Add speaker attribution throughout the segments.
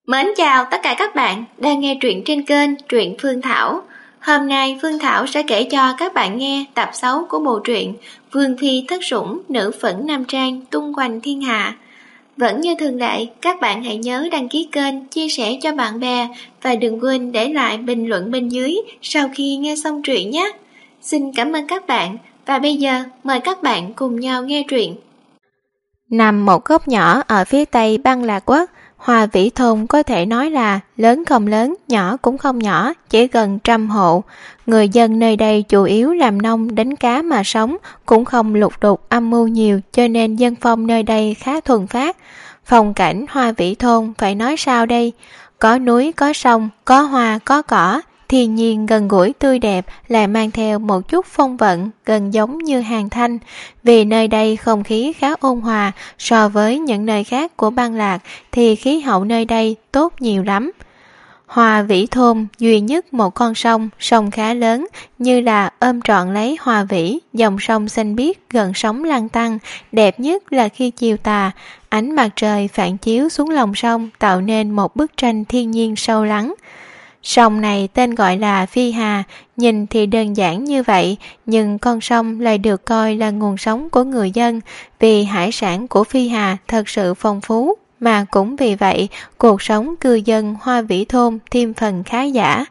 Speaker 1: Mến chào tất cả các bạn đang nghe truyện trên kênh Truyện Phương Thảo. Hôm nay Phương Thảo sẽ kể cho các bạn nghe tập 6 của bộ truyện Vương Phi Thất Sủng Nữ Phẫn Nam Trang Tung Hoành Thiên Hạ. Vẫn như thường lệ, các bạn hãy nhớ đăng ký kênh, chia sẻ cho bạn bè và đừng quên để lại bình luận bên dưới sau khi nghe xong truyện nhé. Xin cảm ơn các bạn và bây giờ mời các bạn cùng nhau nghe truyện.
Speaker 2: Nằm một góc nhỏ ở phía tây Băng Lạc Quốc, Hoa Vĩ Thôn có thể nói là lớn không lớn, nhỏ cũng không nhỏ, chỉ gần 100 hộ. Người dân nơi đây chủ yếu làm nông đánh cá mà sống, cũng không lục đục âm mưu nhiều, cho nên dân phong nơi đây khá thuần phát. Phong cảnh Hoa Vĩ Thôn phải nói sao đây? Có núi, có sông, có hoa, có cỏ, thiên nhiên gần gũi tươi đẹp, lại mang theo một chút phong vận gần giống như Hàng Thanh. Vì nơi đây không khí khá ôn hòa, so với những nơi khác của Băng Lạc thì khí hậu nơi đây tốt nhiều lắm. Hoa Vĩ Thôn duy nhất một con sông, sông khá lớn, như là ôm trọn lấy Hoa Vĩ, dòng sông xanh biếc gần sóng lăn tăn, đẹp nhất là khi chiều tà, ánh mặt trời phản chiếu xuống lòng sông tạo nên một bức tranh thiên nhiên sâu lắng. Sông này tên gọi là Phi Hà, nhìn thì đơn giản như vậy, nhưng con sông lại được coi là nguồn sống của người dân, vì hải sản của Phi Hà thật sự phong phú, mà cũng vì vậy cuộc sống cư dân Hoa Vĩ Thôn thêm phần khá giả.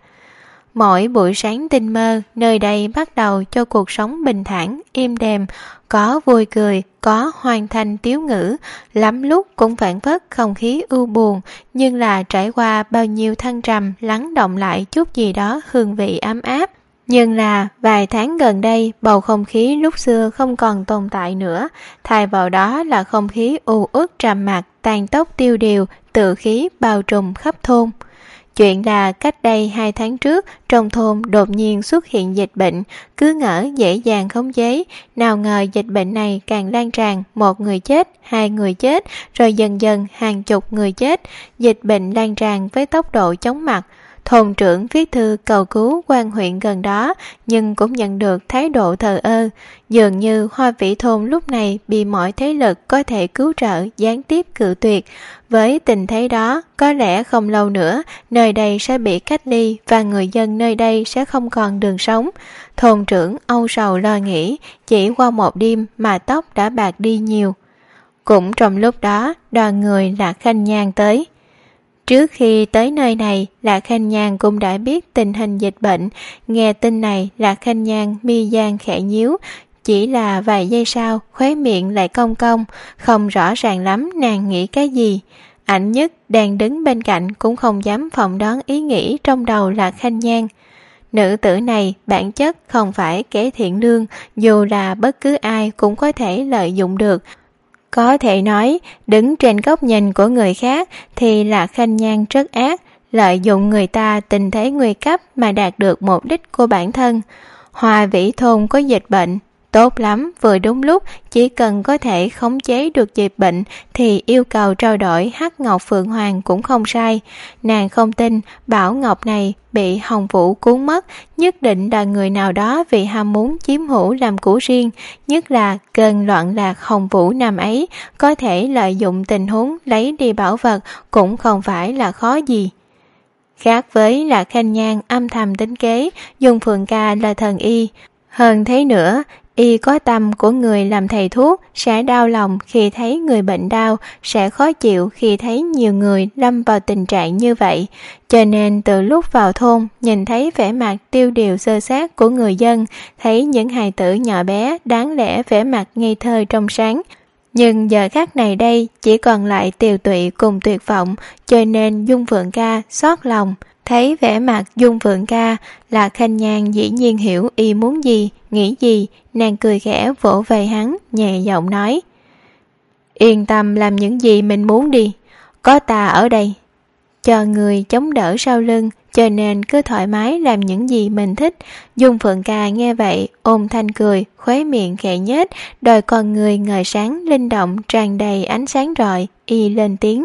Speaker 2: Mỗi buổi sáng tinh mơ, nơi đây bắt đầu cho cuộc sống bình thản, êm đềm, có vui cười, có hoàn thành tiếu ngữ, lắm lúc cũng phảng phất không khí ưu buồn, nhưng là trải qua bao nhiêu thăng trầm lắng động lại chút gì đó hương vị ấm áp. Nhưng là vài tháng gần đây, bầu không khí lúc xưa không còn tồn tại nữa, thay vào đó là không khí u uất trầm mặc, tàn tốc tiêu điều, tự khí bao trùm khắp thôn. Chuyện là cách đây 2 tháng trước, trong thôn đột nhiên xuất hiện dịch bệnh, cứ ngỡ dễ dàng khống chế, nào ngờ dịch bệnh này càng lan tràn, 1 người chết, 2 người chết, rồi dần dần hàng chục người chết, dịch bệnh lan tràn với tốc độ chóng mặt. Thôn trưởng viết thư cầu cứu quan huyện gần đó, nhưng cũng nhận được thái độ thờ ơ. Dường như Hoa Vĩ Thôn lúc này bị mọi thế lực có thể cứu trợ gián tiếp cự tuyệt. Với tình thế đó, có lẽ không lâu nữa, nơi đây sẽ bị cách ly và người dân nơi đây sẽ không còn đường sống. Thôn trưởng âu sầu lo nghĩ, chỉ qua một đêm mà tóc đã bạc đi nhiều. Cũng trong lúc đó, đoàn người Lạc Khanh Nhan tới. Trước khi tới nơi này, Lạc Khanh Nhan cũng đã biết tình hình dịch bệnh. Nghe tin này, Lạc Khanh Nhan mi gian khẽ nhíu, chỉ là vài giây sau, khóe miệng lại cong cong, không rõ ràng lắm nàng nghĩ cái gì. Ảnh Nhất đang đứng bên cạnh cũng không dám phỏng đoán ý nghĩ trong đầu Lạc Khanh Nhan. Nữ tử này bản chất không phải kẻ thiện lương, dù là bất cứ ai cũng có thể lợi dụng được. Có thể nói, đứng trên góc nhìn của người khác thì Lạc Khanh Nhan rất ác, lợi dụng người ta tình thế nguy cấp mà đạt được mục đích của bản thân. Hoa Vĩ Thôn có dịch bệnh, tốt lắm, vừa đúng lúc, chỉ cần có thể khống chế được dịch bệnh thì yêu cầu trao đổi Hắc Ngọc Phượng Hoàng cũng không sai. Nàng không tin Bảo Ngọc này bị Hồng Vũ cuốn mất, nhất định là người nào đó vì ham muốn chiếm hữu làm của riêng, nhất là cơn loạn lạc Hồng Vũ năm ấy, có thể lợi dụng tình huống lấy đi bảo vật cũng không phải là khó gì. Khác với Lạc Khanh Nhan âm thầm tính kế, Dung Phượng Ca là thần y. Hơn thế nữa, y có tâm của người làm thầy thuốc, sẽ đau lòng khi thấy người bệnh đau, sẽ khó chịu khi thấy nhiều người lâm vào tình trạng như vậy. Cho nên từ lúc vào thôn, nhìn thấy vẻ mặt tiêu điều sơ sát của người dân, thấy những hài tử nhỏ bé đáng lẽ vẻ mặt ngây thơ trong sáng. Nhưng giờ khắc này đây chỉ còn lại tiều tụy cùng tuyệt vọng, cho nên Dung Phượng Ca xót lòng. Thấy vẻ mặt Dung Phượng Ca, Lạc Khanh Nhan dĩ nhiên hiểu y muốn gì, nghĩ gì, nàng cười khẽ vỗ vai hắn, nhẹ giọng nói: Yên tâm làm những gì mình muốn đi, có ta ở đây. Cho người chống đỡ sau lưng, cho nên cứ thoải mái làm những gì mình thích. Dung Phượng Ca nghe vậy, ôm thanh cười, khóe miệng khẽ nhếch, đôi con người ngời sáng linh động tràn đầy ánh sáng rọi, y lên tiếng: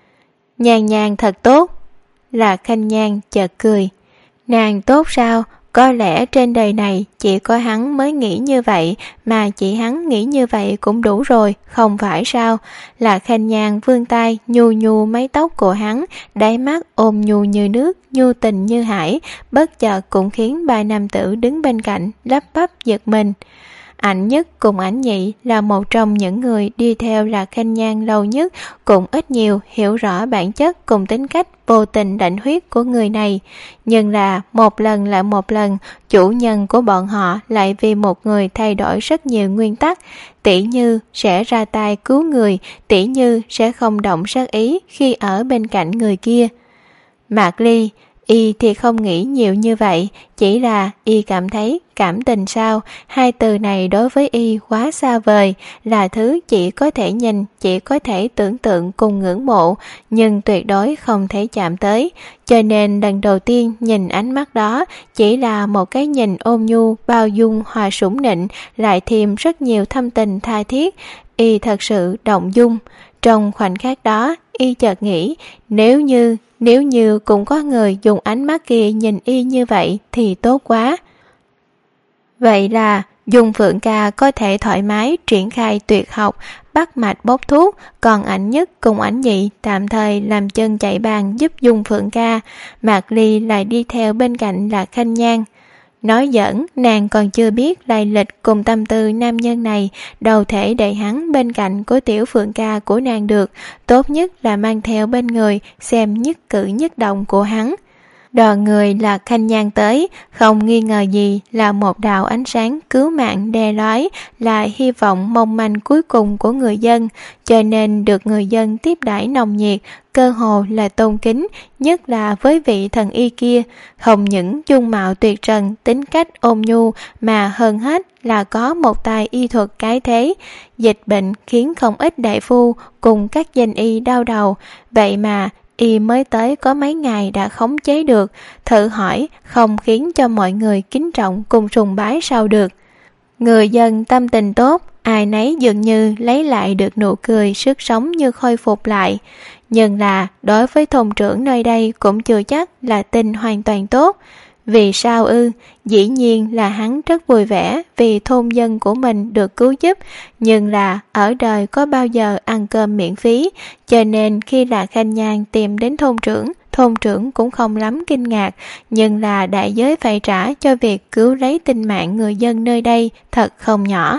Speaker 2: Nhan Nhan thật tốt. Lạc Khanh Nhan chợt cười. Nàng tốt sao? Có lẽ trên đời này chỉ có hắn mới nghĩ như vậy, mà chỉ hắn nghĩ như vậy cũng đủ rồi, không phải sao? Lạc Khanh Nhan vươn tay nhu nhu mái tóc của hắn, đáy mắt ôm nhu như nước, nhu tình như hải, bất chợt cũng khiến ba nam tử đứng bên cạnh lắp bắp giật mình. Ảnh Nhất cùng Ảnh Nhị là một trong những người đi theo Lạc Khanh Nhan lâu nhất, cũng ít nhiều hiểu rõ bản chất cùng tính cách vô tình đảnh huyết của người này. Nhưng là một lần lại một lần, chủ nhân của bọn họ lại vì một người thay đổi rất nhiều nguyên tắc. Tỷ như sẽ ra tay cứu người, tỷ như sẽ không động sát ý khi ở bên cạnh người kia. Mạc Ly, y thì không nghĩ nhiều như vậy, chỉ là y cảm thấy cảm tình sao, hai từ này đối với y quá xa vời, là thứ chỉ có thể nhìn, chỉ có thể tưởng tượng cùng ngưỡng mộ, nhưng tuyệt đối không thể chạm tới. Cho nên lần đầu tiên nhìn ánh mắt đó chỉ là một cái nhìn ôn nhu, bao dung, hòa sủng nịnh, lại thêm rất nhiều thâm tình tha thiết, y thật sự động dung. Trong khoảnh khắc đó, y chợt nghĩ, nếu như cũng có người dùng ánh mắt kia nhìn y như vậy thì tốt quá. Vậy là Dung Phượng Ca có thể thoải mái triển khai tuyệt học, bắt mạch bốc thuốc, còn Ảnh Nhất cùng Ảnh Nhị tạm thời làm chân chạy bàn giúp Dung Phượng Ca. Mạc Ly lại đi theo bên cạnh Lạc Khanh Nhan. Nói giỡn, nàng còn chưa biết lai lịch cùng tâm tư nam nhân này, đâu thể để hắn bên cạnh của tiểu Phượng Ca của nàng được, tốt nhất là mang theo bên người, xem nhất cử nhất động của hắn. Đoàn người Lạc Khanh Nhan tới, không nghi ngờ gì là một đạo ánh sáng cứu mạng đe lói, là hy vọng mong manh cuối cùng của người dân, cho nên được người dân tiếp đãi nồng nhiệt, cơ hồ là tôn kính, nhất là với vị thần y kia, không những dung mạo tuyệt trần, tính cách ôn nhu, mà hơn hết là có một tài y thuật cái thế, dịch bệnh khiến không ít đại phu cùng các danh y đau đầu, vậy mà y mới tới có mấy ngày đã khống chế được, thử hỏi không khiến cho mọi người kính trọng cùng sùng bái sao được. Người dân tâm tình tốt, ai nấy dường như lấy lại được nụ cười, sức sống như khôi phục lại. Nhưng là đối với thôn trưởng nơi đây cũng chưa chắc là tin hoàn toàn tốt. Vì sao ư? Dĩ nhiên là hắn rất vui vẻ vì thôn dân của mình được cứu giúp, nhưng là ở đời có bao giờ ăn cơm miễn phí, cho nên khi Lạc Khanh Nhan tìm đến thôn trưởng cũng không lắm kinh ngạc, nhưng là đại giới phải trả cho việc cứu lấy tính mạng người dân nơi đây thật không nhỏ.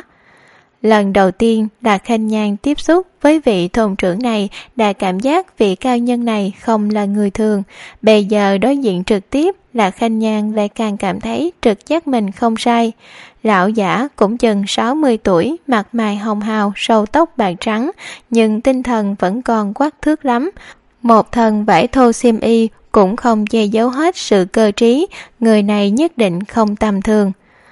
Speaker 2: Lần đầu tiên Lạc Khanh Nhan tiếp xúc với vị thôn trưởng này đã cảm giác vị cao nhân này không là người thường. Bây giờ đối diện trực tiếp, Lạc Khanh Nhan lại càng cảm thấy trực giác mình không sai. Lão giả cũng chừng 60 tuổi, mặt mày hồng hào, râu tóc bạc trắng, nhưng tinh thần vẫn còn quắc thước lắm. Một thân vải thô xiêm y cũng không che giấu hết sự cơ trí, người này nhất định không tầm thường.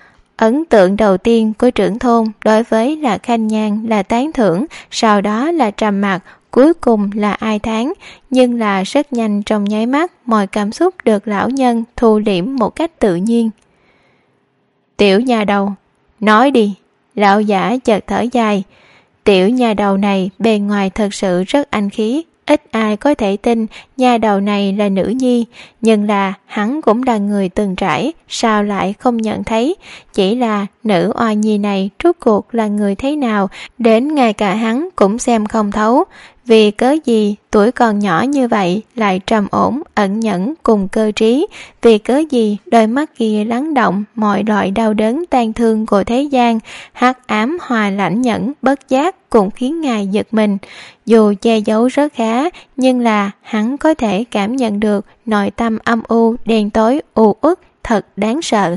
Speaker 2: Ấn tượng đầu tiên của trưởng thôn đối với Lạc Khanh Nhan là tán thưởng, sau đó là trầm mặc, cuối cùng là ai thán, nhưng là rất nhanh trong nháy mắt, mọi cảm xúc được lão nhân thu liễm một cách tự nhiên. Tiểu nhà đầu, nói đi. Lão giả chợt thở dài. Tiểu nhà đầu này bề ngoài thật sự rất anh khí, ít ai có thể tin nhà đầu này là nữ nhi, nhưng là hắn cũng là người từng trải, sao lại không nhận thấy, chỉ là nữ oa nhi này rốt cuộc là người thế nào, đến ngay cả hắn cũng xem không thấu. Vì cớ gì tuổi còn nhỏ như vậy lại trầm ổn, ẩn nhẫn cùng cơ trí, vì cớ gì đôi mắt kia lắng động mọi loại đau đớn tan thương của thế gian, hắc ám hòa lãnh nhẫn bất giác cũng khiến ngài giật mình. Dù che giấu rất khá, nhưng là hắn có thể cảm nhận được nội tâm âm u, đen tối, u uất, thật đáng sợ.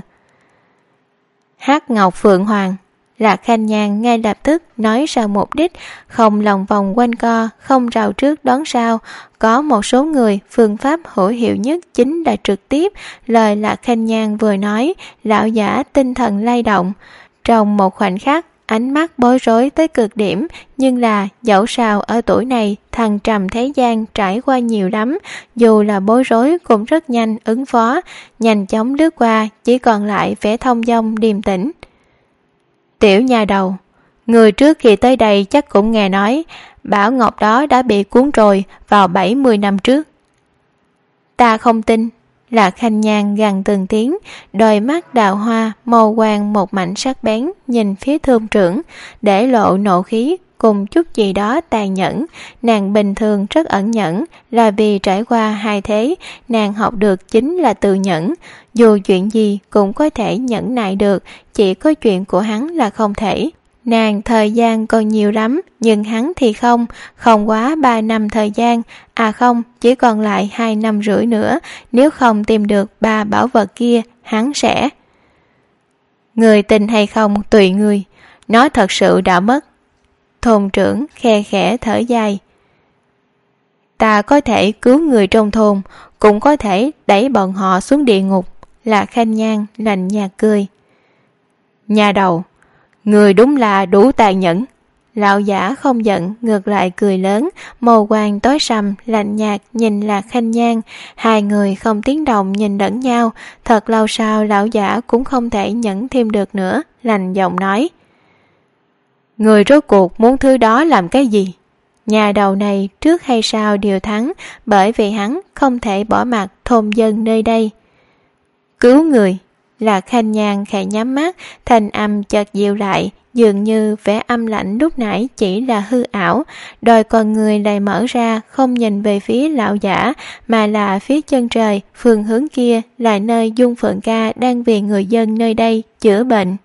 Speaker 2: Hắc Ngọc Phượng Hoàng. Lạc Khanh Nhan ngay lập tức nói ra mục đích, không lòng vòng quanh co, không rào trước đón sau. Có một số người phương pháp hữu hiệu nhất chính là trực tiếp. Lời Lạc Khanh Nhan vừa nói, lão giả tinh thần lay động. Trong một khoảnh khắc, ánh mắt bối rối tới cực điểm, nhưng là dẫu sao ở tuổi này, thằng trầm thế gian trải qua nhiều lắm, dù là bối rối cũng rất nhanh ứng phó, nhanh chóng lướt qua, chỉ còn lại vẻ thông dong điềm tĩnh. Tiểu nhà đầu, người trước khi tới đây chắc cũng nghe nói Bảo Ngọc đó đã bị cuốn trôi vào 70 năm trước. Ta không tin. Lạc Khanh Nhan gằn từng tiếng, đôi mắt đào hoa màu quang một mảnh sắc bén nhìn phía thôn trưởng, để lộ nộ khí cùng chút gì đó tàn nhẫn. Nàng bình thường rất ẩn nhẫn, là vì trải qua hai thế, nàng học được chính là tự nhẫn. Dù chuyện gì cũng có thể nhẫn nại được, chỉ có chuyện của hắn là không thể. Nàng thời gian còn nhiều lắm, nhưng hắn thì không quá 3 năm thời gian, không, chỉ còn lại 2 năm rưỡi nữa, nếu không tìm được 3 bảo vật kia, hắn sẽ... Người tin hay không tùy người, nó thật sự đã mất. Thôn trưởng khe khẽ thở dài. Ta có thể cứu người trong thôn, cũng có thể đẩy bọn họ xuống địa ngục. Lạc Khanh Nhan lạnh nhạt cười. Nhà đầu, người đúng là đủ tàn nhẫn. Lão giả không giận, ngược lại cười lớn, màu quang tối sầm lạnh nhạt nhìn Lạc Khanh Nhan. Hai người không tiếng động nhìn lẫn nhau. Thật lâu sau lão giả cũng không thể nhẫn thêm được nữa, lạnh giọng nói. Người rốt cuộc muốn thứ đó làm cái gì? Nhà đầu này trước hay sau đều thắng, bởi vì hắn không thể bỏ mặc thôn dân nơi đây. Cứu người. Lạc Khanh Nhan khẽ nhắm mắt, thanh âm chợt dịu lại, dường như vẻ âm lạnh lúc nãy chỉ là hư ảo. Đôi con người lại mở ra, không nhìn về phía lão giả, mà là phía chân trời, phương hướng kia là nơi Dung Phượng Ca đang vì người dân nơi đây chữa bệnh.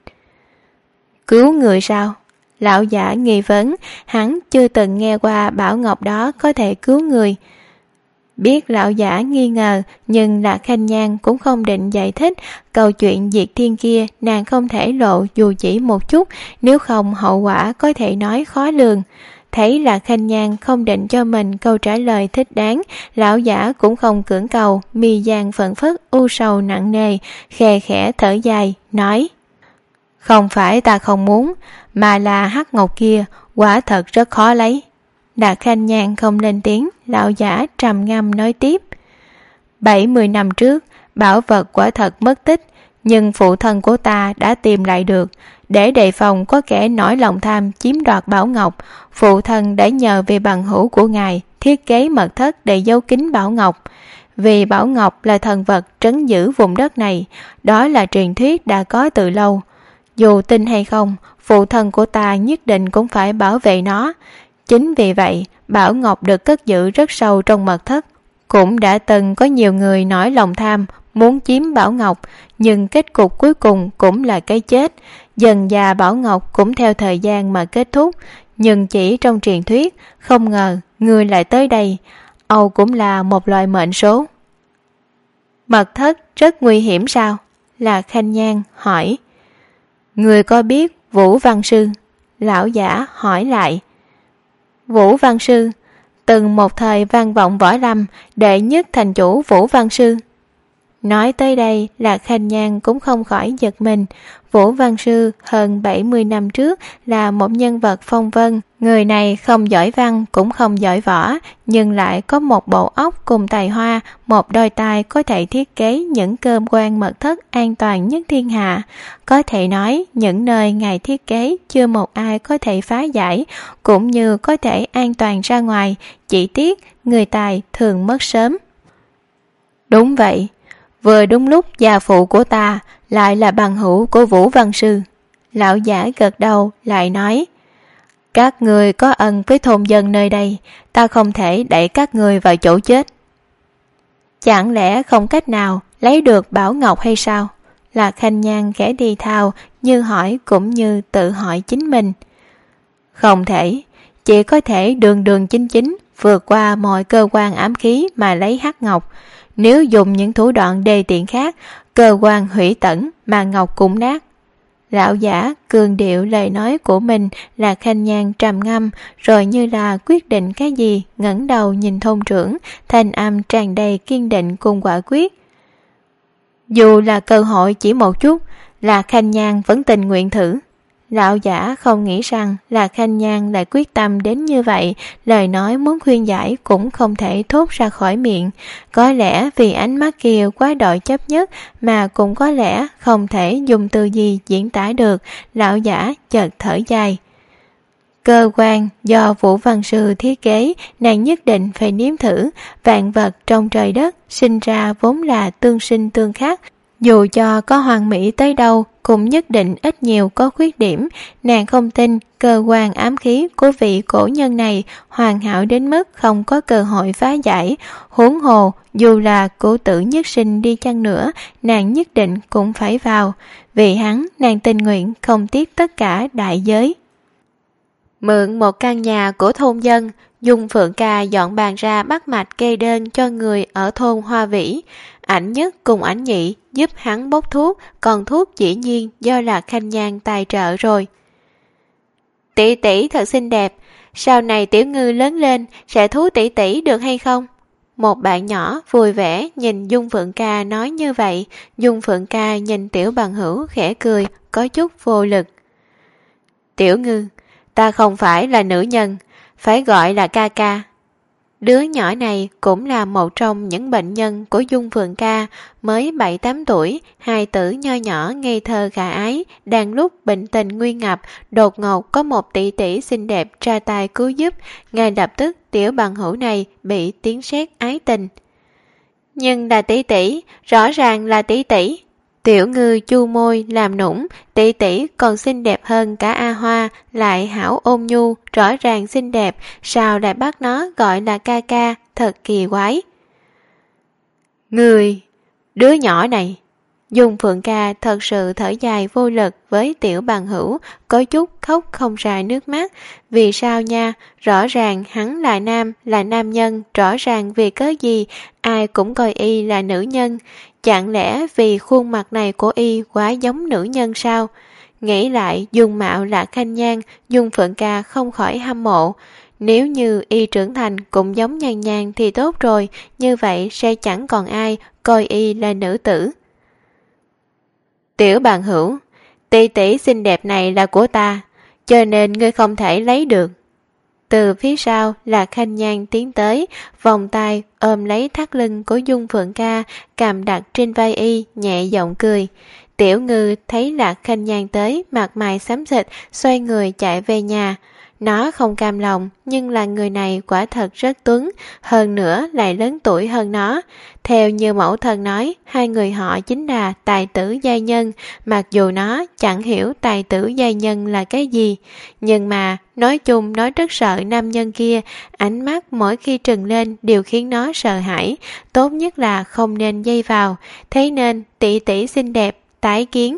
Speaker 2: Cứu người sao? Lão giả nghi vấn, hắn chưa từng nghe qua bảo ngọc đó có thể cứu người. Biết lão giả nghi ngờ, nhưng Lạc Khanh Nhan cũng không định giải thích. Câu chuyện diệt thiên kia nàng không thể lộ dù chỉ một chút, nếu không hậu quả có thể nói khó lường. Thấy Lạc Khanh Nhan không định cho mình câu trả lời thích đáng, lão giả cũng không cưỡng cầu, mi gian phận phất u sầu nặng nề, khe khẽ thở dài, nói. Không phải ta không muốn, mà là hắc ngọc kia quả thật rất khó lấy. Lạc Khanh Nhan không lên tiếng, lão giả trầm ngâm nói tiếp. 70 năm trước, bảo vật quả thật mất tích, nhưng phụ thân của ta đã tìm lại được. Để đề phòng có kẻ nổi lòng tham chiếm đoạt bảo ngọc, phụ thân đã nhờ về bằng hữu của ngài thiết kế mật thất để giấu kín bảo ngọc. Vì bảo ngọc là thần vật trấn giữ vùng đất này, đó là truyền thuyết đã có từ lâu. Dù tin hay không, phụ thân của ta nhất định cũng phải bảo vệ nó. Chính vì vậy, bảo ngọc được cất giữ rất sâu trong mật thất. Cũng đã từng có nhiều người nổi lòng tham, muốn chiếm bảo ngọc, nhưng kết cục cuối cùng cũng là cái chết. Dần dà bảo ngọc cũng theo thời gian mà kết thúc, nhưng chỉ trong truyền thuyết, không ngờ người lại tới đây. Âu cũng là một loại mệnh số. Mật thất rất nguy hiểm sao? Lạc Khanh Nhan hỏi. Người có biết Vũ Văn Sư? Lão giả hỏi lại. Vũ Văn Sư, từng một thời vang vọng võ lâm, đệ nhất thành chủ Vũ Văn Sư. Nói tới đây, Lạc Khanh Nhan cũng không khỏi giật mình. Vũ Văn Sư hơn 70 năm trước là một nhân vật phong vân. Người này không giỏi văn cũng không giỏi võ, nhưng lại có một bộ óc cùng tài hoa, một đôi tai có thể thiết kế những cơ quan mật thất an toàn nhất thiên hạ. Có thể nói, những nơi ngài thiết kế chưa một ai có thể phá giải, cũng như có thể an toàn ra ngoài, chỉ tiếc người tài thường mất sớm. Đúng vậy. Vừa đúng lúc gia phụ của ta lại là bằng hữu của Vũ Văn Sư. Lão giả gật đầu lại nói. Các người có ân với thôn dân nơi đây, ta không thể đẩy các người vào chỗ chết. Chẳng lẽ không cách nào lấy được bảo ngọc hay sao? Lạc Khanh Nhan khẽ đi thào, như hỏi cũng như tự hỏi chính mình. Không thể, chỉ có thể đường đường chính chính vượt qua mọi cơ quan ám khí mà lấy hắc ngọc. Nếu dùng những thủ đoạn đê tiện khác, cơ quan hủy tẩn mà ngọc cũng nát. Lão giả cường điệu lời nói của mình. Là Khanh Nhan trầm ngâm, rồi như là quyết định cái gì, ngẩng đầu nhìn thôn trưởng, thanh âm tràn đầy kiên định cùng quả quyết. Dù là cơ hội chỉ một chút, Là Khanh Nhan vẫn tình nguyện thử. Lão giả không nghĩ rằng Là Khanh Nhan lại quyết tâm đến như vậy, lời nói muốn khuyên giải cũng không thể thốt ra khỏi miệng. Có lẽ vì ánh mắt kia quá đội chấp nhất, mà cũng có lẽ không thể dùng từ gì diễn tả được. Lão giả chợt thở dài. Cơ quan do Vũ Văn Sư thiết kế, nàng nhất định phải nếm thử. Vạn vật trong trời đất sinh ra vốn là tương sinh tương khắc, dù cho có hoàn mỹ tới đâu cũng nhất định ít nhiều có khuyết điểm. Nàng không tin cơ quan ám khí của vị cổ nhân này hoàn hảo đến mức không có cơ hội phá giải. Huống hồ dù là cổ tử nhất sinh đi chăng nữa, nàng nhất định cũng phải vào. Vì hắn, nàng tình nguyện không tiếc tất cả đại giới. Mượn một căn nhà của thôn dân, Dung Phượng Ca dọn bàn ra bắt mạch kê đơn cho người ở thôn Hoa Vĩ. Ảnh nhất cùng ảnh nhị giúp hắn bốc thuốc, còn thuốc dĩ nhiên do Lạc Khanh Nhan tài trợ rồi. Tỷ tỷ thật xinh đẹp, sau này Tiểu Ngư lớn lên sẽ thú tỷ tỷ được hay không? Một bạn nhỏ vui vẻ nhìn Dung Phượng Ca nói như vậy. Dung Phượng Ca nhìn Tiểu Bằng Hữu khẽ cười, có chút vô lực. Tiểu Ngư, ta không phải là nữ nhân, phải gọi là ca ca. Đứa nhỏ này cũng là một trong những bệnh nhân của Dung Phượng Ca, mới 7-8 tuổi, hài tử nho nhỏ ngây thơ khả ái, đang lúc bệnh tình nguy ngập, đột ngột có một tỷ tỷ xinh đẹp ra tay cứu giúp, ngay lập tức Tiểu Bằng Hữu này bị tiếng sét ái tình. Nhưng là tỷ tỷ, rõ ràng là tỷ tỷ. Tiểu Ngư chu môi làm nũng, tỷ tỷ còn xinh đẹp hơn cả A Hoa, lại hảo ôn nhu, rõ ràng xinh đẹp, sao lại bắt nó gọi là ca ca, thật kỳ quái. Người, đứa nhỏ này. Dung Phượng Ca thật sự thở dài vô lực với Tiểu Bằng Hữu, có chút khóc không ra nước mắt. Vì sao nha, rõ ràng hắn là nam nhân, rõ ràng vì cớ gì, ai cũng coi y là nữ nhân. Chẳng lẽ vì khuôn mặt này của y quá giống nữ nhân sao? Nghĩ lại dung mạo Lạc Khanh Nhan, Dung Phượng Ca không khỏi hâm mộ. Nếu như y trưởng thành cũng giống Nhan Nhan thì tốt rồi, như vậy sẽ chẳng còn ai coi y là nữ tử. Tiểu Bằng Hữu, tỷ tỷ xinh đẹp này là của ta, cho nên ngươi không thể lấy được. Từ phía sau Lạc Khanh Nhan tiến tới, vòng tay ôm lấy thắt lưng của Dung Phượng Ca, cầm đặt trên vai y, nhẹ giọng cười. Tiểu Ngư thấy Lạc Khanh Nhan tới, mặt mày xám xịt, xoay người chạy về nhà. Nó không cam lòng, nhưng là người này quả thật rất tuấn, hơn nữa lại lớn tuổi hơn nó. Theo như mẫu thân nói, hai người họ chính là tài tử giai nhân, mặc dù nó chẳng hiểu tài tử giai nhân là cái gì. Nhưng mà, nói chung nó rất sợ nam nhân kia, ánh mắt mỗi khi trừng lên đều khiến nó sợ hãi, tốt nhất là không nên dây vào, thế nên tỷ tỷ xinh đẹp, tái kiến.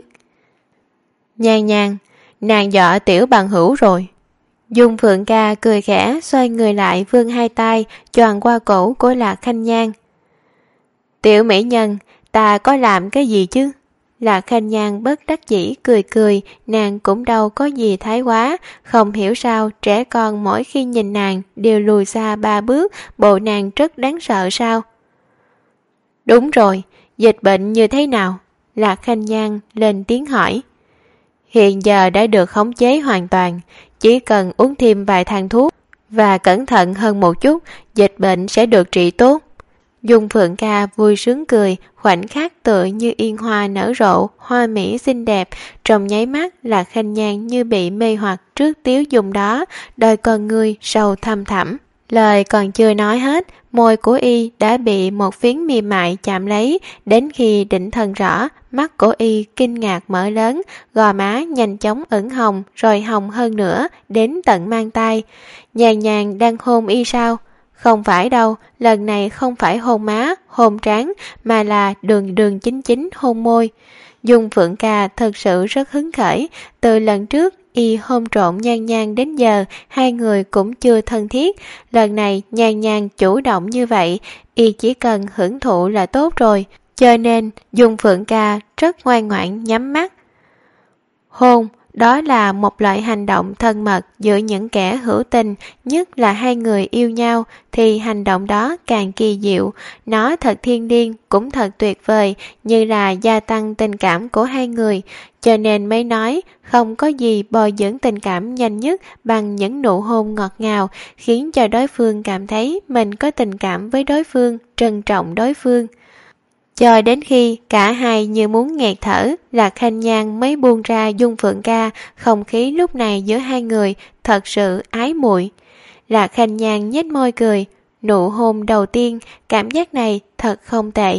Speaker 2: Nhan Nhan, nàng dọa Tiểu Bằng Hữu rồi. Dung Phượng Ca cười khẽ, xoay người lại vươn hai tay choàng qua cổ của Lạc Khanh Nhan. Tiểu mỹ nhân, ta có làm cái gì chứ? Lạc Khanh Nhan bất đắc dĩ cười cười, nàng cũng đâu có gì thái quá, không hiểu sao trẻ con mỗi khi nhìn nàng đều lùi xa 3 bước, bộ nàng rất đáng sợ sao? Đúng rồi, dịch bệnh như thế nào? Lạc Khanh Nhan lên tiếng hỏi. Hiện giờ đã được khống chế hoàn toàn, chỉ cần uống thêm vài thang thuốc và cẩn thận hơn một chút, dịch bệnh sẽ được trị tốt. Dung Phượng Ca vui sướng cười, khoảnh khắc tựa như yên hoa nở rộ, hoa mỹ xinh đẹp, trong nháy mắt là Khanh Nhan như bị mê hoặc trước tiếu dùng đó, đôi con ngươi sâu thăm thẳm. Lời còn chưa nói hết, môi của y đã bị một phiến mềm mại chạm lấy, đến khi định thần rõ, mắt của y kinh ngạc mở lớn, gò má nhanh chóng ửng hồng, rồi hồng hơn nữa, đến tận mang tay. Nhàn nhàn đang hôn y sao? Không phải đâu, lần này không phải hôn má, hôn trán, mà là đường đường chính chính hôn môi. Dung Phượng Ca thật sự rất hứng khởi, từ lần trước y hôn trộn Nhan Nhan đến giờ, hai người cũng chưa thân thiết. Lần này Nhan Nhan chủ động như vậy, y chỉ cần hưởng thụ là tốt rồi, cho nên Dung Phượng Ca rất ngoan ngoãn nhắm mắt. Hôn, đó là một loại hành động thân mật giữa những kẻ hữu tình, nhất là hai người yêu nhau, thì hành động đó càng kỳ diệu. Nó thật thiêng liêng, cũng thật tuyệt vời, như là gia tăng tình cảm của hai người. Cho nên mới nói, không có gì bồi dưỡng tình cảm nhanh nhất bằng những nụ hôn ngọt ngào, khiến cho đối phương cảm thấy mình có tình cảm với đối phương, trân trọng đối phương. Cho đến khi cả hai như muốn nghẹt thở, Lạc Khanh Nhan mới buông ra Dung Phượng Ca. Không khí lúc này giữa hai người thật sự ái muội. Lạc Khanh Nhan nhếch môi cười, nụ hôn đầu tiên, cảm giác này thật không tệ.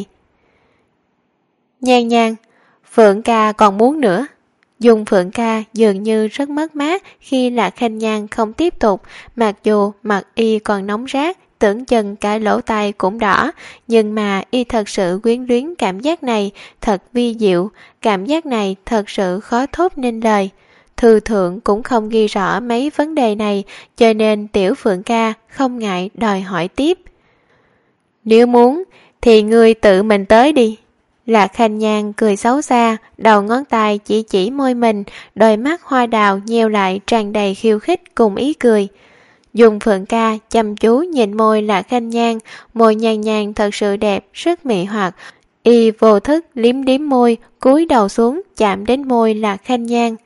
Speaker 2: Nhan Nhan, Phượng Ca còn muốn nữa. Dung Phượng Ca dường như rất mất mát khi Lạc Khanh Nhan không tiếp tục, mặc dù mặt y còn nóng rát, tưởng chừng cả lỗ tai cũng đỏ, nhưng mà y thật sự quyến luyến cảm giác này, thật vi diệu, cảm giác này thật sự khó thốt nên lời. Thư thượng cũng không ghi rõ mấy vấn đề này, cho nên Tiểu Phượng Ca không ngại đòi hỏi tiếp. Nếu muốn, thì ngươi tự mình tới đi. Lạc Khanh Nhan cười xấu xa, đầu ngón tay chỉ môi mình, đôi mắt hoa đào nheo lại tràn đầy khiêu khích cùng ý cười. Dung Phượng Ca chăm chú nhìn môi Lạc Khanh Nhan, môi nhàn nhàn thật sự đẹp, rất mị hoặc. Y vô thức liếm liếm môi, cúi đầu xuống chạm đến môi Lạc Khanh Nhan.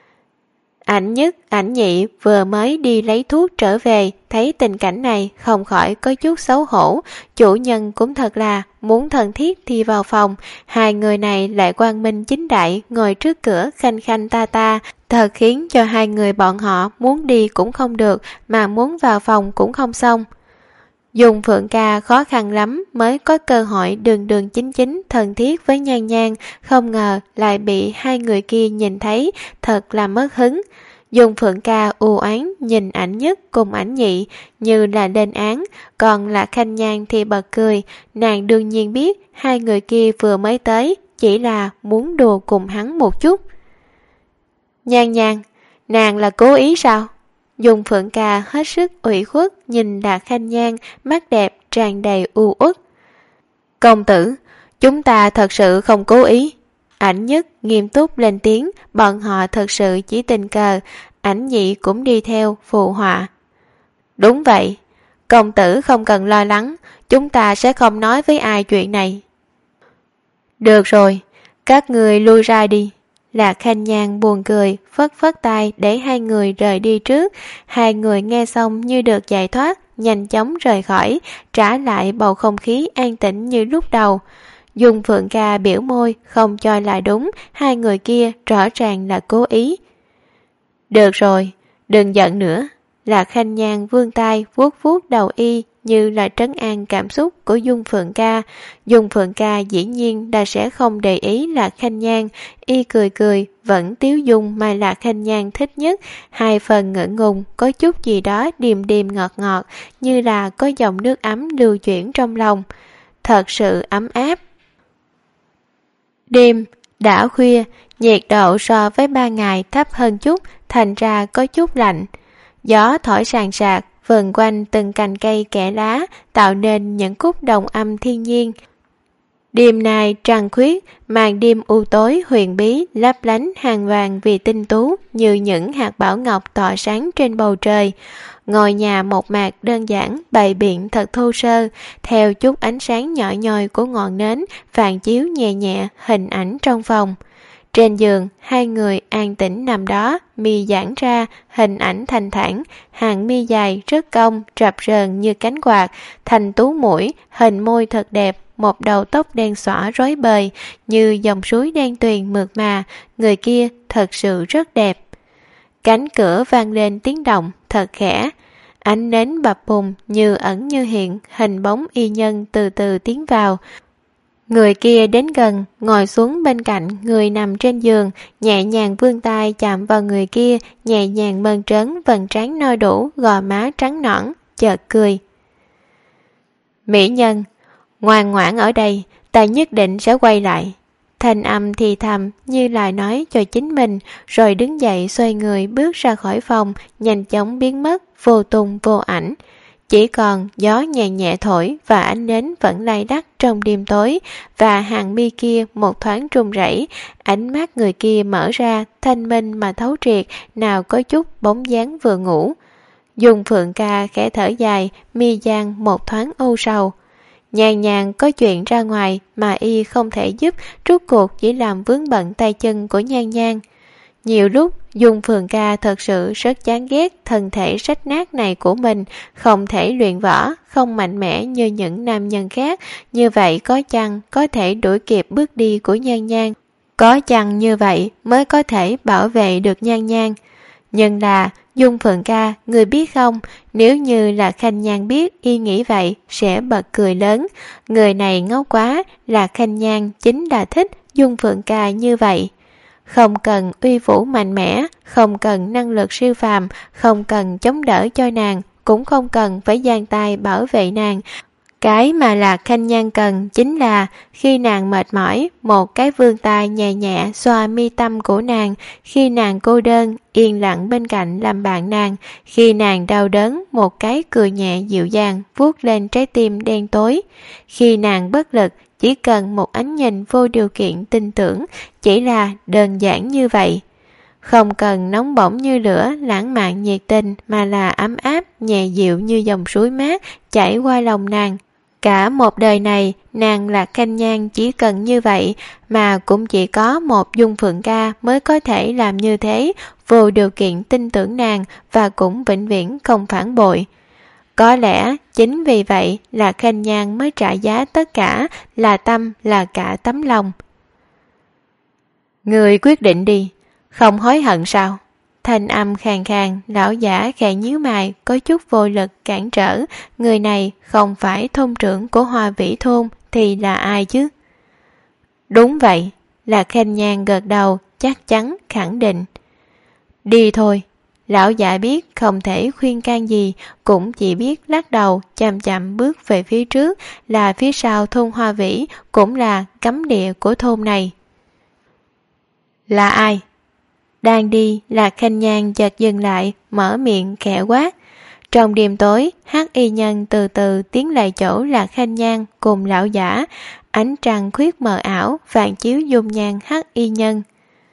Speaker 2: Ảnh Nhất, Ảnh Nhị vừa mới đi lấy thuốc trở về, thấy tình cảnh này không khỏi có chút xấu hổ. Chủ nhân cũng thật là muốn thân thiết thì vào phòng, hai người này lại quang minh chính đại ngồi trước cửa khanh khanh ta, thật khiến cho hai người bọn họ muốn đi cũng không được, mà muốn vào phòng cũng không xong. Dung Phượng Ca khó khăn lắm mới có cơ hội đường đường chính chính thân thiết với Nhan Nhan, không ngờ lại bị hai người kia nhìn thấy, thật là mất hứng. Dung Phượng Ca u oán nhìn Ảnh Nhất cùng Ảnh Nhị như là lên án, còn Lạc Khanh Nhan thì bật cười, nàng đương nhiên biết hai người kia vừa mới tới, chỉ là muốn đùa cùng hắn một chút. Nhan Nhan, nàng là cố ý sao? Dung Phượng Ca hết sức ủy khuất nhìn Lạc Khanh Nhan, mắt đẹp tràn đầy u uất. Công tử, chúng ta thật sự không cố ý. Ảnh Nhất nghiêm túc lên tiếng, bọn họ thật sự chỉ tình cờ. Ảnh Nhị cũng đi theo phụ họa. Đúng vậy, công tử không cần lo lắng, chúng ta sẽ không nói với ai chuyện này. Được rồi, các người lui ra đi. Lạc Khanh Nhan buồn cười, phất phất tay để hai người rời đi trước. Hai người nghe xong như được giải thoát, nhanh chóng rời khỏi, trả lại bầu không khí an tĩnh như lúc đầu. Dung Phượng Ca biểu môi, không cho là đúng, hai người kia rõ ràng là cố ý. Được rồi, đừng giận nữa. Lạc Khanh Nhan vươn tay vuốt vuốt đầu y như là trấn an cảm xúc của Dung Phượng Ca. Dung Phượng Ca dĩ nhiên là sẽ không để ý Lạc Khanh Nhan, y cười cười, vẫn tiếu dung mà Lạc Khanh Nhan thích nhất, hai phần ngượng ngùng, có chút gì đó điềm điềm ngọt ngọt, như là có dòng nước ấm lưu chuyển trong lòng. Thật sự ấm áp. Đêm đã khuya, nhiệt độ so với 3 ngày thấp hơn chút, thành ra có chút lạnh. Gió thổi sàn sạc, vần quanh từng cành cây kẽ lá, tạo nên những khúc đồng âm thiên nhiên. Đêm nay trăng khuyết, màn đêm u tối huyền bí lấp lánh hàng vàng vì tinh tú như những hạt bảo ngọc tỏa sáng trên bầu trời. Ngôi nhà một mạc đơn giản bày biện thật thô sơ, theo chút ánh sáng nhỏ nhoi của ngọn nến phản chiếu nhẹ nhẹ hình ảnh trong phòng. Trên giường, hai người an tĩnh nằm đó, mi giãn ra, hình ảnh thanh thản, hàng mi dài rất cong, rập rờn như cánh quạt, thành tú mũi, hình môi thật đẹp, một đầu tóc đen xõa rối bời, như dòng suối đen tuyền mượt mà, người kia thật sự rất đẹp. Cánh cửa vang lên tiếng động, thật khẽ. Ánh nến bập bùng như ẩn như hiện, hình bóng y nhân từ từ tiến vào. Người kia đến gần, ngồi xuống bên cạnh người nằm trên giường, nhẹ nhàng vươn tay chạm vào người kia, nhẹ nhàng mơn trớn vầng trán no đủ, gò má trắng nõn, chợt cười. Mỹ nhân, ngoan ngoãn ở đây, ta nhất định sẽ quay lại. Thanh âm thì thầm như là nói cho chính mình, rồi đứng dậy xoay người bước ra khỏi phòng, nhanh chóng biến mất, vô tung vô ảnh. Chỉ còn gió nhẹ nhẹ thổi và ánh nến vẫn lay đắt trong đêm tối, và hàng mi kia một thoáng run rẩy, ánh mắt người kia mở ra, thanh minh mà thấu triệt, nào có chút bóng dáng vừa ngủ. Dung Phượng Ca khẽ thở dài, mi gian một thoáng âu sầu. Nhàn nhàn có chuyện ra ngoài mà y không thể giúp, rốt cuộc chỉ làm vướng bận tay chân của Nhan Nhan. Nhiều lúc Dung Phượng ca thật sự rất chán ghét thân thể rách nát này của mình, không thể luyện võ, không mạnh mẽ như những nam nhân khác. Như vậy có chăng có thể đuổi kịp bước đi của Nhan Nhan, có chăng như vậy mới có thể bảo vệ được Nhan Nhan. Nhưng là Dung Phượng ca, người biết không, nếu như là Khanh Nhan biết y nghĩ vậy sẽ bật cười lớn. Người này ngốc quá, là Khanh Nhan chính là thích Dung Phượng ca như vậy. Không cần uy vũ mạnh mẽ, không cần năng lực siêu phàm, không cần chống đỡ cho nàng, cũng không cần phải giang tay bảo vệ nàng. Cái mà là Khanh Nhan cần chính là khi nàng mệt mỏi, một cái vươn tay nhẹ nhẹ xoa mi tâm của nàng, khi nàng cô đơn, yên lặng bên cạnh làm bạn nàng, khi nàng đau đớn, một cái cười nhẹ dịu dàng vuốt lên trái tim đen tối, khi nàng bất lực, chỉ cần một ánh nhìn vô điều kiện tin tưởng, chỉ là đơn giản như vậy. Không cần nóng bỏng như lửa, lãng mạn nhiệt tình, mà là ấm áp, nhẹ dịu như dòng suối mát chảy qua lòng nàng. Cả một đời này, nàng là Khanh Nhan chỉ cần như vậy, mà cũng chỉ có một Dung Phượng ca mới có thể làm như thế, vô điều kiện tin tưởng nàng và cũng vĩnh viễn không phản bội. Có lẽ chính vì vậy là Khanh Nhan mới trả giá tất cả, là tâm, là cả tấm lòng. Người quyết định đi, không hối hận sao? Thanh âm khàn khàn, lão giả khẽ nhíu mày, có chút vô lực cản trở. Người này không phải thôn trưởng của Hoa Vĩ Thôn thì là ai chứ? Đúng vậy, là Khanh Nhan gật đầu, chắc chắn khẳng định. Đi thôi. Lão giả biết không thể khuyên can gì, cũng chỉ biết lắc đầu chậm chậm bước về phía trước, là phía sau thôn Hoa Vĩ, cũng là cấm địa của thôn này. Là ai? Đang đi, là Khanh Nhan chợt dừng lại, mở miệng khẽ quát. Trong đêm tối, hắc y nhân từ từ tiến lại chỗ là Khanh Nhan cùng lão giả, ánh trăng khuyết mờ ảo phản chiếu dung nhan hắc y nhân.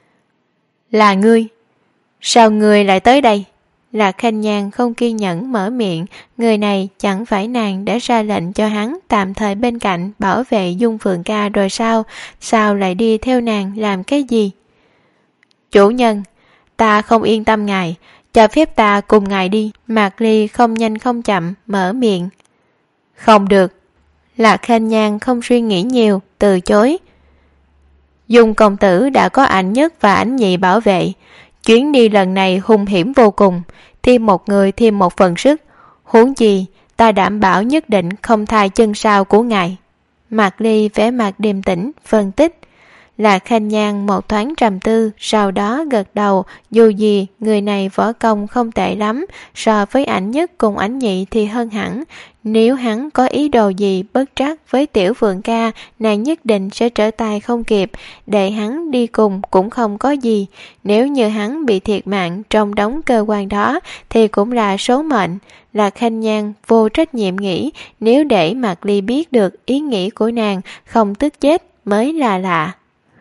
Speaker 2: Là ngươi? Sao ngươi lại tới đây? Là Khanh Nhan không kiên nhẫn mở miệng, người này chẳng phải nàng đã ra lệnh cho hắn tạm thời bên cạnh bảo vệ Dung Phượng ca rồi sao? Sao lại đi theo nàng làm cái gì? Chủ nhân, ta không yên tâm ngài, cho phép ta cùng ngài đi. Mạc Ly không nhanh không chậm mở miệng. Không được. Là Khanh Nhan không suy nghĩ nhiều, từ chối. Dung công tử đã có ảnh nhất và ảnh nhị bảo vệ. Chuyến đi lần này hung hiểm vô cùng, thêm một người thêm một phần sức. Huống chi, ta đảm bảo nhất định không thay chân sau của ngài. Mạc Ly vẻ mặt điềm tĩnh, phân tích. Là Khanh Nhan một thoáng trầm tư, sau đó gật đầu, dù gì người này võ công không tệ lắm, so với ảnh nhất cùng ảnh nhị thì hơn hẳn. Nếu hắn có ý đồ gì bất trắc với tiểu Phượng ca, nàng nhất định sẽ trở tay không kịp, để hắn đi cùng cũng không có gì. Nếu như hắn bị thiệt mạng trong đống cơ quan đó thì cũng là số mệnh. Là Khanh Nhan vô trách nhiệm nghĩ, nếu để Mạc Ly biết được ý nghĩ của nàng, không tức chết mới là lạ.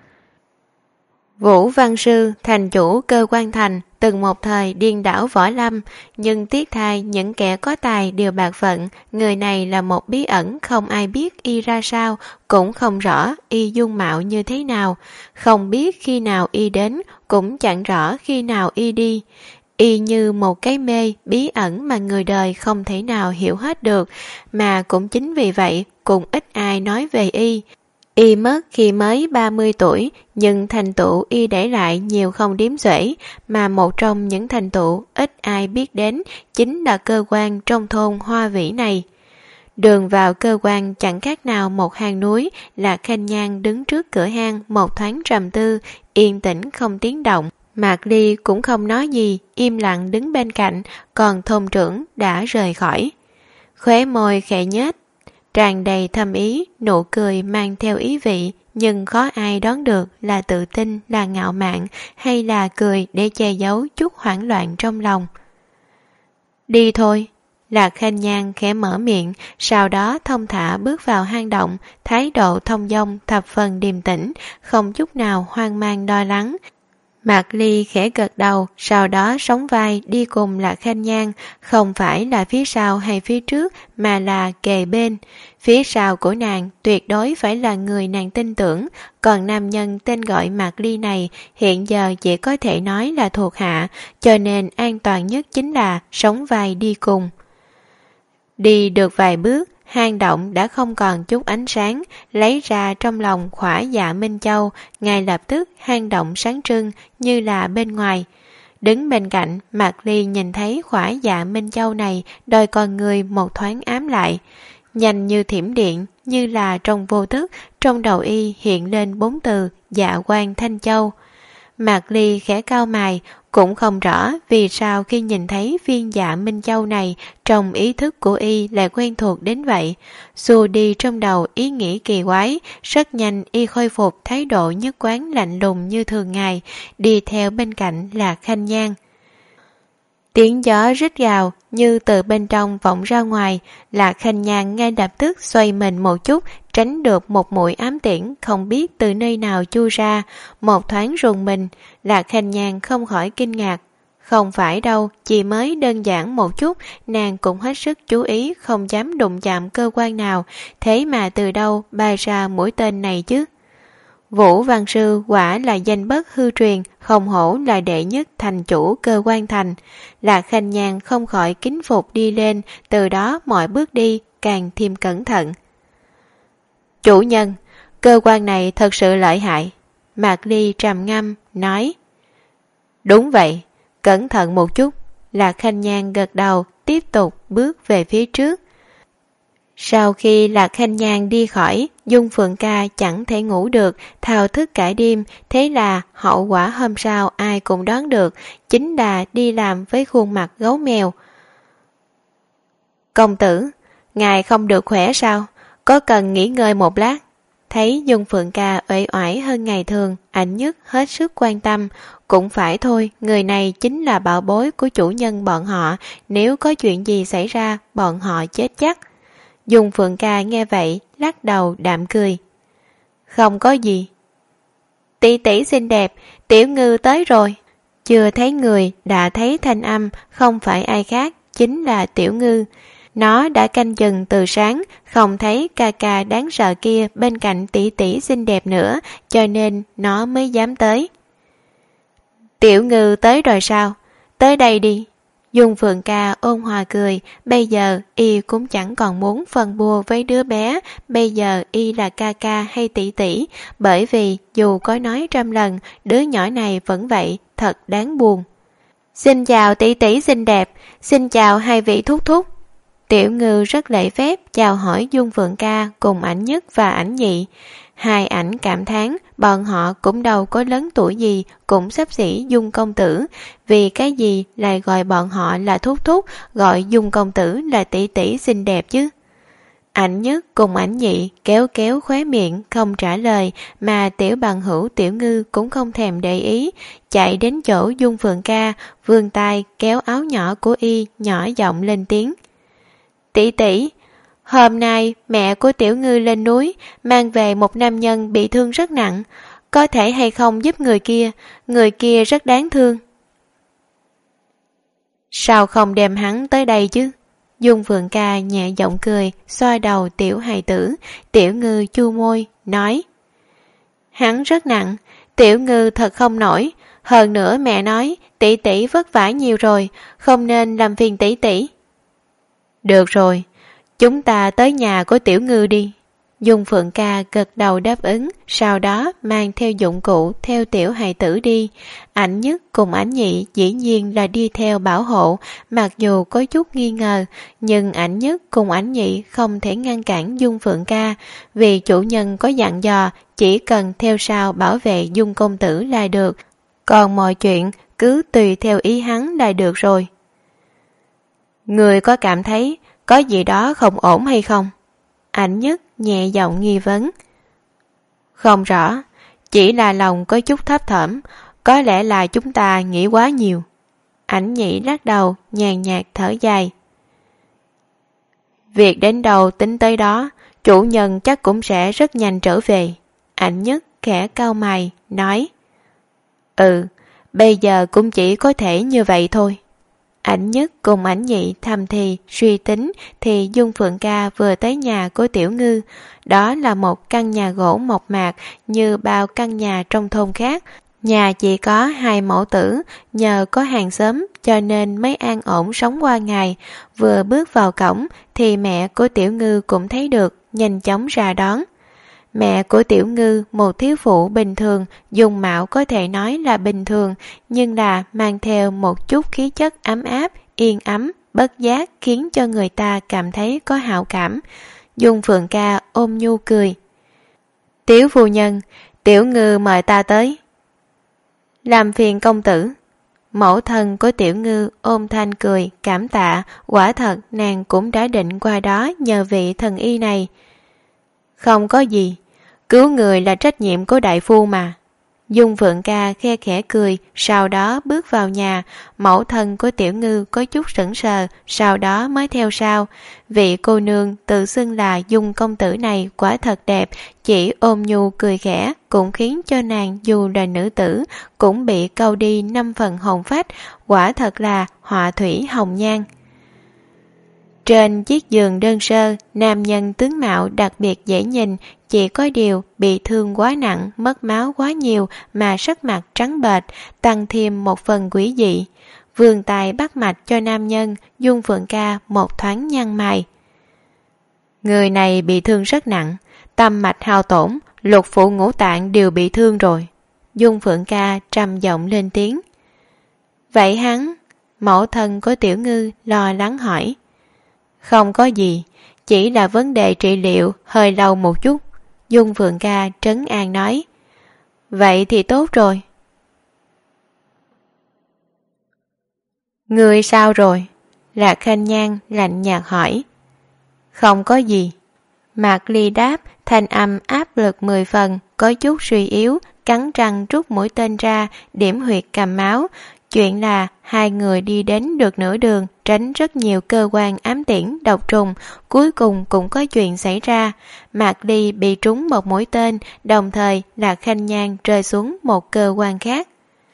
Speaker 2: Vũ Văn Sư, thành chủ cơ quan thành, từng một thời điên đảo võ lâm, nhưng tiếc thay những kẻ có tài đều bạc phận. Người này là một bí ẩn, không ai biết y ra sao, cũng không rõ y dung mạo như thế nào, không biết khi nào y đến, cũng chẳng rõ khi nào y đi. Y như một cái mê bí ẩn mà người đời không thể nào hiểu hết được, mà cũng chính vì vậy cũng ít ai nói về y. Y mất khi mới 30 tuổi, nhưng thành tựu y để lại nhiều không đếm xuể, mà một trong những thành tựu ít ai biết đến chính là cơ quan trong thôn Hoa Vĩ này. Đường vào cơ quan chẳng khác nào một hang núi, là Khanh Nhan đứng trước cửa hang một thoáng trầm tư, yên tĩnh không tiếng động. Mạc Ly cũng không nói gì, im lặng đứng bên cạnh, còn thôn trưởng đã rời khỏi. Khóe môi khẽ nhếch, tràn đầy thâm ý, nụ cười mang theo ý vị, nhưng khó ai đoán được là tự tin, là ngạo mạn, hay là cười để che giấu chút hoảng loạn trong lòng. Đi thôi. Là Khanh Nhan khẽ mở miệng, sau đó thông thả bước vào hang động, thái độ thông dong thập phần điềm tĩnh, không chút nào hoang mang lo lắng. Mạc Ly khẽ gật đầu, sau đó sóng vai đi cùng Lạc Khanh Nhan, không phải là phía sau hay phía trước mà là kề bên. Phía sau của nàng tuyệt đối phải là người nàng tin tưởng, còn nam nhân tên gọi Mạc Ly này hiện giờ chỉ có thể nói là thuộc hạ, cho nên an toàn nhất chính là sóng vai đi cùng. Đi được vài bước, hang động đã không còn chút ánh sáng, lấy ra trong lòng Khỏa Dạ Minh Châu, ngay lập tức hang động sáng trưng như là bên ngoài. Đứng bên cạnh, Mạc Ly nhìn thấy Khỏa Dạ Minh Châu này, đôi con người một thoáng ám lại. Nhanh như thiểm điện, như là trong vô thức, trong đầu y hiện lên 4 từ Dạ Quang Thanh Châu. Mạc Ly khẽ cau mày, cũng không rõ vì sao khi nhìn thấy viên Dạ Minh Châu này, trong ý thức của y lại quen thuộc đến vậy. Xua đi trong đầu ý nghĩ kỳ quái, rất nhanh y khôi phục thái độ nhất quán lạnh lùng như thường ngày, đi theo bên cạnh là Khanh Nhan. Tiếng gió rít gào như từ bên trong vọng ra ngoài, là Khanh Nhan ngay lập tức xoay mình một chút, tránh được một mũi ám tiễn không biết từ nơi nào chui ra. Một thoáng rùng mình, là Khanh Nhan không khỏi kinh ngạc. Không phải đâu, chỉ mới đơn giản một chút, nàng cũng hết sức chú ý không dám đụng chạm cơ quan nào, thế mà từ đâu bay ra mũi tên này chứ? Vũ Văn Sư quả là danh bất hư truyền, không hổ là đệ nhất thành chủ cơ quan thành. Lạc Khanh Nhan không khỏi kính phục đi lên, từ đó mọi bước đi càng thêm cẩn thận. Chủ nhân, cơ quan này thật sự lợi hại. Mạc Ly trầm ngâm, nói. Đúng vậy, cẩn thận một chút. Lạc Khanh Nhan gật đầu, tiếp tục bước về phía trước. Sau khi Lạc Khanh Nhan đi khỏi, Dung Phượng Ca chẳng thể ngủ được, thao thức cả đêm, thế là hậu quả hôm sau ai cũng đoán được, chính là đi làm với khuôn mặt gấu mèo. Công tử, ngài không được khỏe sao? Có cần nghỉ ngơi một lát? Thấy Dung Phượng Ca uể oải hơn ngày thường, Ảnh Nhất hết sức quan tâm. Cũng phải thôi, người này chính là bảo bối của chủ nhân bọn họ, nếu có chuyện gì xảy ra, bọn họ chết chắc. Dung Phượng Ca nghe vậy, lắc đầu đạm cười. Không có gì. Tỷ tỷ xinh đẹp, Tiểu Ngư tới rồi. Chưa thấy người, đã thấy thanh âm, không phải ai khác, chính là Tiểu Ngư. Nó đã canh chừng từ sáng, không thấy ca ca đáng sợ kia bên cạnh tỷ tỷ xinh đẹp nữa, cho nên nó mới dám tới. Tiểu Ngư tới rồi sao? Tới đây đi. Dung Phượng Ca ôn hòa cười, bây giờ y cũng chẳng còn muốn phân bua với đứa bé, bây giờ y là ca ca hay tỷ tỷ, bởi vì dù có nói trăm lần, đứa nhỏ này vẫn vậy, thật đáng buồn. Xin chào tỷ tỷ xinh đẹp, xin chào hai vị thúc thúc. Tiểu Ngư rất lễ phép chào hỏi Dung Phượng Ca cùng Ảnh Nhất và Ảnh Nhị. Hai ảnh cảm thán bọn họ cũng đâu có lớn tuổi gì, cũng xấp xỉ Dung công tử, vì cái gì lại gọi bọn họ là thúc thúc, gọi Dung công tử là tỷ tỷ xinh đẹp chứ. Ảnh Nhất cùng Ảnh Nhị kéo kéo khóe miệng không trả lời, mà tiểu bằng hữu Tiểu Ngư cũng không thèm để ý, chạy đến chỗ Dung Phượng Ca, vươn tay kéo áo nhỏ của y, nhỏ giọng lên tiếng. Tỷ tỷ, hôm nay mẹ của Tiểu Ngư lên núi, mang về một nam nhân bị thương rất nặng, có thể hay không giúp người kia rất đáng thương. Sao không đem hắn tới đây chứ? Dung Phượng Ca nhẹ giọng cười, xoa đầu tiểu hài tử. Tiểu Ngư chu môi, nói. Hắn rất nặng, Tiểu Ngư thật không nổi. Hơn nữa mẹ nói, tỷ tỷ vất vả nhiều rồi, không nên làm phiền tỷ tỷ. Được rồi, chúng ta tới nhà của Tiểu Ngư đi. Dung Phượng Ca gật đầu đáp ứng, sau đó mang theo dụng cụ theo tiểu hài tử đi. Ảnh Nhất cùng Ảnh Nhị dĩ nhiên là đi theo bảo hộ, mặc dù có chút nghi ngờ, nhưng Ảnh Nhất cùng Ảnh Nhị không thể ngăn cản Dung Phượng Ca, vì chủ nhân có dặn dò chỉ cần theo sau bảo vệ Dung công tử là được, còn mọi chuyện cứ tùy theo ý hắn là được rồi. Người có cảm thấy có gì đó không ổn hay không? Ảnh Nhất nhẹ giọng nghi vấn. Không rõ, chỉ là lòng có chút thấp thỏm, có lẽ là chúng ta nghĩ quá nhiều. Ảnh Nhị lắc đầu, nhàn nhạt thở dài. Việc đến đầu tính tới đó, chủ nhân chắc cũng sẽ rất nhanh trở về. Ảnh Nhất khẽ cau mày, nói. bây giờ cũng chỉ có thể như vậy thôi. Ảnh Nhất cùng ảnh Nhị thầm thì suy tính thì Dung Phượng Ca vừa tới nhà của Tiểu Ngư. Đó là một căn nhà gỗ mộc mạc như bao căn nhà trong thôn khác. Nhà chỉ có 2 mẫu tử, nhờ có hàng xóm cho nên mới an ổn sống qua ngày. Vừa bước vào cổng thì mẹ của Tiểu Ngư cũng thấy được, nhanh chóng ra đón. Mẹ của Tiểu Ngư, một thiếu phụ bình thường, dung mạo có thể nói là bình thường, nhưng là mang theo một chút khí chất ấm áp, yên ấm, bất giác khiến cho người ta cảm thấy có hảo cảm. Dung Phượng Ca ôm nhu cười. Tiểu phu nhân, Tiểu Ngư mời ta tới. Làm phiền công tử. Mẫu thân của Tiểu Ngư ôm thanh cười, cảm tạ, quả thật nàng cũng đã định qua đó nhờ vị thần y này. Không có gì, cứu người là trách nhiệm của đại phu mà. Dung Phượng Ca khe khẽ cười, sau đó bước vào nhà. Mẫu thân của Tiểu Ngư có chút sững sờ, sau đó mới theo sau. Vị cô nương tự xưng là Dung công tử này quả thật đẹp, chỉ ôm nhu cười khẽ cũng khiến cho nàng dù là nữ tử cũng bị câu đi 5 phần hồn phách, quả thật là họa thủy hồng nhan. Trên chiếc giường đơn sơ, nam nhân tướng mạo đặc biệt dễ nhìn, chỉ có điều bị thương quá nặng, mất máu quá nhiều mà sắc mặt trắng bệch, tăng thêm một phần quỷ dị. Vươn tay bắt mạch cho nam nhân, Dung Phượng Ca một thoáng nhăn mày. Người này bị thương rất nặng, tâm mạch hao tổn, lục phủ ngũ tạng đều bị thương rồi. Dung Phượng Ca trầm giọng lên tiếng. Vậy hắn? Mẫu thân của Tiểu Ngư lo lắng hỏi. Không có gì, chỉ là vấn đề trị liệu hơi lâu một chút. Dung Phượng Ca trấn an nói. Vậy thì tốt rồi. Người sao rồi? Lạc Khanh Nhan lạnh nhạt hỏi. Không có gì. Mạc Ly đáp, thanh âm áp lực 10 phần, có chút suy yếu, cắn răng rút mũi tên ra, điểm huyệt cầm máu. Chuyện là hai người đi đến được nửa đường, tránh rất nhiều cơ quan ám tiễn, độc trùng, cuối cùng cũng có chuyện xảy ra. Mạc Ly bị trúng một mũi tên, đồng thời Lạc Khanh Nhan rơi xuống một cơ quan khác.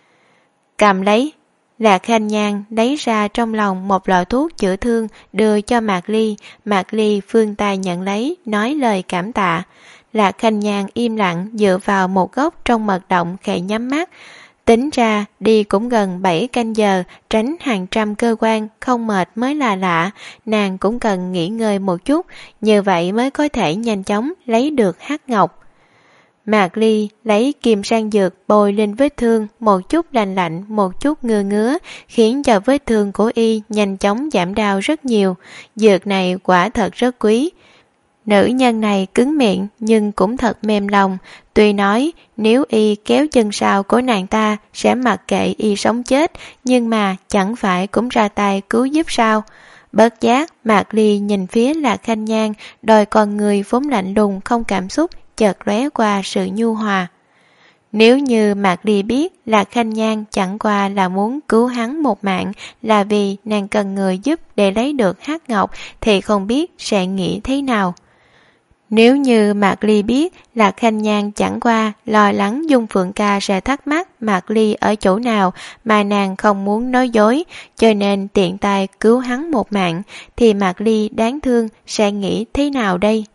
Speaker 2: Cầm lấy. Lạc Khanh Nhan lấy ra trong lòng một lọ thuốc chữa thương đưa cho Mạc Ly. Mạc Ly vươn tay nhận lấy, nói lời cảm tạ. Lạc Khanh Nhan im lặng dựa vào một góc trong mật động khẽ nhắm mắt. Tính ra đi cũng gần 7 canh giờ, tránh hàng trăm cơ quan, không mệt mới là lạ. Nàng cũng cần nghỉ ngơi một chút, như vậy mới có thể nhanh chóng lấy được hắc ngọc. Mạc Ly lấy kim sang dược bôi lên vết thương, một chút lạnh lạnh, một chút ngứa ngứa, khiến cho vết thương của y nhanh chóng giảm đau rất nhiều. Dược này quả thật rất quý. Nữ nhân này cứng miệng nhưng cũng thật mềm lòng, tuy nói nếu y kéo chân sau của nàng ta sẽ mặc kệ y sống chết, nhưng mà chẳng phải cũng ra tay cứu giúp sao. Bất giác Mạc Ly nhìn phía Lạc Khanh Nhan, đôi con người vốn lạnh lùng không cảm xúc chợt lóe qua sự nhu hòa. Nếu như Mạc Ly biết Lạc Khanh Nhan chẳng qua là muốn cứu hắn một mạng, là vì nàng cần người giúp để lấy được hắc ngọc, thì không biết sẽ nghĩ thế nào. Nếu như Mạc Ly biết Lạc Khanh Nhan chẳng qua lo lắng Dung Phượng Ca sẽ thắc mắc Mạc Ly ở chỗ nào mà nàng không muốn nói dối, cho nên tiện tay cứu hắn một mạng, thì Mạc Ly đáng thương sẽ nghĩ thế nào đây?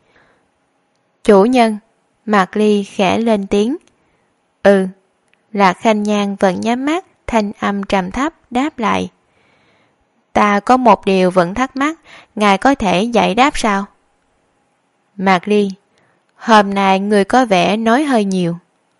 Speaker 2: Chủ nhân. Mạc Ly khẽ lên tiếng. Ừ. Lạc Khanh Nhan vẫn nhắm mắt, thanh âm trầm thấp đáp lại. Ta có một điều vẫn thắc mắc, ngài có thể giải đáp sao? Mạc Ly. Hôm nay người có vẻ nói hơi nhiều.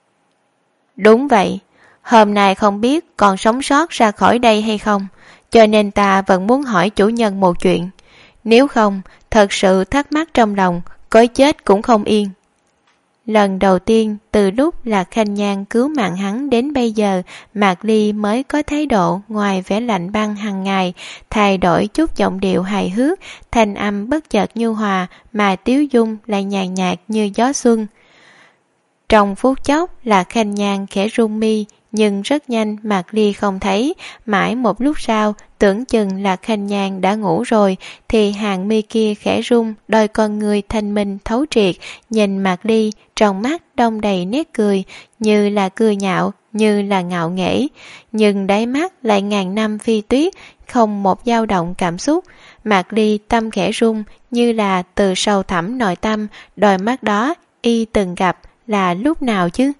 Speaker 2: Đúng vậy, hôm nay không biết còn sống sót ra khỏi đây hay không, cho nên ta vẫn muốn hỏi chủ nhân một chuyện. Nếu không, thật sự thắc mắc trong lòng, có chết cũng không yên. Lần đầu tiên từ lúc Lạc Khanh Nhan cứu mạng hắn đến bây giờ, Mạc Ly mới có thái độ ngoài vẻ lạnh băng hàng ngày, thay đổi chút giọng điệu hài hước, thanh âm bất chợt nhu hòa mà tiếu dung lại nhàn nhạt như gió xuân. Trong phút chốc, Lạc Khanh Nhan khẽ rung mi, nhưng rất nhanh Mạc Ly không thấy. Mãi một lúc sau, tưởng chừng Lạc Khanh Nhan đã ngủ rồi, thì hàng mi kia khẽ rung, đôi con người thanh minh thấu triệt, nhìn Mạc Ly, trong mắt đong đầy nét cười, như là cười nhạo, như là ngạo nghễ, nhưng đáy mắt lại ngàn năm phi tuyết, không một dao động cảm xúc. Mạc Ly tâm khẽ rung, như là từ sâu thẳm nội tâm, đôi mắt đó y từng gặp là lúc nào chứ?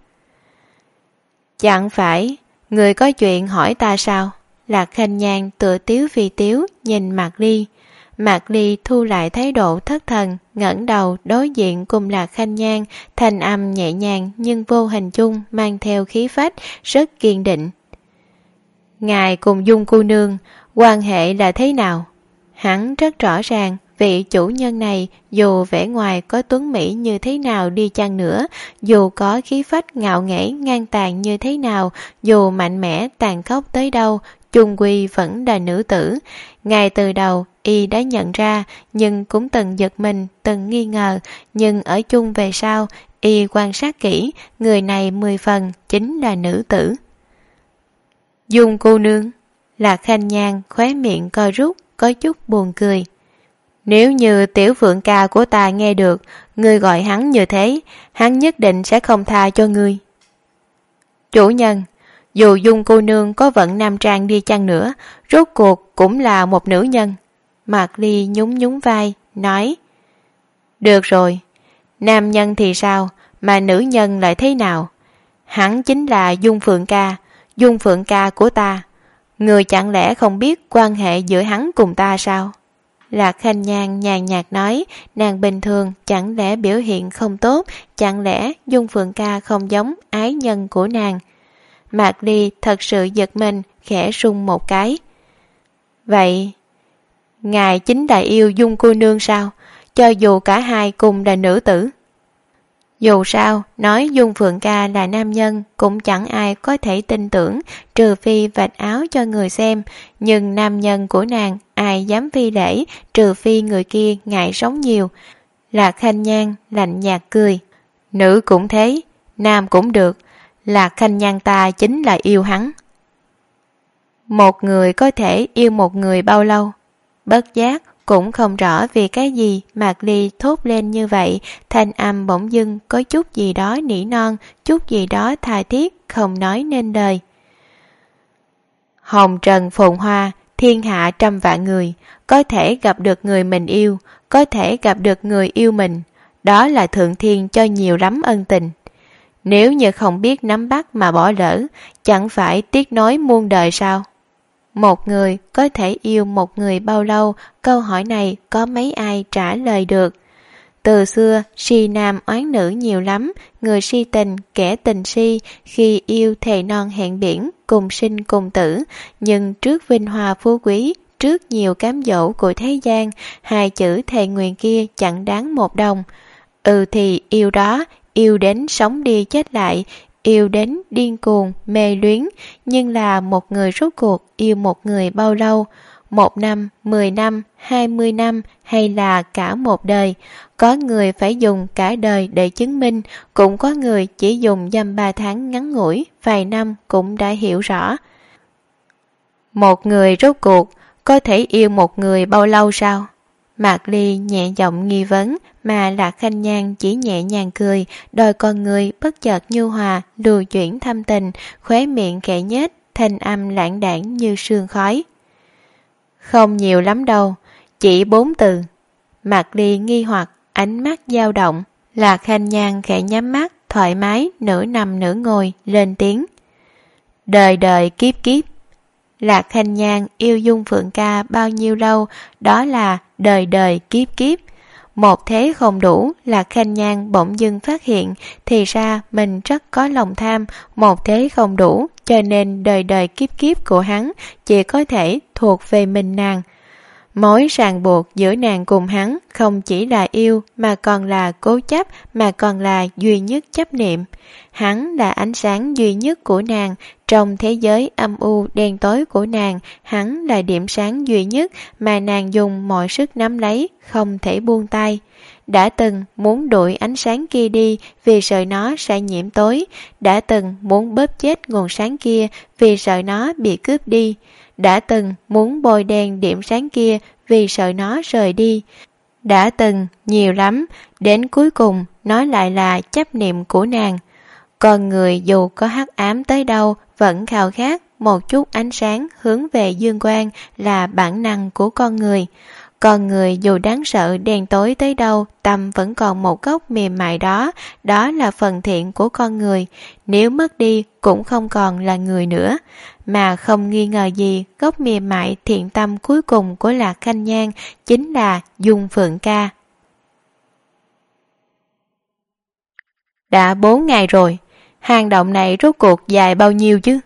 Speaker 2: Chẳng phải người có chuyện hỏi ta sao? Lạc Khanh Nhan tựa tiếu phi tiếu nhìn Mạc Ly. Mạc Ly thu lại thái độ thất thần, ngẩng đầu đối diện cùng Lạc Khanh Nhan, thanh âm nhẹ nhàng nhưng vô hình chung mang theo khí phách, rất kiên định. Ngài cùng Dung cô nương, quan hệ là thế nào? Hắn rất rõ ràng, vị chủ nhân này dù vẻ ngoài có tuấn mỹ như thế nào đi chăng nữa, dù có khí phách ngạo nghễ ngang tàn như thế nào, dù mạnh mẽ tàn khốc tới đâu, chung quy vẫn là nữ tử. Ngay từ đầu y đã nhận ra, nhưng cũng từng giật mình, từng nghi ngờ, nhưng ở chung về sau y quan sát kỹ, người này 10 phần chính là nữ tử. Dung cô nương. Lạc Khanh Nhan khóe miệng co rút, có chút buồn cười. Nếu như tiểu phượng ca của ta nghe được ngươi gọi hắn như thế, hắn nhất định sẽ không tha cho ngươi. Chủ nhân, dù Dung cô nương có vận nam trang đi chăng nữa, rốt cuộc cũng là một nữ nhân. Mạc Ly nhún nhún vai, nói. Được rồi, nam nhân thì sao, mà nữ nhân lại thế nào? Hắn chính là Dung Phượng ca của ta. Người chẳng lẽ không biết quan hệ giữa hắn cùng ta sao? Lạc Khanh Nhan nhàn nhạt nói, nàng bình thường chẳng lẽ biểu hiện không tốt, chẳng lẽ Dung Phượng ca không giống ái nhân của nàng? Mạc Ly thật sự giật mình, khẽ rung một cái. Vậy, ngài chính là yêu Dung cô nương sao? Cho dù cả hai cùng là nữ tử. Dù sao, nói Dung Phượng ca là nam nhân cũng chẳng ai có thể tin tưởng, trừ phi vạch áo cho người xem, nhưng nam nhân của nàng ai dám phi lễ, trừ phi người kia ngại sống nhiều. Lạc Khanh Nhan lạnh nhạt cười. Nữ cũng thế, nam cũng được, Lạc Khanh Nhan ta chính là yêu hắn. Một người có thể yêu một người bao lâu? Bất giác cũng không rõ vì cái gì Mạc Ly thốt lên như vậy, thanh âm bỗng dưng có chút gì đó nỉ non, chút gì đó tha thiết, không nói nên lời. Hồng trần phồn hoa, thiên hạ trăm vạn người, có thể gặp được người mình yêu, có thể gặp được người yêu mình, đó là thượng thiên cho nhiều lắm ân tình. Nếu như không biết nắm bắt mà bỏ lỡ, chẳng phải tiếc nối muôn đời sao? Một người có thể yêu một người bao lâu, câu hỏi này có mấy ai trả lời được. Từ xưa, si nam oán nữ nhiều lắm, người si tình, kẻ tình si, khi yêu thề non hẹn biển, cùng sinh cùng tử, nhưng trước vinh hoa phú quý, trước nhiều cám dỗ của thế gian, hai chữ thề nguyện kia chẳng đáng một đồng. Thì yêu đó, yêu đến sống đi chết lại, yêu đến điên cuồng, mê luyến, nhưng là một người rốt cuộc yêu một người bao lâu? 1 năm, 10 năm, 20 năm hay là cả một đời? Có người phải dùng cả đời để chứng minh, cũng có người chỉ dùng dăm 3 tháng ngắn ngủi, vài năm cũng đã hiểu rõ. Một người rốt cuộc có thể yêu một người bao lâu sao? Mạc Ly nhẹ giọng nghi vấn, mà Lạc Khanh Nhan chỉ nhẹ nhàng cười, đôi con người bất chợt nhu hòa, lưu chuyển thâm tình, khóe miệng khẽ nhếch, thanh âm lãng đãng như sương khói. Không nhiều lắm đâu, chỉ 4 từ. Mạc Ly nghi hoặc, ánh mắt dao động. Lạc Khanh Nhan khẽ nhắm mắt, thoải mái, nửa nằm nửa ngồi, lên tiếng. Đời đời kiếp kiếp. Lạc Khanh Nhan yêu Dung Phượng ca bao nhiêu lâu, đó là đời đời kiếp kiếp. Một thế không đủ, Lạc Khanh Nhan bỗng dưng phát hiện, thì ra mình rất có lòng tham, một thế không đủ, cho nên đời đời kiếp kiếp của hắn chỉ có thể thuộc về mình nàng. Mối ràng buộc giữa nàng cùng hắn không chỉ là yêu, mà còn là cố chấp, mà còn là duy nhất chấp niệm. Hắn là ánh sáng duy nhất của nàng, trong thế giới âm u đen tối của nàng, hắn là điểm sáng duy nhất mà nàng dùng mọi sức nắm lấy, không thể buông tay. Đã từng muốn đuổi ánh sáng kia đi vì sợ nó sẽ nhiễm tối, đã từng muốn bóp chết nguồn sáng kia vì sợ nó bị cướp đi, đã từng muốn bôi đen điểm sáng kia vì sợ nó rời đi. Đã từng nhiều lắm, đến cuối cùng nó lại là chấp niệm của nàng. Con người dù có hắc ám tới đâu vẫn khao khát một chút ánh sáng hướng về dương quang là bản năng của con người. Con người dù đáng sợ đen tối tới đâu, tâm vẫn còn một góc mềm mại đó, đó là phần thiện của con người. Nếu mất đi cũng không còn là người nữa. Mà không nghi ngờ gì, góc mềm mại thiện tâm cuối cùng của Lạc Khanh Nhan chính là Dung Phượng Ca. Đã 4 ngày rồi, hang động này rốt cuộc dài bao nhiêu chứ?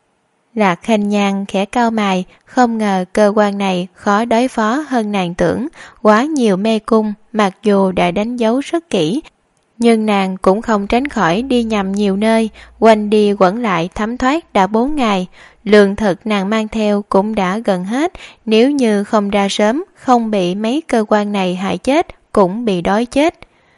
Speaker 2: Lạc Khanh Nhan khẽ cau mày, không ngờ cơ quan này khó đối phó hơn nàng tưởng, quá nhiều mê cung, mặc dù đã đánh dấu rất kỹ, nhưng nàng cũng không tránh khỏi đi nhầm nhiều nơi, quanh đi quẩn lại thấm thoát đã 4 ngày, lương thực nàng mang theo cũng đã gần hết, nếu như không ra sớm, không bị mấy cơ quan này hại chết, cũng bị đói chết.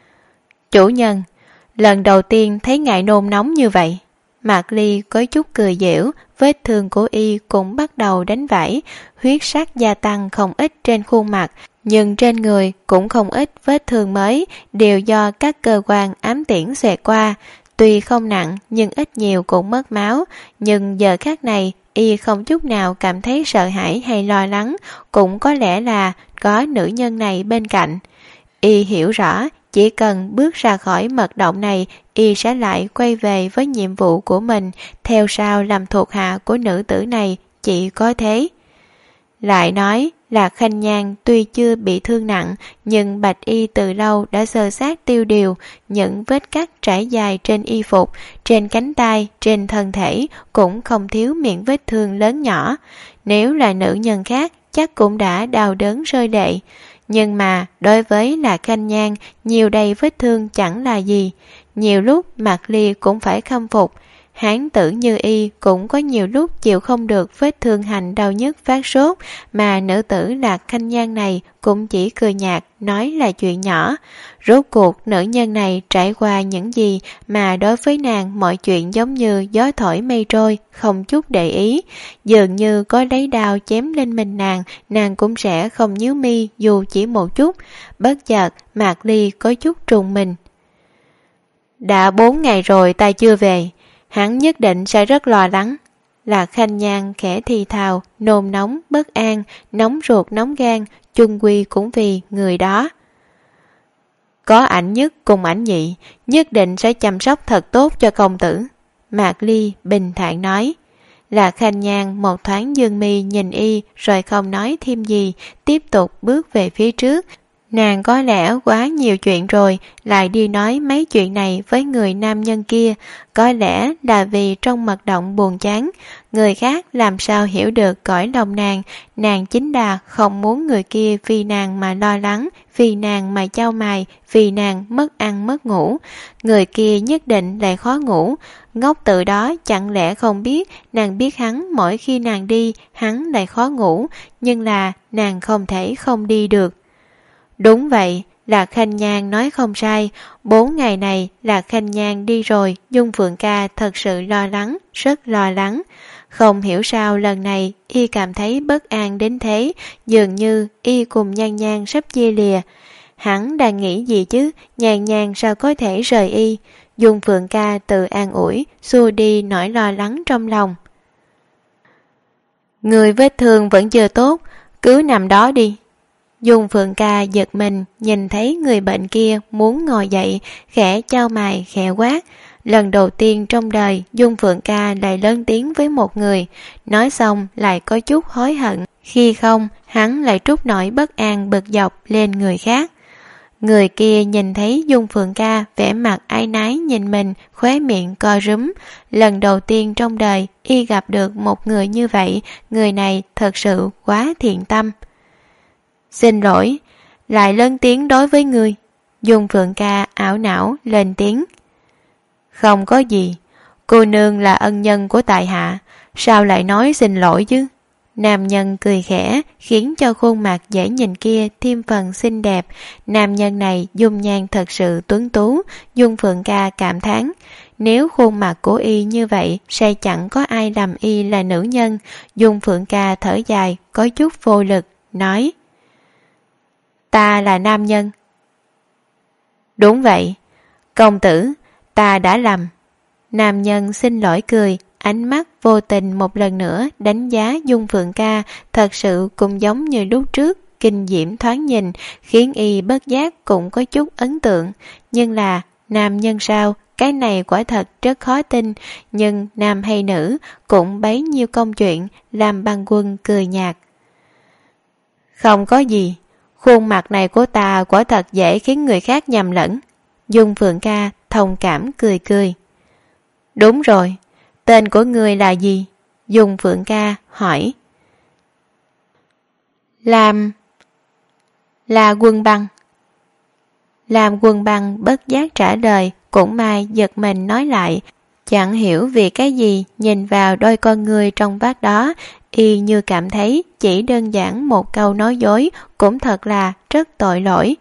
Speaker 2: Chủ nhân, lần đầu tiên thấy ngài nôn nóng như vậy. Mạc Ly có chút cười giễu, vết thương của y cũng bắt đầu đánh vảy, huyết sắc gia tăng không ít trên khuôn mặt, nhưng trên người cũng không ít vết thương mới, đều do các cơ quan ám tiễn xẹt qua. Tuy không nặng nhưng ít nhiều cũng mất máu, nhưng giờ khắc này y không chút nào cảm thấy sợ hãi hay lo lắng, cũng có lẽ là có nữ nhân này bên cạnh. Y hiểu rõ, chỉ cần bước ra khỏi mật động này, y sẽ lại quay về với nhiệm vụ của mình, theo sau làm thuộc hạ của nữ tử này, chỉ có thế. Lại nói, Lạc Khanh Nhan tuy chưa bị thương nặng, nhưng bạch y từ lâu đã sơ sát tiêu điều, những vết cắt trải dài trên y phục, trên cánh tay, trên thân thể, cũng không thiếu miệng vết thương lớn nhỏ. Nếu là nữ nhân khác, chắc cũng đã đau đớn rơi lệ. Nhưng mà đối với Lạc Khanh Nhan, nhiều đầy vết thương chẳng là gì. Nhiều lúc Mạc Ly cũng phải khâm phục. Hán tử như y cũng có nhiều lúc chịu không được vết thương hành đau nhức phát sốt, mà nữ tử Lạc Khanh Nhan này cũng chỉ cười nhạt nói là chuyện nhỏ. Rốt cuộc nữ nhân này trải qua những gì mà đối với nàng mọi chuyện giống như gió thổi mây trôi, không chút để ý. Dường như có lấy đao chém lên mình nàng cũng sẽ không nhíu mi dù chỉ một chút. Bất chợt Mạc Ly có chút trùng mình. Đã 4 ngày rồi ta chưa về, hắn nhất định sẽ rất lo lắng. Lạc Khanh Nhan khẽ thì thào, nôn nóng, bất an, nóng ruột nóng gan, chung quy cũng vì người đó. Có ảnh nhất cùng ảnh nhị, nhất định sẽ chăm sóc thật tốt cho công tử. Mạc Ly bình thản nói. Lạc Khanh Nhan một thoáng dương mi nhìn y rồi không nói thêm gì, tiếp tục bước về phía trước. Nàng có lẽ quá nhiều chuyện rồi, lại đi nói mấy chuyện này với người nam nhân kia, có lẽ là vì trong mật động buồn chán. Người khác làm sao hiểu được cõi lòng nàng chính là không muốn người kia vì nàng mà lo lắng, vì nàng mà chau mày, vì nàng mất ăn mất ngủ. Người kia nhất định lại khó ngủ, ngốc tự đó chẳng lẽ không biết, nàng biết hắn mỗi khi nàng đi, hắn lại khó ngủ, nhưng là nàng không thể không đi được. Đúng vậy, Lạc Khanh Nhan nói không sai, 4 ngày này Lạc Khanh Nhan đi rồi, Dung Phượng Ca thật sự lo lắng, rất lo lắng. Không hiểu sao lần này y cảm thấy bất an đến thế, dường như y cùng Nhan Nhan sắp chia lìa. Hắn đang nghĩ gì chứ, Nhan Nhan sao có thể rời y. Dung Phượng Ca tự an ủi, xua đi nỗi lo lắng trong lòng. Người vết thương vẫn chưa tốt, cứ nằm đó đi. Dung Phượng Ca giật mình, nhìn thấy người bệnh kia muốn ngồi dậy, khẽ chau mày khẽ quát. Lần đầu tiên trong đời Dung Phượng Ca lại lớn tiếng với một người, nói xong lại có chút hối hận, khi không hắn lại trút nỗi bất an bực dọc lên người khác. Người kia nhìn thấy Dung Phượng Ca vẻ mặt áy náy nhìn mình, khóe miệng co rúm. Lần đầu tiên trong đời y gặp được một người như vậy, người này thật sự quá thiện tâm. Xin lỗi, lại lớn tiếng đối với người. Dung Phượng Ca ảo não lên tiếng. Không có gì, cô nương là ân nhân của tại hạ, sao lại nói xin lỗi chứ? Nam nhân cười khẽ, khiến cho khuôn mặt dễ nhìn kia thêm phần xinh đẹp. Nam nhân này dung nhan thật sự tuấn tú, Dung Phượng Ca cảm thán. Nếu khuôn mặt của y như vậy, sẽ chẳng có ai làm y là nữ nhân. Dung Phượng Ca thở dài, có chút vô lực, nói. Ta là nam nhân. Đúng vậy, công tử, ta đã lầm. Nam nhân xin lỗi cười, ánh mắt vô tình một lần nữa đánh giá Dung Phượng ca, thật sự cũng giống như lúc trước, kinh diễm thoáng nhìn, khiến y bất giác cũng có chút ấn tượng. Nhưng là, nam nhân sao, cái này quả thật rất khó tin, nhưng nam hay nữ cũng bấy nhiêu công chuyện, làm Băng Quân cười nhạt. Không có gì, khuôn mặt này của ta quả thật dễ khiến người khác nhầm lẫn. Dung Phượng ca thông cảm cười cười. Đúng rồi, tên của người là gì? Dung Phượng ca hỏi. Là Quân Băng. Làm Quân Băng bất giác trả lời, cũng may giật mình nói lại, chẳng hiểu vì cái gì nhìn vào đôi con người trong vắt đó, y như cảm thấy chỉ đơn giản một câu nói dối cũng thật là rất tội lỗi.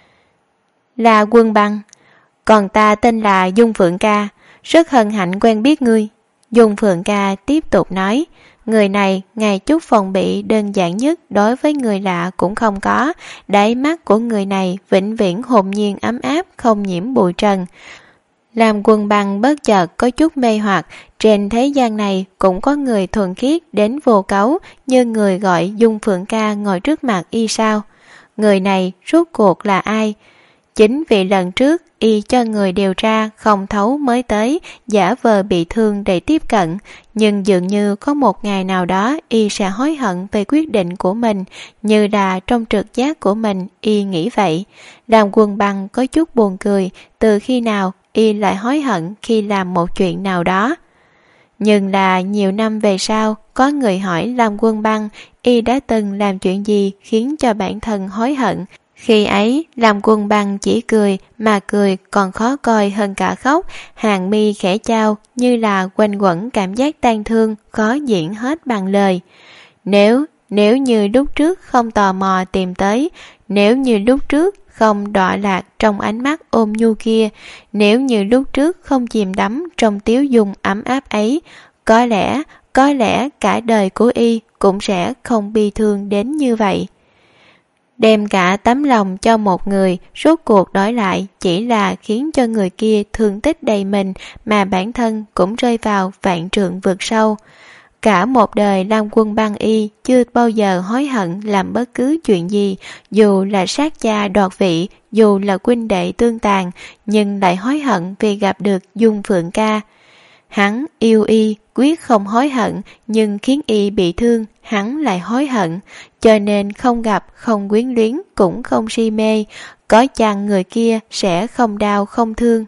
Speaker 2: Là Quân Băng, còn ta tên là Dung Phượng ca, rất hân hạnh quen biết ngươi. Dung Phượng ca tiếp tục nói, người này ngày chút phòng bị đơn giản nhất đối với người lạ cũng không có, đáy mắt của người này vĩnh viễn hồn nhiên ấm áp không nhiễm bụi trần. Làm Quân Băng bất chợt có chút mê hoặc, trên thế gian này cũng có người thuần khiết đến vô cấu như người gọi Dung Phượng ca ngồi trước mặt y sao? Người này rốt cuộc là ai? Chính vì lần trước y cho người điều tra không thấu mới tới, giả vờ bị thương để tiếp cận, nhưng dường như có một ngày nào đó y sẽ hối hận về quyết định của mình, như là trong trực giác của mình y nghĩ vậy. Làm Quân Băng có chút buồn cười, từ khi nào y lại hối hận khi làm một chuyện nào đó. Nhưng là nhiều năm về sau, có người hỏi Làm Quân Băng y đã từng làm chuyện gì khiến cho bản thân hối hận. Khi ấy, Làm Quân Băng chỉ cười, mà cười còn khó coi hơn cả khóc, hàng mi khẽ chao như là quanh quẩn cảm giác tang thương, khó diễn hết bằng lời. Nếu như lúc trước không tò mò tìm tới, nếu như lúc trước không đọa lạc trong ánh mắt ôm nhu kia, nếu như lúc trước không chìm đắm trong tiếu dung ấm áp ấy, có lẽ cả đời của y cũng sẽ không bi thương đến như vậy. Đem cả tấm lòng cho một người, rốt cuộc đổi lại chỉ là khiến cho người kia thương tích đầy mình, mà bản thân cũng rơi vào vạn trượng vực sâu. Cả một đời Lam Quân Băng y chưa bao giờ hối hận làm bất cứ chuyện gì, dù là sát cha đoạt vị, dù là huynh đệ tương tàn, nhưng lại hối hận vì gặp được Dung Phượng ca. Hắn yêu y, quyết không hối hận, nhưng khiến y bị thương, hắn lại hối hận, cho nên không gặp, không quyến luyến, cũng không si mê, có chăng người kia sẽ không đau không thương.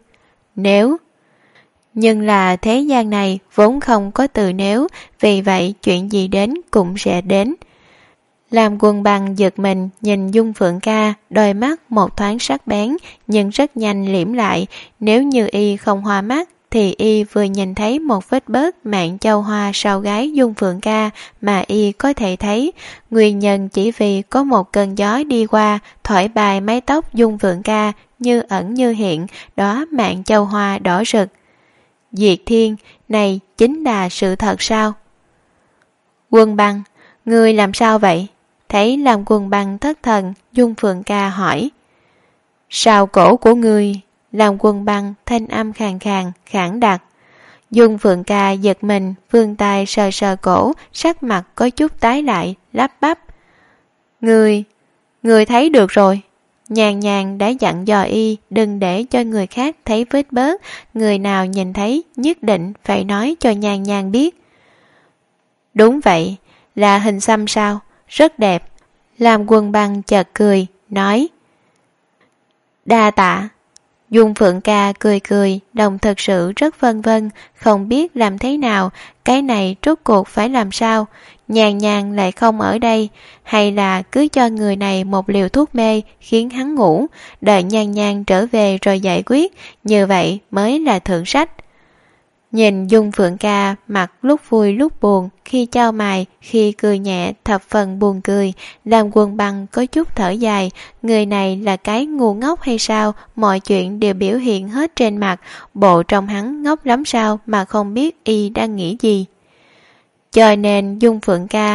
Speaker 2: Nhưng là thế gian này vốn không có từ nếu, vì vậy chuyện gì đến cũng sẽ đến. Làm Quân Băng giật mình nhìn Dung Phượng ca, đôi mắt một thoáng sắc bén, nhưng rất nhanh liễm lại, nếu như y không hoa mắt, thì y vừa nhìn thấy một vết bớt mạng châu hoa sau gái Dung Phượng ca mà y có thể thấy, nguyên nhân chỉ vì có một cơn gió đi qua, thổi bài mái tóc Dung Phượng ca, như ẩn như hiện, đó mạng châu hoa đỏ rực. Diệt Thiên, này chính là sự thật sao? Quân Băng, ngươi làm sao vậy? Thấy Làm Quân Băng thất thần, Dung Phượng ca hỏi. Sao cổ của ngươi? Làm Quân Băng thanh âm khàn khàn, khản đặc. Dung Phượng ca giật mình, vươn tay sờ sờ cổ, sắc mặt có chút tái lại, lắp bắp. Ngươi thấy được rồi. Nhàn nhàn đã dặn dò y đừng để cho người khác thấy vết bớt, người nào nhìn thấy nhất định phải nói cho nhàn nhàn biết. Đúng vậy, là hình xăm sao? Rất đẹp. Làm Quân Băng chợt cười, nói. Đa tạ. Dung Phượng ca cười cười, lòng thật sự rất phân vân, không biết làm thế nào, cái này rốt cuộc phải làm sao. Nhàn nhàn lại không ở đây, hay là cứ cho người này một liều thuốc mê khiến hắn ngủ, đợi nhàn nhàn trở về rồi giải quyết, như vậy mới là thượng sách. Nhìn Dung Phượng ca mặt lúc vui lúc buồn, khi chau mày, khi cười nhẹ thập phần buồn cười, Làm Quân Băng có chút thở dài, người này là cái ngu ngốc hay sao, mọi chuyện đều biểu hiện hết trên mặt, bộ trong hắn ngốc lắm sao mà không biết y đang nghĩ gì. Cho nên Dung Phượng ca,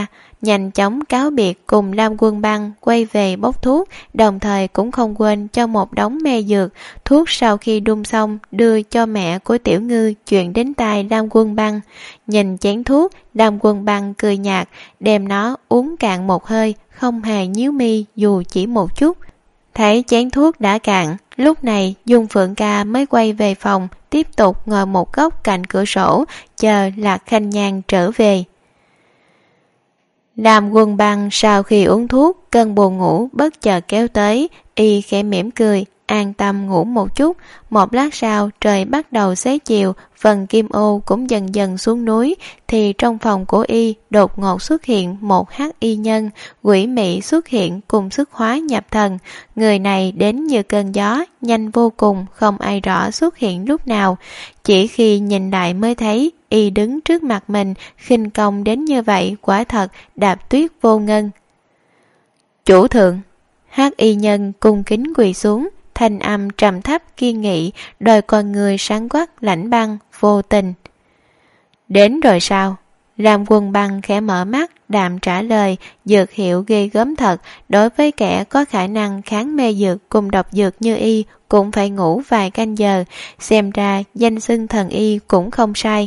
Speaker 2: nhanh chóng cáo biệt cùng Lam Quân Băng quay về bốc thuốc, đồng thời cũng không quên cho một đống mê dược. Thuốc sau khi đun xong đưa cho mẹ của Tiểu Ngư chuyển đến tai Lam Quân Băng. Nhìn chén thuốc, Lam Quân Băng cười nhạt, đem nó uống cạn một hơi, không hề nhíu mi dù chỉ một chút. Thấy chén thuốc đã cạn, lúc này Dung Phượng Ca mới quay về phòng, tiếp tục ngồi một góc cạnh cửa sổ, chờ Lạc Khanh Nhan trở về. Lam Quân Băng sau khi uống thuốc, cơn buồn ngủ bất chợt kéo tới, y khẽ mỉm cười, an tâm ngủ một chút. Một lát sau trời bắt đầu xế chiều, phần kim ô cũng dần dần xuống núi, thì trong phòng của y đột ngột xuất hiện một hắc y nhân, quỷ mị xuất hiện cùng sức hóa nhập thần. Người này đến như cơn gió, nhanh vô cùng, không ai rõ xuất hiện lúc nào. Chỉ khi nhìn lại mới thấy y đứng trước mặt mình, khinh công đến như vậy, quả thật đạp tuyết vô ngân. Chủ thượng. Hắc y nhân cung kính quỳ xuống, thanh âm trầm thấp kiên nghị, đôi con người sáng quắc lãnh băng vô tình. Đến rồi sao? Lam Quân Băng khẽ mở mắt, đạm trả lời, dược hiệu ghê gớm thật, đối với kẻ có khả năng kháng mê dược cùng độc dược như y cũng phải ngủ vài canh giờ, xem ra danh xưng thần y cũng không sai.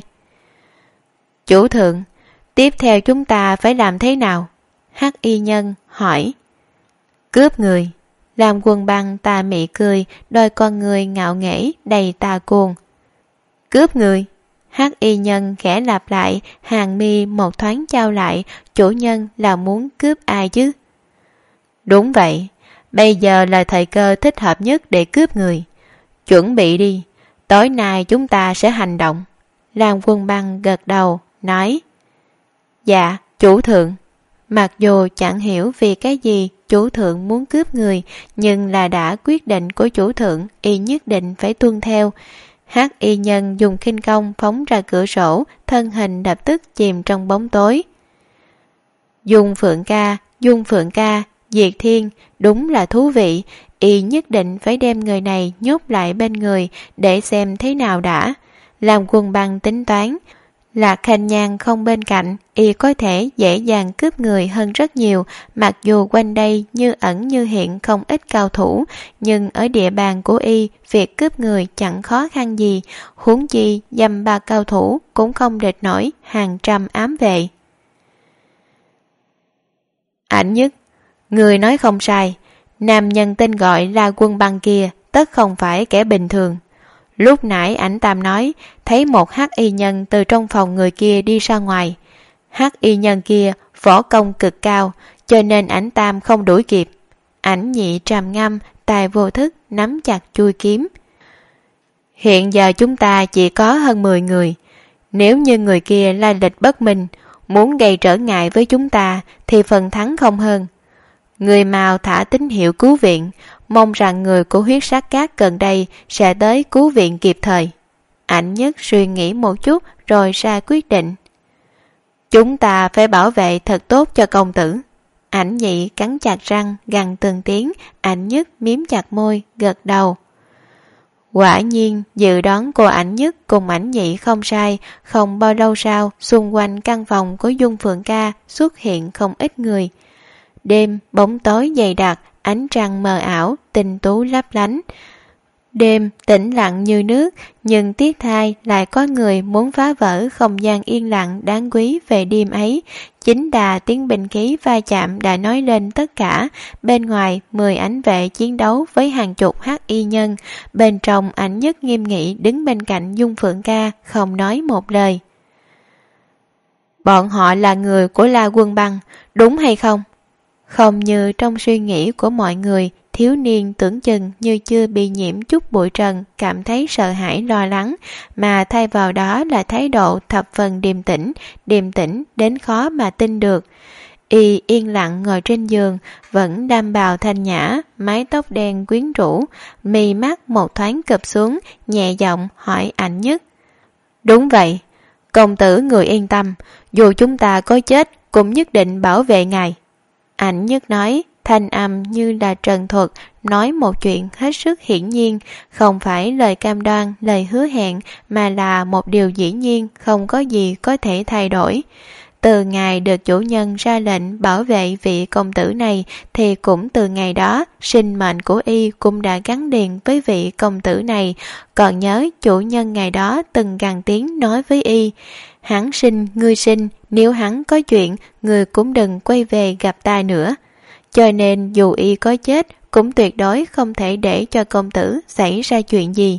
Speaker 2: Chủ thượng, tiếp theo chúng ta phải làm thế nào? Hắc y nhân hỏi. Cướp người. Lam Quân Băng tà mị cười, đôi con người ngạo nghễ đầy tà cuồng. Cướp người. Hắc y nhân khẽ lặp lại, hàng mi một thoáng trao lại, chủ nhân là muốn cướp ai chứ? Đúng vậy, bây giờ là thời cơ thích hợp nhất để cướp người. Chuẩn bị đi, tối nay chúng ta sẽ hành động. Lam Quân Băng gật đầu, nói. Dạ, chủ thượng. Mặc dù chẳng hiểu vì cái gì chủ thượng muốn cướp người, nhưng là đã quyết định của chủ thượng, y nhất định phải tuân theo. Hắc y nhân dùng khinh công phóng ra cửa sổ, thân hình lập tức chìm trong bóng tối. Dung Phượng Ca, Diệt Thiên, đúng là thú vị, y nhất định phải đem người này nhốt lại bên người để xem thế nào đã. Làm Quân Băng tính toán, Lạc Khanh Nhan không bên cạnh, y có thể dễ dàng cướp người hơn rất nhiều, mặc dù quanh đây như ẩn như hiện không ít cao thủ, nhưng ở địa bàn của y, việc cướp người chẳng khó khăn gì, huống chi dăm ba cao thủ cũng không địch nổi hàng trăm ám vệ. Ảnh Nhất, người nói không sai, nam nhân tên gọi là Quân Băng kia tất không phải kẻ bình thường. Lúc nãy ảnh Tam nói thấy một hắc y nhân từ trong phòng người kia đi ra ngoài. Hắc y nhân kia võ công cực cao, cho nên ảnh Tam không đuổi kịp. Ảnh Nhị trầm ngâm, tài vô thức nắm chặt chuôi kiếm. Hiện giờ chúng ta chỉ có hơn 10 người. Nếu như người kia lai lịch bất minh, muốn gây trở ngại với chúng ta thì phần thắng không hơn. Người mau thả tín hiệu cứu viện, mong rằng người của huyết sát cát gần đây sẽ tới cứu viện kịp thời. Ảnh Nhất suy nghĩ một chút rồi ra quyết định. Chúng ta phải bảo vệ thật tốt cho công tử. Ảnh Nhị cắn chặt răng gằn từng tiếng, Ảnh Nhất miếm chặt môi gật đầu. Quả nhiên dự đoán của Ảnh Nhất cùng Ảnh Nhị không sai, không bao lâu sau xung quanh căn phòng của Dung Phượng Ca xuất hiện không ít người. Đêm bóng tối dày đặc, ánh trăng mờ ảo, tinh tú lấp lánh. Đêm tĩnh lặng như nước, nhưng tiếc thay lại có người muốn phá vỡ không gian yên lặng đáng quý về đêm ấy. Chính đà tiếng binh khí va chạm đã nói lên tất cả. Bên ngoài 10 ảnh vệ chiến đấu với hàng chục hắc y nhân, bên trong Ảnh Nhất nghiêm nghị đứng bên cạnh Dung Phượng Ca không nói một lời. Bọn họ là người của La Quân Băng, đúng hay không? Không như trong suy nghĩ của mọi người, thiếu niên tưởng chừng như chưa bị nhiễm chút bụi trần, cảm thấy sợ hãi lo lắng, mà thay vào đó là thái độ thập phần điềm tĩnh đến khó mà tin được. Y yên lặng ngồi trên giường, vẫn đam bào thanh nhã, mái tóc đen quyến rũ, mí mắt một thoáng cụp xuống, nhẹ giọng hỏi Ảnh Nhất. Đúng vậy, công tử người yên tâm, dù chúng ta có chết cũng nhất định bảo vệ ngài. Ảnh Nhất nói, thanh âm như là trần thuật, nói một chuyện hết sức hiển nhiên, không phải lời cam đoan, lời hứa hẹn, mà là một điều dĩ nhiên, không có gì có thể thay đổi. Từ ngày được chủ nhân ra lệnh bảo vệ vị công tử này thì cũng từ ngày đó sinh mệnh của y cũng đã gắn liền với vị công tử này. Còn nhớ chủ nhân ngày đó từng gằn tiếng nói với y: hắn sinh, ngươi sinh, nếu hắn có chuyện, ngươi cũng đừng quay về gặp ta nữa. Cho nên dù y có chết cũng tuyệt đối không thể để cho công tử xảy ra chuyện gì.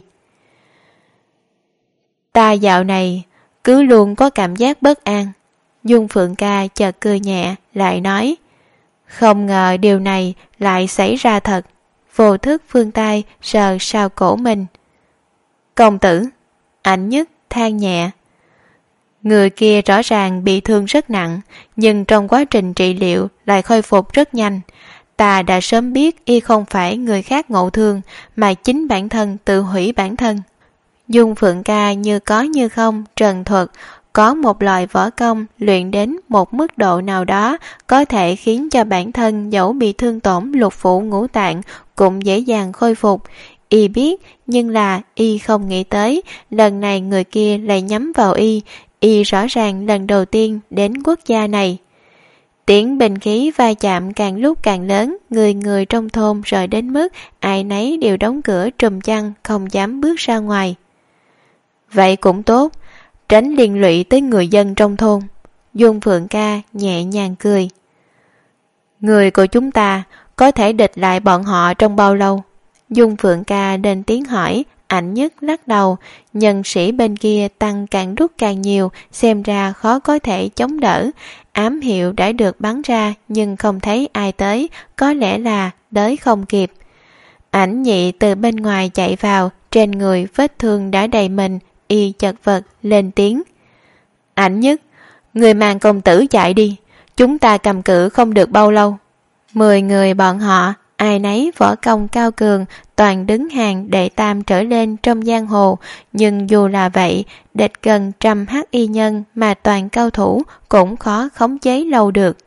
Speaker 2: Ta dạo này cứ luôn có cảm giác bất an. Dung Phượng Ca chợt cười nhẹ, lại nói: không ngờ điều này lại xảy ra thật. Vô thức vươn tay sờ sau cổ mình. Công tử, Ảnh Nhất than nhẹ. Người kia rõ ràng bị thương rất nặng, nhưng trong quá trình trị liệu lại khôi phục rất nhanh. Ta đã sớm biết y không phải người khác ngộ thương, mà chính bản thân tự hủy bản thân. Dung Phượng Ca như có như không trần thuật, có một loại võ công luyện đến một mức độ nào đó có thể khiến cho bản thân dẫu bị thương tổn lục phủ ngũ tạng cũng dễ dàng khôi phục. Y biết, nhưng là y không nghĩ tới lần này người kia lại nhắm vào y. Y rõ ràng lần đầu tiên đến quốc gia này. Tiếng bình khí va chạm càng lúc càng lớn, người người trong thôn rời đến mức ai nấy đều đóng cửa trùm chăn, không dám bước ra ngoài. Vậy cũng tốt, tránh liên lụy tới người dân trong thôn. Dung Phượng Ca nhẹ nhàng cười. Người của chúng ta có thể địch lại bọn họ trong bao lâu? Dung Phượng Ca lên tiếng hỏi. Ảnh Nhất lắc đầu. Nhân sĩ bên kia tăng càng rút càng nhiều, xem ra khó có thể chống đỡ. Ám hiệu đã được bắn ra nhưng không thấy ai tới, có lẽ là tới không kịp. Ảnh Nhị từ bên ngoài chạy vào, trên người vết thương đã đầy mình. Y chật vật lên tiếng. Ảnh Nhất, người mang công tử chạy đi, chúng ta cầm cự không được bao lâu. 10 người bọn họ, ai nấy võ công cao cường, toàn đứng hàng đệ tam trở lên trong giang hồ. Nhưng dù là vậy, địch gần 100 hắc y nhân mà toàn cao thủ cũng khó khống chế lâu được.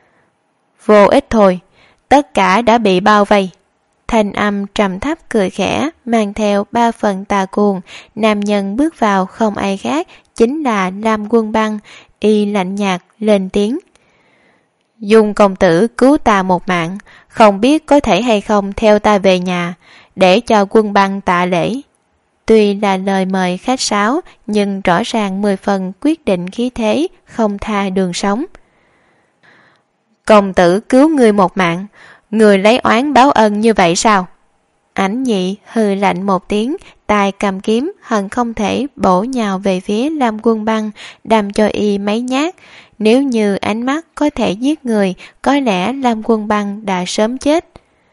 Speaker 2: Vô ích thôi, tất cả đã bị bao vây. Thanh âm trầm thấp cười khẽ, mang theo 3 phần tà cuồng. Nam nhân bước vào không ai khác, chính là Lam Quân Băng. Y lạnh nhạt lên tiếng. Dung công tử cứu ta một mạng, không biết có thể hay không theo ta về nhà, để cho Quân Băng tạ lễ. Tuy là lời mời khách sáo, nhưng rõ ràng 10 phần quyết định khí thế, không tha đường sống. Công tử cứu ngươi một mạng, người lấy oán báo ân như vậy sao? Ảnh Nhị hừ lạnh một tiếng, tay cầm kiếm hận không thể bổ nhào về phía Lam Quân Băng, đâm cho y mấy nhát. Nếu như ánh mắt có thể giết người, có lẽ Lam Quân Băng đã sớm chết.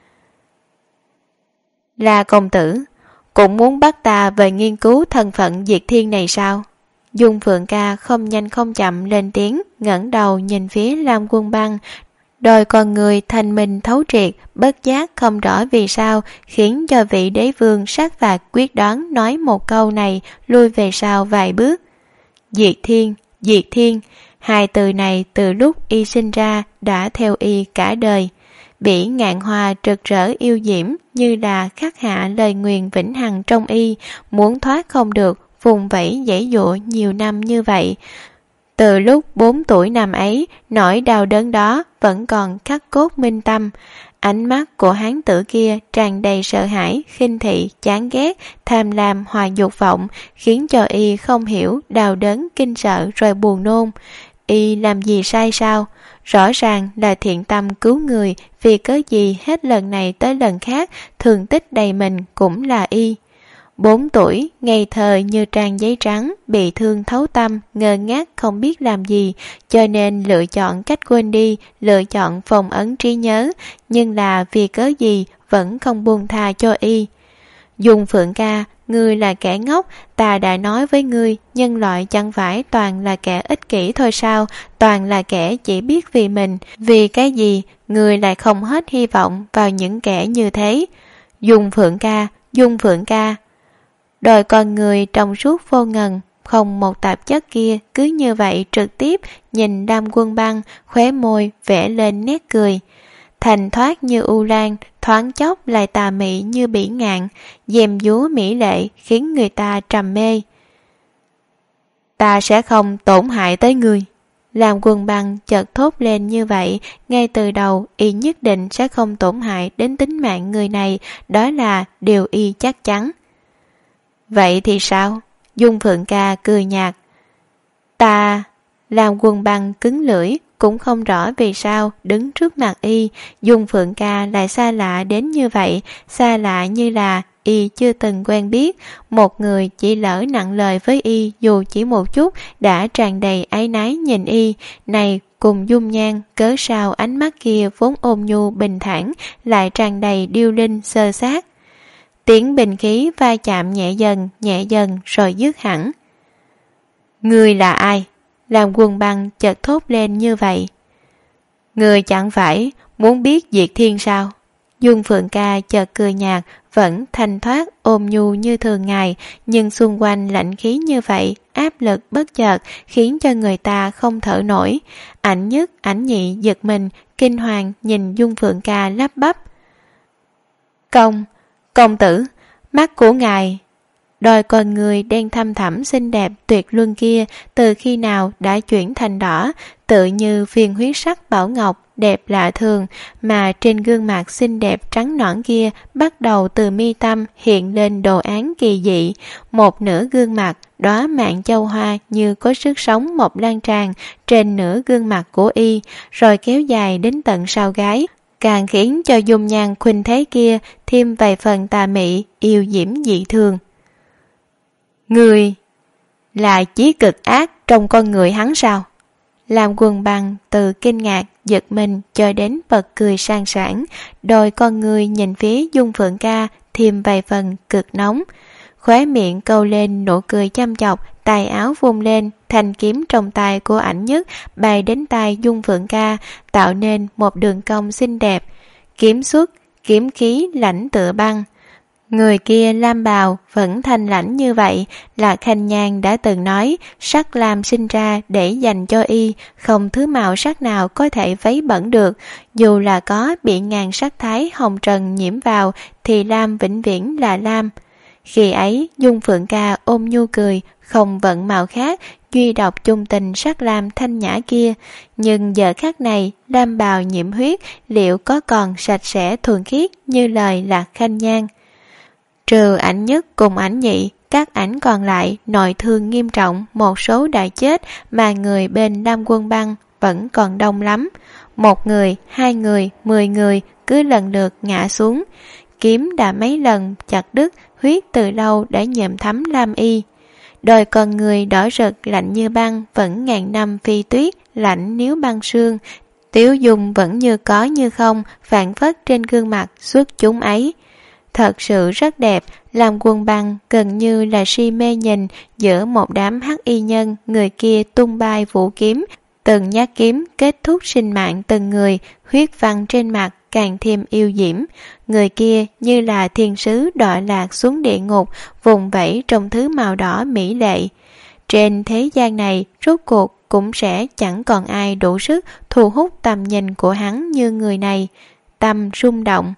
Speaker 2: Là công tử, cũng muốn bắt ta về nghiên cứu thân phận Diệt Thiên này sao? Dung Phượng Ca không nhanh không chậm lên tiếng, ngẩng đầu nhìn phía Lam Quân Băng. Đôi con người thanh minh thấu triệt, bất giác không rõ vì sao khiến cho vị đế vương sát phạt quyết đoán nói một câu này, lui về sau vài bước. Diệt Thiên, Diệt Thiên, hai từ này từ lúc y sinh ra đã theo y cả đời. Bỉ ngạn hoa rực rỡ yêu diễm như là khắc hạ lời nguyền vĩnh hằng trong y, muốn thoát không được, vùng vẫy giãy giụa nhiều năm như vậy. Từ lúc 4 tuổi năm ấy, nỗi đau đớn đó vẫn còn khắc cốt minh tâm. Ánh mắt của hán tử kia tràn đầy sợ hãi, khinh thị, chán ghét, tham lam hòa dục vọng, khiến cho y không hiểu đau đớn, kinh sợ rồi buồn nôn. Y làm gì sai sao? Rõ ràng là thiện tâm cứu người, vì cớ gì hết lần này tới lần khác, thương tích đầy mình cũng là y. 4 tuổi, ngây thơ như trang giấy trắng, bị thương thấu tâm, ngơ ngác không biết làm gì, cho nên lựa chọn cách quên đi, lựa chọn phong ấn trí nhớ, nhưng là vì cớ gì vẫn không buông tha cho y. Dung Phượng Ca, ngươi là kẻ ngốc, ta đã nói với ngươi, nhân loại chẳng phải toàn là kẻ ích kỷ thôi sao, toàn là kẻ chỉ biết vì mình, vì cái gì, ngươi lại không hết hy vọng vào những kẻ như thế. Dung Phượng Ca, Dung Phượng Ca. Đôi con người trong suốt vô ngần, không một tạp chất kia cứ như vậy trực tiếp nhìn Lam Quân Băng, khóe môi vẽ lên nét cười. Thành thoát như u lan, thoáng chốc lại tà mị như bỉ ngạn, dèm dúa mỹ lệ khiến người ta trầm mê. Ta sẽ không tổn hại tới ngươi. Làm Quân Băng chợt thốt lên như vậy, ngay từ đầu y nhất định sẽ không tổn hại đến tính mạng người này, đó là điều y chắc chắn. Vậy thì sao? Dung Phượng Ca cười nhạt. Ta... Làm Quân Băng cứng lưỡi, cũng không rõ vì sao đứng trước mặt y, Dung Phượng Ca lại xa lạ đến như vậy, xa lạ như là y chưa từng quen biết. Một người chỉ lỡ nặng lời với y dù chỉ một chút đã tràn đầy áy náy nhìn y, này cùng dung nhan cớ sao ánh mắt kia vốn ôn nhu bình thản lại tràn đầy điêu linh xơ xác. Tiếng bình khí va chạm nhẹ dần rồi dứt hẳn. Ngươi là ai? Làm Quân Băng chợt thốt lên như vậy. Ngươi chẳng phải muốn biết Diệt Thiên sao? Dung Phượng Ca chợt cười nhạt, vẫn thanh thoát ôm nhu như thường ngày, nhưng xung quanh lạnh khí như vậy, áp lực bất chợt khiến cho người ta không thở nổi. Ảnh Nhất, Ảnh Nhị giật mình, kinh hoàng nhìn Dung Phượng Ca lắp bắp. Công tử, mắt của ngài... Đôi con người đen thăm thẳm xinh đẹp tuyệt luân kia từ khi nào đã chuyển thành đỏ, tự như viên huyết sắc bảo ngọc đẹp lạ thường, mà trên gương mặt xinh đẹp trắng nõn kia bắt đầu từ mi tâm hiện lên đồ án kỳ dị. Một nửa gương mặt đóa mạng châu hoa như có sức sống mọc lan tràn trên nửa gương mặt của y, rồi kéo dài đến tận sau gáy, càng khiến cho dung nhan khuynh thế kia thêm vài phần tà mị yêu diễm dị thường. Người là chí cực ác trong con người hắn sao? Làm Quân Băng từ kinh ngạc giật mình cho đến bật cười sang sảng, đôi con người nhìn phía Dung Phượng Ca thêm vài phần cực nóng, khóe miệng câu lên nụ cười chăm chọc, tay áo vung lên, thanh kiếm trong tay của Ảnh Nhất bay đến tay Dung Phượng Ca, tạo nên một đường cong xinh đẹp. Kiếm xuất, kiếm khí lãnh tựa băng. Người kia lam bào vẫn thanh lãnh như vậy, là Khanh Nhan đã từng nói sắc lam sinh ra để dành cho y, không thứ màu sắc nào có thể vấy bẩn được, dù là có bị ngàn sắc thái hồng trần nhiễm vào thì lam vĩnh viễn là lam. Khi ấy Dung Phượng Ca ôm nhu cười, không vận màu khác, duy độc chung tình sắc lam thanh nhã kia, nhưng giờ khắc này lam bào nhiễm huyết liệu có còn sạch sẽ thuần khiết như lời Lạc Khanh Nhan? Trừ Ảnh Nhất cùng Ảnh Nhị, các ảnh còn lại nội thương nghiêm trọng, một số đã chết, mà người bên Lam Quân Băng vẫn còn đông lắm. Một người, 2 người, 10 người cứ lần lượt ngã xuống. Kiếm đã mấy lần chặt đứt, huyết từ lâu đã nhuộm thấm lam y. Đôi con người đỏ rực lạnh như băng vẫn ngàn năm phi tuyết, lạnh níu băng sương. Tiếu dung vẫn như có như không, phản phất trên gương mặt xuất chúng ấy. Thật sự rất đẹp, làm Quân Băng gần như là si mê nhìn giữa một đám hắc y nhân, người kia tung bay vũ kiếm, từng nhát kiếm kết thúc sinh mạng từng người, huyết văn trên mặt càng thêm yêu diễm. Người kia như là thiên sứ đọa lạc xuống địa ngục, vùng vẫy trong thứ màu đỏ mỹ lệ. Trên thế gian này, rốt cuộc cũng sẽ chẳng còn ai đủ sức thu hút tầm nhìn của hắn như người này. Tâm rung động.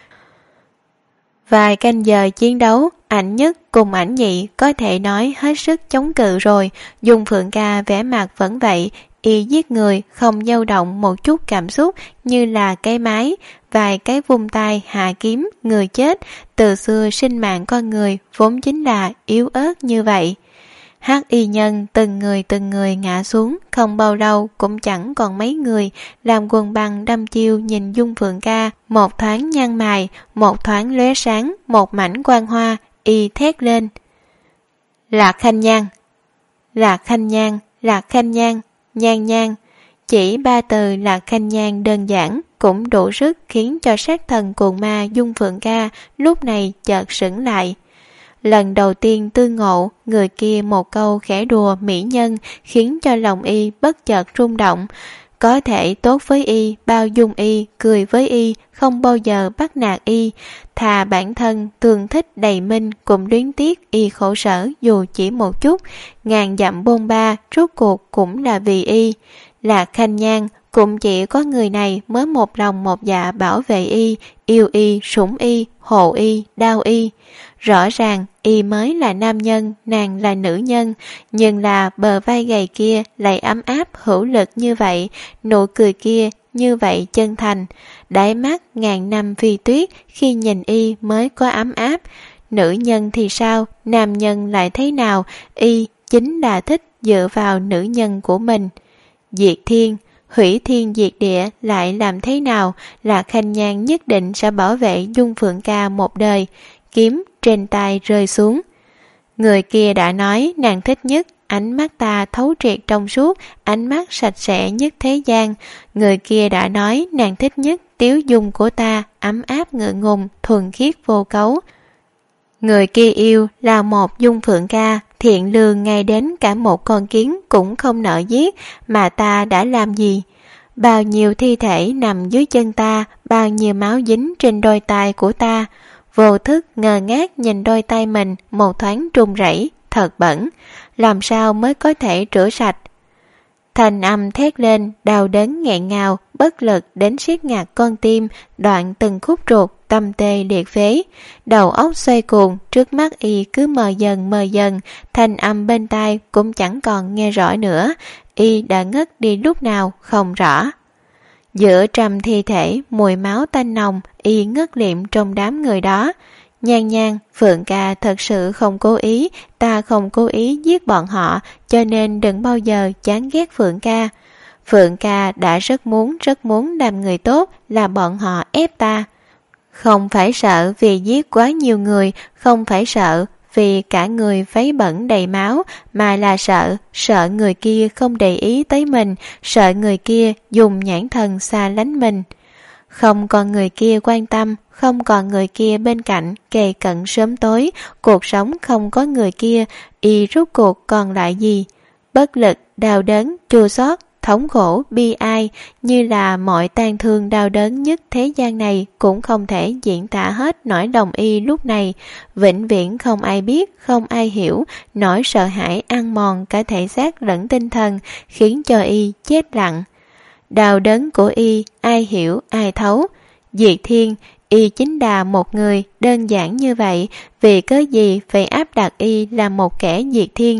Speaker 2: Vài canh giờ chiến đấu, Ảnh Nhất cùng Ảnh Nhị có thể nói hết sức chống cự rồi. Dung Phượng Ca vẻ mặt vẫn vậy, y giết người không dao động một chút cảm xúc, như là cái máy, vài cái vung tay hạ kiếm người chết. Từ xưa sinh mạng con người vốn chính là yếu ớt như vậy. Hắc y nhân từng người ngã xuống, không bao lâu cũng chẳng còn mấy người. Làm Quân Băng đăm chiêu nhìn Dung Phượng Ca, một thoáng nhăn mày, một thoáng lóe sáng, một mảnh quang hoa, y thét lên. Lạc Khanh Nhan, Lạc Khanh Nhan, Lạc Khanh Nhan, Nhan Nhan. Chỉ 3 từ Lạc Khanh Nhan đơn giản cũng đủ sức khiến cho sát thần cuồng ma Dung Phượng Ca lúc này chợt sững lại. Lần đầu tiên tương ngộ, người kia một câu khẽ đùa mỹ nhân khiến cho lòng y bất chợt rung động. Có thể tốt với y, bao dung y, cười với y, không bao giờ bắt nạt y. Thà bản thân tương thích đầy minh cũng luyến tiếc y khổ sở dù chỉ một chút. Ngàn dặm bôn ba, rốt cuộc cũng là vì y. Lạc Khanh Nhan, cũng chỉ có người này mới một lòng một dạ bảo vệ y, yêu y, sủng y, hộ y, đau y. Rõ ràng y mới là nam nhân, nàng là nữ nhân, nhưng là bờ vai gầy kia lại ấm áp hữu lực như vậy, nụ cười kia như vậy chân thành, đáy mắt ngàn năm phi tuyết khi nhìn y mới có ấm áp. Nữ nhân thì sao, nam nhân lại thế nào, y chính là thích dựa vào nữ nhân của mình. Diệt thiên, hủy thiên diệt địa lại làm thế nào, là Khanh Nhan nhất định sẽ bảo vệ Dung Phượng Ca một đời. Kiếm trên tay rơi xuống. Người kia đã nói nàng thích nhất ánh mắt ta thấu triệt trong suốt, ánh mắt sạch sẽ nhất thế gian. Người kia đã nói nàng thích nhất tiếu dung của ta, ấm áp ngượng ngùng, thuần khiết vô cấu. Người kia yêu là một Dung Phượng Ca, thiện lương ngay đến cả một con kiến cũng không nỡ giết, mà ta đã làm gì? Bao nhiêu thi thể nằm dưới chân ta, bao nhiêu máu dính trên đôi tay của ta. Vô thức ngơ ngác nhìn đôi tay mình, một thoáng run rẩy, thật bẩn, làm sao mới có thể rửa sạch. Thanh âm thét lên, đau đớn nghẹn ngào, bất lực đến siết ngạt con tim, đoạn từng khúc ruột, tâm tê liệt phế. Đầu óc xoay cuồng, trước mắt y cứ mờ dần, thanh âm bên tai cũng chẳng còn nghe rõ nữa, y đã ngất đi lúc nào không rõ. Giữa trăm thi thể, mùi máu tanh nồng, y ngất liệm trong đám người đó. Nhan Nhan, Phượng Ca thật sự không cố ý, ta không cố ý giết bọn họ, cho nên đừng bao giờ chán ghét Phượng Ca. Phượng Ca đã rất muốn làm người tốt, là bọn họ ép ta. Không phải sợ vì giết quá nhiều người, không phải sợ vì cả người váy bẩn đầy máu, mà là sợ người kia không để ý tới mình, sợ người kia dùng nhãn thần xa lánh mình. Không còn người kia quan tâm, không còn người kia bên cạnh, kề cận sớm tối, cuộc sống không có người kia, y rốt cuộc còn lại gì? Bất lực, đau đớn, chua xót, thống khổ, bi ai, như là mọi tang thương đau đớn nhất thế gian này cũng không thể diễn tả hết nỗi lòng y lúc này. Vĩnh viễn không ai biết, không ai hiểu, nỗi sợ hãi ăn mòn cả thể xác lẫn tinh thần, khiến cho y chết lặng. Đau đớn của y, ai hiểu, ai thấu. Diệt thiên, y chính là một người, đơn giản như vậy, vì cớ gì phải áp đặt y là một kẻ diệt thiên.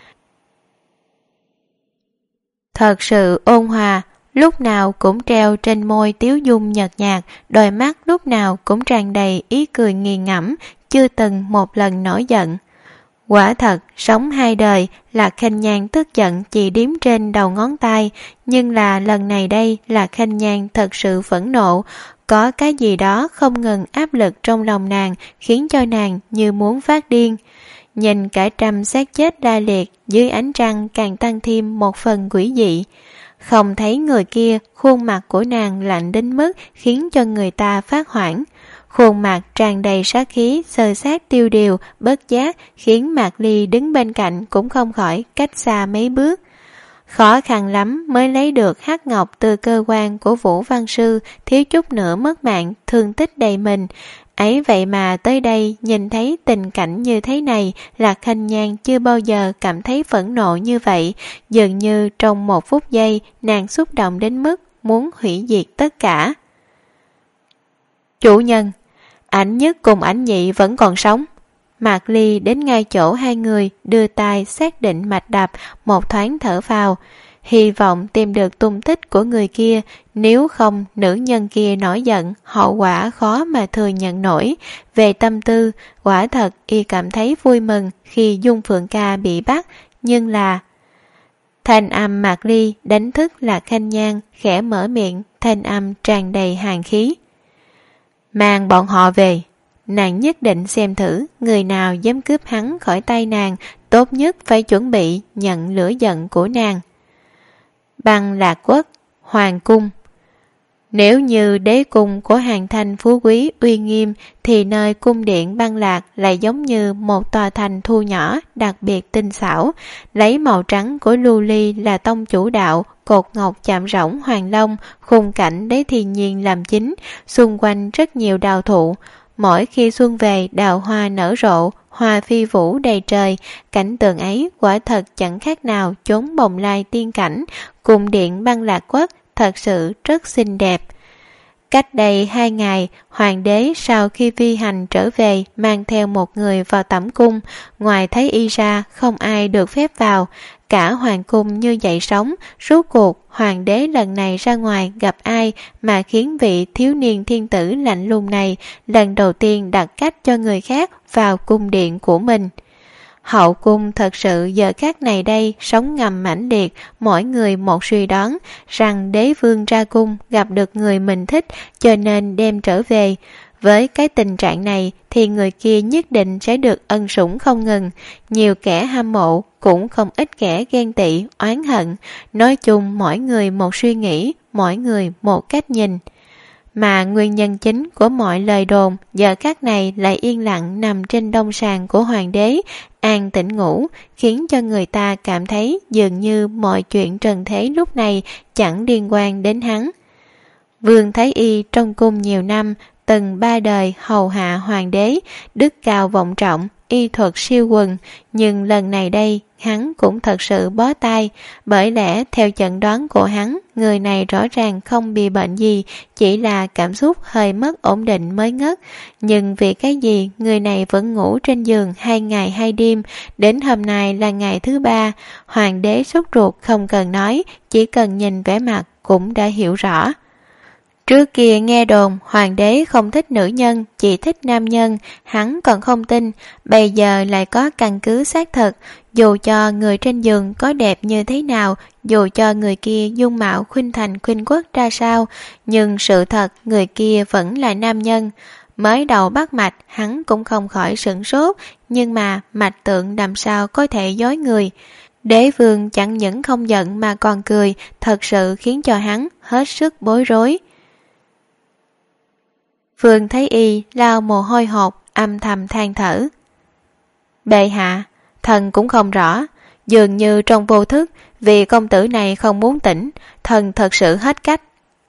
Speaker 2: Thật sự ôn hòa, lúc nào cũng treo trên môi tiếu dung nhợt nhạt, đôi mắt lúc nào cũng tràn đầy ý cười nghiền ngẫm, chưa từng một lần nổi giận. Quả thật, sống hai đời, Lạc Khanh Nhan tức giận chỉ đếm trên đầu ngón tay, nhưng là lần này đây Lạc Khanh Nhan thật sự phẫn nộ, có cái gì đó không ngừng áp lực trong lòng nàng, khiến cho nàng như muốn phát điên. Nhìn cả trăm xác chết la liệt dưới ánh trăng càng tăng thêm một phần quỷ dị. Không thấy người kia, khuôn mặt của nàng lạnh đến mức khiến cho người ta phát hoảng. Khuôn mặt tràn đầy sát khí, sơ sát tiêu điều, bất giác khiến Mạc Ly đứng bên cạnh cũng không khỏi cách xa mấy bước. Khó khăn lắm mới lấy được hắc ngọc từ cơ quan của Vũ Văn Sư, thiếu chút nữa mất mạng, thương tích đầy mình. Ấy vậy mà tới đây nhìn thấy tình cảnh như thế này, Lạc Khanh Nhan chưa bao giờ cảm thấy phẫn nộ như vậy. Dường như trong một phút giây nàng xúc động đến mức muốn hủy diệt tất cả. Chủ nhân, ảnh nhất cùng ảnh nhị vẫn còn sống. Mạc Ly đến ngay chỗ hai người, đưa tay xác định mạch đập, một thoáng thở vào. Hy vọng tìm được tung tích của người kia, nếu không nữ nhân kia nổi giận, hậu quả khó mà thừa nhận nổi. Về tâm tư, quả thật y cảm thấy vui mừng khi Dung Phượng Ca bị bắt, nhưng là... Thanh âm Mạc Ly đánh thức Lạc Khanh Nhan, khẽ mở miệng, thanh âm tràn đầy hàn khí. Mang bọn họ về. Nàng nhất định xem thử người nào dám cướp hắn khỏi tay nàng, tốt nhất phải chuẩn bị nhận lửa giận của nàng. Băng Lạc Quốc, Hoàng Cung. Nếu như đế cung của Hàn Thanh phú quý uy nghiêm, thì nơi cung điện Băng Lạc lại giống như một tòa thành thu nhỏ đặc biệt tinh xảo, lấy màu trắng của lưu ly là tông chủ đạo, cột ngọc chạm rỗng hoàng long, khung cảnh lấy thiên nhiên làm chính, xung quanh rất nhiều đào thụ. Mỗi khi xuân về, đào hoa nở rộ, hoa phi vũ đầy trời, cảnh tượng ấy quả thật chẳng khác nào chốn bồng lai tiên cảnh. Cung điện Băng Lạc Quốc thật sự rất xinh đẹp. Cách đây 2 ngày, hoàng đế sau khi phi hành trở về mang theo một người vào tẩm cung, ngoài Thái Y ra không ai được phép vào. Cả hoàng cung như dậy sóng, rốt cuộc hoàng đế lần này ra ngoài gặp ai mà khiến vị thiếu niên thiên tử lạnh lùng này lần đầu tiên đặt cách cho người khác vào cung điện của mình. Hậu cung thật sự giờ khác này đây sóng ngầm mãnh liệt, mỗi người một suy đoán rằng đế vương ra cung gặp được người mình thích cho nên đem trở về. Với cái tình trạng này thì người kia nhất định sẽ được ân sủng không ngừng. Nhiều kẻ hâm mộ, cũng không ít kẻ ghen tị, oán hận. Nói chung mỗi người một suy nghĩ, mỗi người một cách nhìn. Mà nguyên nhân chính của mọi lời đồn giờ khắc này lại yên lặng nằm trên đông sàn của hoàng đế, an tĩnh ngủ, khiến cho người ta cảm thấy dường như mọi chuyện trần thế lúc này chẳng liên quan đến hắn. Vương Thái Y trong cung nhiều năm, từng 3 đời hầu hạ hoàng đế, đức cao vọng trọng, y thuật siêu quần, nhưng lần này đây hắn cũng thật sự bó tay, bởi lẽ theo chẩn đoán của hắn, người này rõ ràng không bị bệnh gì, chỉ là cảm xúc hơi mất ổn định mới ngất. Nhưng vì cái gì người này vẫn ngủ trên giường 2 ngày 2 đêm, đến hôm nay là ngày thứ 3, hoàng đế sốt ruột không cần nói, chỉ cần nhìn vẻ mặt cũng đã hiểu rõ. Trước kia nghe đồn hoàng đế không thích nữ nhân, chỉ thích nam nhân, hắn còn không tin, bây giờ lại có căn cứ xác thực. Dù cho người trên giường có đẹp như thế nào, dù cho người kia dung mạo khuynh thành khuynh quốc ra sao, nhưng sự thật người kia vẫn là nam nhân. Mới đầu bắt mạch hắn cũng không khỏi sửng sốt, nhưng mà mạch tượng làm sao có thể dối người. Đế vương chẳng những không giận mà còn cười, thật sự khiến cho hắn hết sức bối rối. Vương Thái Y lau mồ hôi hột, âm thầm than thở. Bệ hạ, thần cũng không rõ, dường như trong vô thức, vì công tử này không muốn tỉnh, thần thật sự hết cách.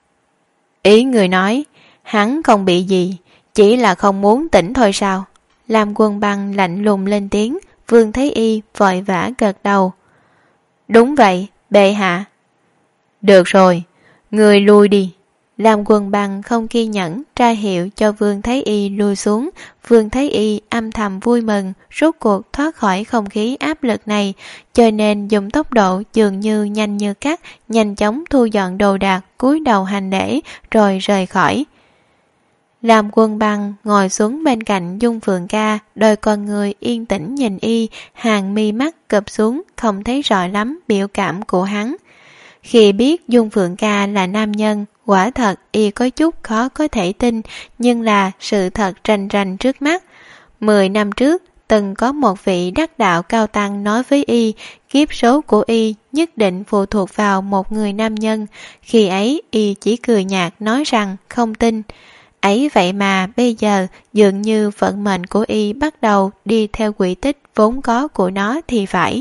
Speaker 2: Ý người nói, hắn không bị gì, chỉ là không muốn tỉnh thôi sao? Lam Quân Băng lạnh lùng lên tiếng, Vương Thái Y vội vã gật đầu. Đúng vậy, bệ hạ. Được rồi, người lui đi. Lam Quân Băng không kiên nhẫn ra hiệu cho Vương Thái Y lui xuống. Vương Thái Y âm thầm vui mừng, rốt cuộc thoát khỏi không khí áp lực này, cho nên dùng tốc độ dường như nhanh như cắt, nhanh chóng thu dọn đồ đạc, cúi đầu hành lễ rồi rời khỏi. Lam Quân Băng ngồi xuống bên cạnh Dung Phượng Ca, đôi con người yên tĩnh nhìn y, hàng mi mắt cụp xuống, không thấy rõ lắm biểu cảm của hắn. Khi biết Dung Phượng Ca là nam nhân, quả thật y có chút khó có thể tin, nhưng là sự thật rành rành trước mắt. 10 năm trước, từng có một vị đắc đạo cao tăng nói với y, kiếp số của y nhất định phụ thuộc vào một người nam nhân. Khi ấy y chỉ cười nhạt nói rằng không tin. Ấy vậy mà bây giờ dường như vận mệnh của y bắt đầu đi theo quỹ tích vốn có của nó thì phải.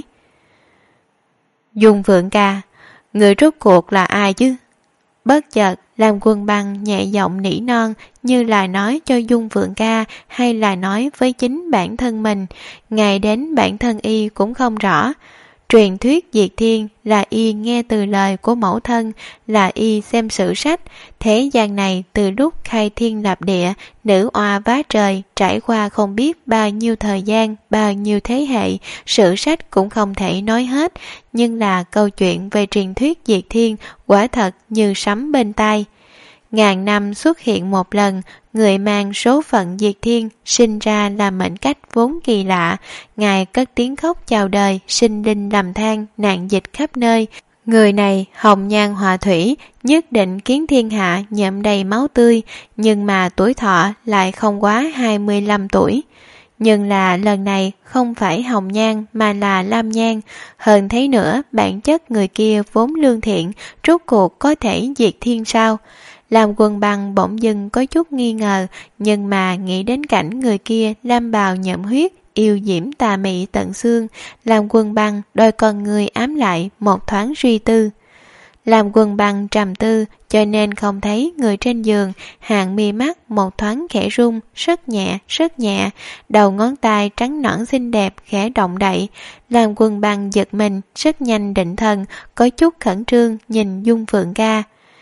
Speaker 2: Dung Phượng Ca, người rốt cuộc là ai chứ? Bất chợt Lam Quân Băng nhẹ giọng nỉ non, như là nói cho Dung Phượng Ca hay là nói với chính bản thân mình, ngay đến bản thân y cũng không rõ. Truyền thuyết diệt thiên là y nghe từ lời của mẫu thân, là y xem sử sách. Thế gian này từ lúc khai thiên lập địa, nữ oa vá trời, trải qua không biết bao nhiêu thời gian, bao nhiêu thế hệ, sử sách cũng không thể nói hết. Nhưng là câu chuyện về truyền thuyết diệt thiên quả thật như sấm bên tai. Ngàn năm xuất hiện một lần, người mang số phận diệt thiên, sinh ra là mệnh cách vốn kỳ lạ. Ngài cất tiếng khóc chào đời, sinh linh lầm than, nạn dịch khắp nơi. Người này hồng nhan họa thủy, nhất định khiến thiên hạ nhuộm đầy máu tươi, nhưng mà tuổi thọ lại không quá 25 tuổi. Nhưng là lần này không phải hồng nhan mà là lam nhan. Hơn thế nữa, bản chất người kia vốn lương thiện, rốt cuộc có thể diệt thiên sao? Lam Quân Băng bỗng dưng có chút nghi ngờ, nhưng mà nghĩ đến cảnh người kia lam bào nhuộm huyết, yêu diễm tà mị tận xương, Lam Quân Băng đôi con người ám lại một thoáng suy tư. Lam Quân Băng trầm tư, cho nên không thấy người trên giường, hàng mi mắt một thoáng khẽ rung, rất nhẹ, đầu ngón tay trắng nõn xinh đẹp khẽ động đậy. Lam Quân Băng giật mình, rất nhanh định thần, có chút khẩn trương nhìn Dung Phượng Ca.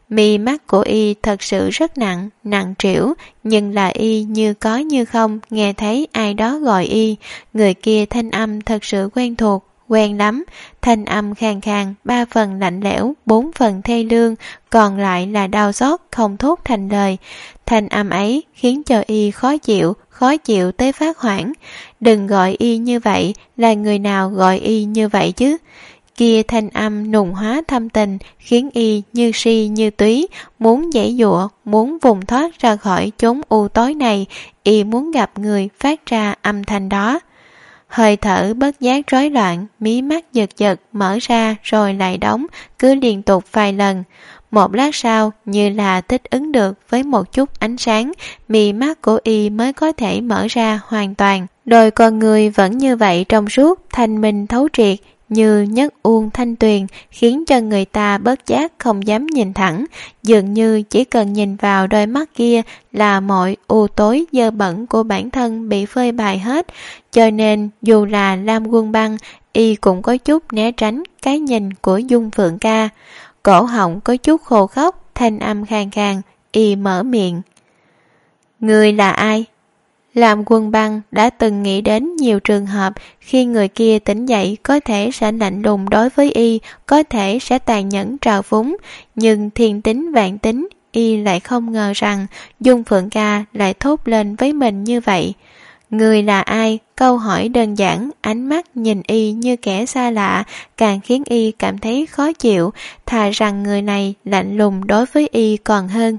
Speaker 2: Mi mắt của y thật sự rất nặng, nặng trĩu, nhưng là y như có như không nghe thấy ai đó gọi y. Người kia thanh âm thật sự quen thuộc, quen lắm. Thanh âm khàn khàn, 3 phần lạnh lẽo, 4 phần thê lương, còn lại là đau xót không thốt thành lời. Thanh âm ấy khiến cho y khó chịu tới phát hoảng. Đừng gọi y như vậy, là người nào gọi y như vậy chứ? Kia thanh âm nùng hóa thâm tình, khiến y như si như túy, muốn giãy giụa, muốn vùng thoát ra khỏi chốn u tối này, y muốn gặp người phát ra âm thanh đó. Hơi thở bất giác rối loạn, mí mắt giật giật, mở ra rồi lại đóng, cứ liên tục vài lần. Một lát sau, như là thích ứng được với một chút ánh sáng, mí mắt của y mới có thể mở ra hoàn toàn. Đôi con người vẫn như vậy trong suốt, thanh minh thấu triệt, như nhất uông thanh tuyền, khiến cho người ta bất giác không dám nhìn thẳng, dường như chỉ cần nhìn vào đôi mắt kia là mọi u tối dơ bẩn của bản thân bị phơi bày hết. Cho nên dù là Lam Quân Băng, y cũng có chút né tránh cái nhìn của Dung Phượng Ca. Cổ họng có chút khô khốc, thanh âm khàn khàn, y mở miệng. Người là ai? Lam Quân Băng đã từng nghĩ đến nhiều trường hợp khi người kia tỉnh dậy có thể sẽ lạnh lùng đối với y, có thể sẽ tàn nhẫn trào phúng, nhưng thiên tính vạn tính, y lại không ngờ rằng Dung Phượng Ca lại thốt lên với mình như vậy. Người là ai? Câu hỏi đơn giản, ánh mắt nhìn y như kẻ xa lạ, càng khiến y cảm thấy khó chịu, thà rằng người này lạnh lùng đối với y còn hơn.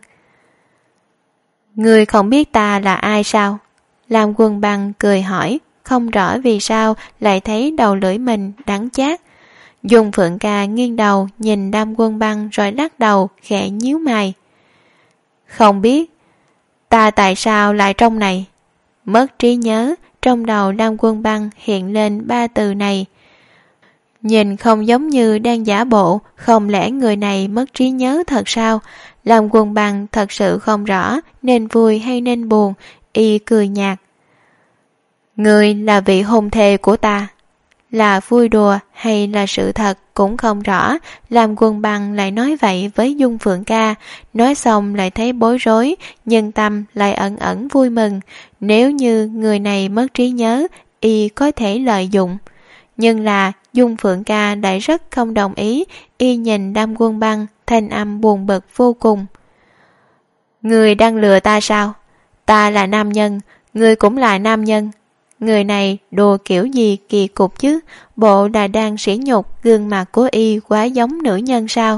Speaker 2: Người không biết ta là ai sao? Lam Quân Băng cười hỏi, không rõ vì sao lại thấy đầu lưỡi mình đắng chát. Dung Phượng Ca nghiêng đầu nhìn Lam Quân Băng rồi lắc đầu, khẽ nhíu mày. Không biết, ta tại sao lại trong này? Mất trí nhớ, trong đầu Lam Quân Băng hiện lên 3 từ này. Nhìn không giống như đang giả bộ, không lẽ người này mất trí nhớ thật sao? Lam Quân Băng thật sự không rõ nên vui hay nên buồn, y cười nhạt. Người là vị hôn thê của ta. Là vui đùa hay là sự thật cũng không rõ, Lam Quân Băng lại nói vậy với Dung Phượng Ca, nói xong lại thấy bối rối, nhưng tâm lại ẩn ẩn vui mừng. Nếu như người này mất trí nhớ, y có thể lợi dụng. Nhưng là Dung Phượng Ca lại rất không đồng ý, y nhìn Lam Quân Băng, thanh âm buồn bực vô cùng. Người đang lừa ta sao? Ta là nam nhân, người cũng là nam nhân. Người này đùa kiểu gì kỳ cục chứ, bộ là đang sỉ nhục gương mặt của y quá giống nữ nhân sao?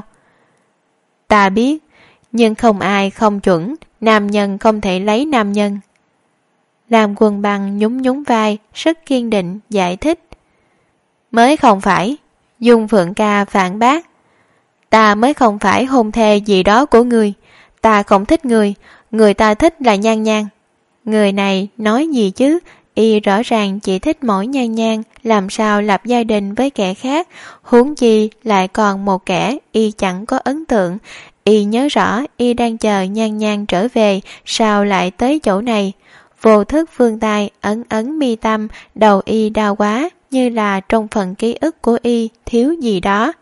Speaker 2: Ta biết, nhưng không ai không chuẩn, nam nhân không thể lấy nam nhân. Lam Quân Băng nhún nhún vai, rất kiên định giải thích. Mới không phải, Dung Phượng Ca phản bác. Ta mới không phải hôn thê gì đó của người, ta không thích người ta thích là Nhan Nhan. Người này nói gì chứ? Y rõ ràng chỉ thích mỗi Nhan Nhan, làm sao lập gia đình với kẻ khác, huống chi lại còn một kẻ y chẳng có ấn tượng. Y nhớ rõ y đang chờ Nhan Nhan trở về, sao lại tới chỗ này? Vô thức phương tay ấn ấn mi tâm, đầu y đau quá, như là trong phần ký ức của y thiếu gì đó.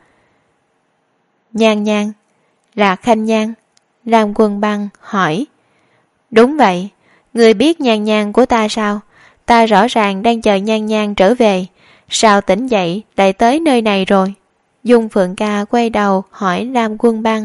Speaker 2: Nhan Nhan, là Khanh Nhan? Lam Quân Băng hỏi. Đúng vậy, người biết Nhan Nhan của ta sao? Ta rõ ràng đang chờ Nhan Nhan trở về, sao tỉnh dậy lại tới nơi này rồi? Dung Phượng Ca quay đầu hỏi Lam Quân Băng.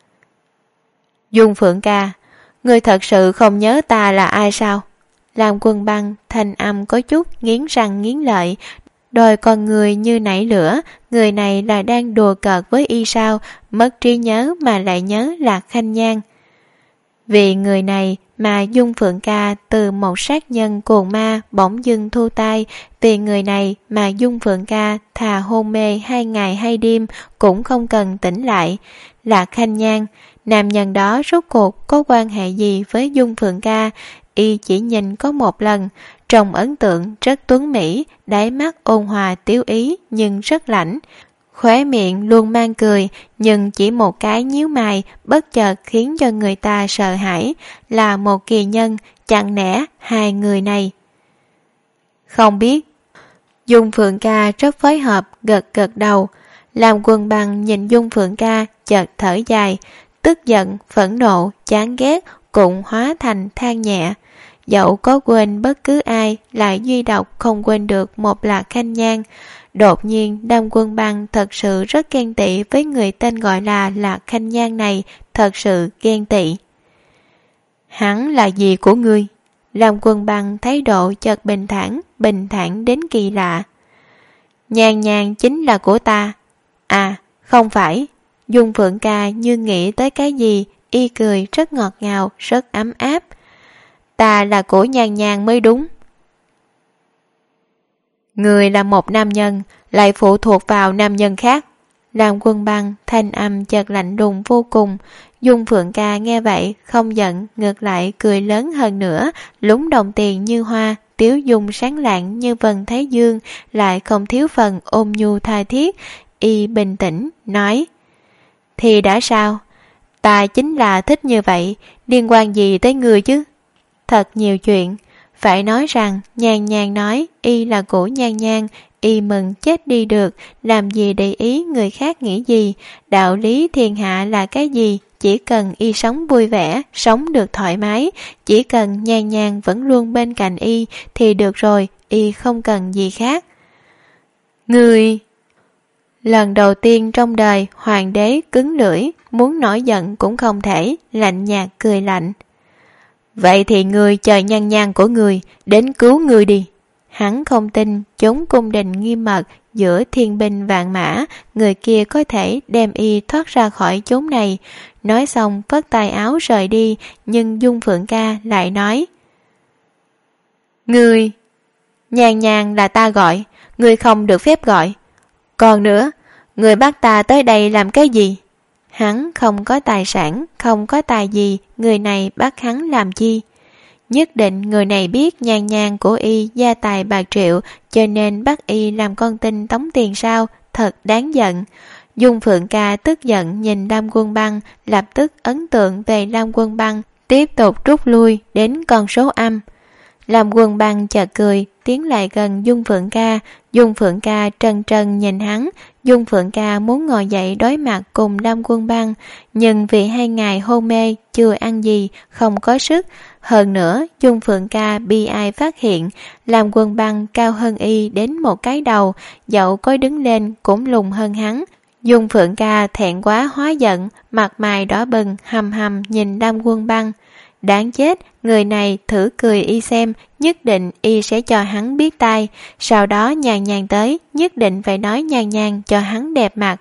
Speaker 2: Dung Phượng Ca, người thật sự không nhớ ta là ai sao? Lam Quân Băng thanh âm có chút nghiến răng nghiến lợi, đôi con người như nảy lửa. Người này là đang đùa cợt với y sao? Mất trí nhớ mà lại nhớ là Khanh Nhan. Vì người này mà Dung Phượng Ca từ một sát nhân cuồng ma bỗng dưng thu tay. Vì người này mà Dung Phượng Ca thà hôn mê 2 ngày 2 đêm cũng không cần tỉnh lại. Là Khanh Nhan. Nam nhân đó rốt cuộc có quan hệ gì với Dung Phượng Ca? Y chỉ nhìn có một lần, trong ấn tượng rất tuấn mỹ, đáy mắt ôn hòa tiếu ý nhưng rất lãnh. Khóe miệng luôn mang cười, nhưng chỉ một cái nhíu mày bất chợt khiến cho người ta sợ hãi. Là một kỳ nhân, chẳng lẽ hai người này? Không biết. Dung Phượng Ca rất phối hợp, gật gật đầu. Lam Quân Băng nhìn Dung Phượng Ca chợt thở dài. tức giận, phẫn nộ, chán ghét cũng hóa thành than nhẹ. Dẫu có quên bất cứ ai, lại duy độc không quên được một Lạc Khanh Nhan. Đột nhiên Đam Quân Băng thật sự rất ghen tị với người tên gọi là Lạc Khanh Nhan này, thật sự ghen tị. Hắn là gì của ngươi? Đam Quân Băng thái độ chợt bình thản đến kỳ lạ. Nhan Nhan chính là của ta. À, không phải. Dung Phượng Ca như nghĩ tới cái gì, y cười rất ngọt ngào, rất ấm áp. Ta là của Nhan Nhan mới đúng. Người là một nam nhân, lại phụ thuộc vào nam nhân khác. Đam Quân Băng thanh âm chợt lạnh lùng vô cùng. Dung Phượng Ca nghe vậy không giận, ngược lại cười lớn hơn nữa, lúng đồng tiền như hoa, tiếu dung sáng lạng như vầng thái dương, lại không thiếu phần ôn nhu tha thiết. Y bình tĩnh nói: Thì đã sao? Ta chính là thích như vậy, liên quan gì tới người chứ? Thật nhiều chuyện. Phải nói rằng Nhan Nhan nói y là của Nhan Nhan, y mừng chết đi được, làm gì để ý người khác nghĩ gì. Đạo lý thiên hạ là cái gì? Chỉ cần y sống vui vẻ, sống được thoải mái, chỉ cần Nhan Nhan vẫn luôn bên cạnh y thì được rồi, y không cần gì khác. Người... Lần đầu tiên trong đời, hoàng đế cứng lưỡi, muốn nổi giận cũng không thể, lạnh nhạt cười lạnh. Vậy thì người chờ Nhan Nhan của người đến cứu người đi. Hắn không tin chốn cung đình nghiêm mật giữa thiên binh vạn mã, người kia có thể đem y thoát ra khỏi chốn này. Nói xong phất tay áo rời đi, nhưng Dung Phượng Ca lại nói: Người... Nhan Nhan là ta gọi, người không được phép gọi. Còn nữa, người bắt ta tới đây làm cái gì? Hắn không có tài sản, không có tài gì, người này bắt hắn làm chi? Nhất định người này biết Nhan Nhan của y gia tài bạc triệu, cho nên bắt y làm con tin tống tiền sao? Thật đáng giận. Dung Phượng Ca tức giận nhìn Đam Quân Băng, lập tức ấn tượng về Đam Quân Băng, tiếp tục rút lui đến con số âm. Đam Quân Băng chợt cười, tiến lại gần Dung Phượng Ca. Dung Phượng Ca trần trần nhìn hắn. Dung Phượng Ca muốn ngồi dậy đối mặt cùng Đam Quân Băng, nhưng vì 2 ngày hôn mê, chưa ăn gì, không có sức. Hơn nữa, Dung Phượng Ca bị ai phát hiện, Đam Quân Băng cao hơn y đến một cái đầu, dẫu có đứng lên cũng lùn hơn hắn. Dung Phượng Ca thẹn quá hóa giận, mặt mày đỏ bừng, hầm hầm nhìn Đam Quân Băng. Đáng chết, người này thử cười y xem, nhất định y sẽ cho hắn biết tai. Sau đó Nhan Nhan tới, nhất định phải nói Nhan Nhan cho hắn đẹp mặt.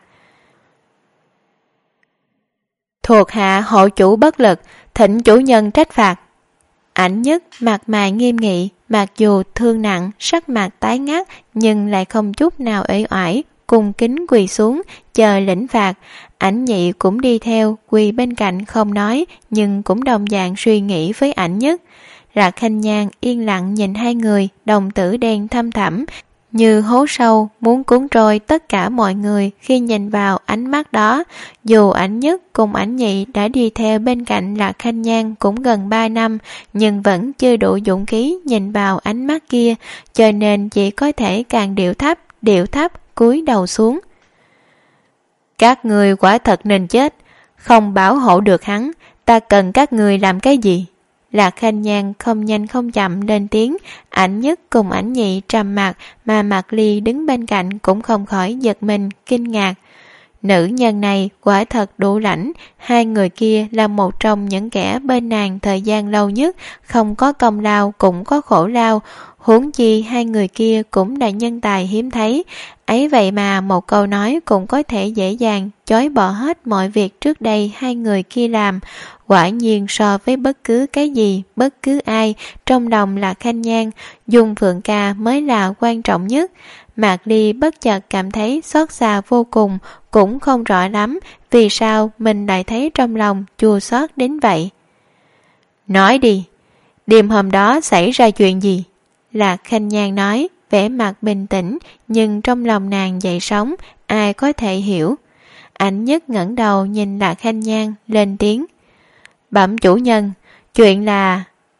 Speaker 2: Thuộc hạ hộ chủ bất lực, thỉnh chủ nhân trách phạt. Ảnh Nhất mặt mày nghiêm nghị, mặc dù thương nặng, sắc mặt tái ngắt, nhưng lại không chút nào uể oải, cung kính quỳ xuống chờ lĩnh phạt. Ảnh Nhị cũng đi theo quỳ bên cạnh không nói, nhưng cũng đồng dạng suy nghĩ với Ảnh Nhất. Lạc Khanh Nhan yên lặng nhìn hai người, đồng tử đen thâm thẳm như hố sâu muốn cuốn trôi tất cả mọi người khi nhìn vào ánh mắt đó. Dù Ảnh Nhất cùng Ảnh Nhị đã đi theo bên cạnh Lạc Khanh Nhan cũng gần 3 năm, nhưng vẫn chưa đủ dũng khí nhìn vào ánh mắt kia, cho nên chỉ có thể càng điệu thấp cúi đầu xuống. Các người quả thật nên chết, không bảo hộ được hắn, ta cần các người làm cái gì? Lạc Khanh Nhan không nhanh không chậm lên tiếng. Ảnh Nhất cùng Ảnh Nhị trầm mặc, mà Mạc Ly đứng bên cạnh cũng không khỏi giật mình, kinh ngạc. Nữ nhân này quả thật đủ lãnh, hai người kia là một trong những kẻ bên nàng thời gian lâu nhất, không có công lao cũng có khổ lao, huống chi hai người kia cũng là nhân tài hiếm thấy. Ấy vậy mà một câu nói cũng có thể dễ dàng chối bỏ hết mọi việc trước đây hai người kia làm. Quả nhiên so với bất cứ cái gì, bất cứ ai, trong lòng là Khanh Nhan, Dung Phượng Ca mới là quan trọng nhất. Mạc Ly bất chợt cảm thấy xót xa vô cùng, cũng không rõ lắm vì sao mình lại thấy trong lòng chua xót đến vậy. Nói đi, đêm hôm đó xảy ra chuyện gì? Lạc Khanh Nhan nói, vẻ mặt bình tĩnh, nhưng trong lòng nàng dậy sóng, ai có thể hiểu. Ảnh Nhất ngẩng đầu nhìn Lạc Khanh Nhan, lên tiếng. Bẩm chủ nhân, chuyện là...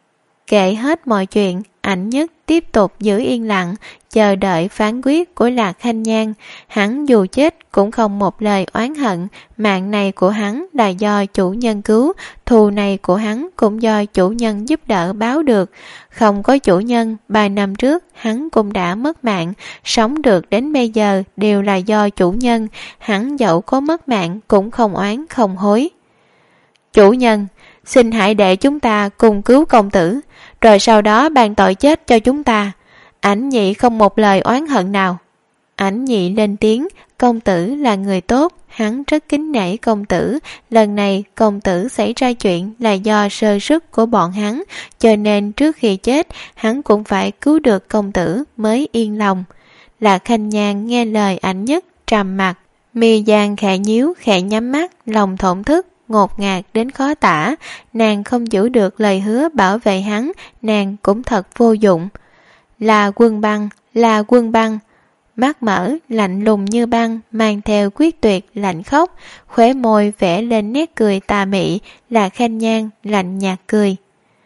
Speaker 2: Kể hết mọi chuyện, Ảnh Nhất tiếp tục giữ yên lặng, chờ đợi phán quyết của Lạc Khanh Nhan. Hắn dù chết cũng không một lời oán hận, mạng này của hắn là do chủ nhân cứu, thù này của hắn cũng do chủ nhân giúp đỡ báo được. Không có chủ nhân, 3 năm trước hắn cũng đã mất mạng, sống được đến bây giờ đều là do chủ nhân, hắn dẫu có mất mạng cũng không oán không hối. Chủ nhân, xin hãy để chúng ta cùng cứu công tử, rồi sau đó ban tội chết cho chúng ta. Ảnh Nhị không một lời oán hận nào. Ảnh Nhị lên tiếng, công tử là người tốt, hắn rất kính nể công tử. Lần này công tử xảy ra chuyện là do sơ suất của bọn hắn, cho nên trước khi chết hắn cũng phải cứu được công tử mới yên lòng. Lạc Khanh Nhan nghe lời Ảnh Nhất trầm mặt, mi gian khẽ nhíu khẽ nhắm mắt, lòng thổn thức ngột ngạt đến khó tả. Nàng không giữ được lời hứa bảo vệ hắn, nàng cũng thật vô dụng. Là Quân Băng, là Quân Băng. Mắt mở lạnh lùng như băng, mang theo quyết tuyệt lạnh khóc, khóe môi vẽ lên nét cười tà mị. Là Khanh Nhan lạnh nhạt cười.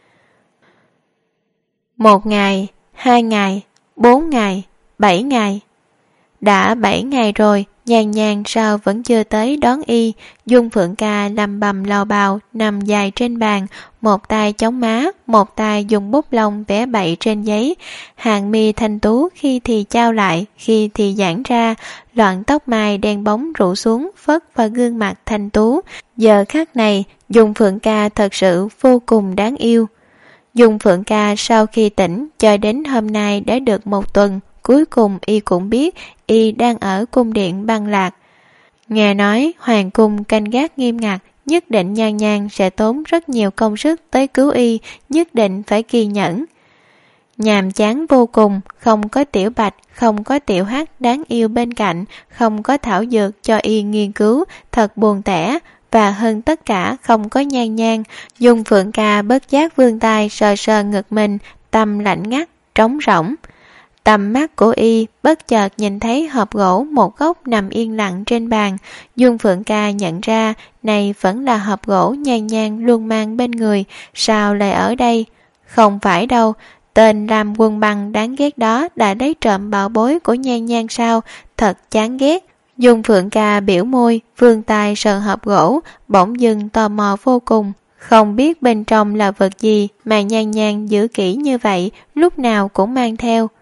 Speaker 2: 1 ngày, 2 ngày, 4 ngày, 7 ngày. Đã 7 ngày rồi, Nhan Nhan sao vẫn chưa tới đón y. Dung Phượng Ca lầm bầm lào bào nằm dài trên bàn, một tay chống má, một tay dùng bút lông vẽ bậy trên giấy. Hàng mi thanh tú khi thì trao lại, khi thì giãn ra, loạn tóc mai đen bóng rủ xuống phất vào gương mặt thanh tú. Giờ khắc này, Dung Phượng Ca thật sự vô cùng đáng yêu. Dung Phượng Ca sau khi tỉnh cho đến hôm nay đã được 1 tuần, cuối cùng y cũng biết y đang ở cung điện Băng Lạc. Nghe nói hoàng cung canh gác nghiêm ngặt, nhất định Nhan Nhan sẽ tốn rất nhiều công sức tới cứu y, nhất định phải kiên nhẫn. Nhàm chán vô cùng, không có Tiểu Bạch, không có Tiểu Hắc đáng yêu bên cạnh, không có thảo dược cho y nghiên cứu, thật buồn tẻ. Và hơn tất cả không có Nhan Nhan. Dung Phượng Ca bất giác vươn tay sờ sờ ngực mình, tâm lạnh ngắt, trống rỗng. Tầm mắt của y bất chợt nhìn thấy hộp gỗ một góc nằm yên lặng trên bàn. Dung Phượng Ca nhận ra này vẫn là hộp gỗ Nhan Nhan luôn mang bên người, sao lại ở đây? Không phải đâu, tên Lam Quân Băng đáng ghét đó đã lấy trộm bảo bối của Nhan Nhan sao? Thật chán ghét. Dung Phượng Ca biểu môi, vươn tay sờ hộp gỗ, bỗng dưng tò mò vô cùng. Không biết bên trong là vật gì mà Nhan Nhan giữ kỹ như vậy, lúc nào cũng mang theo.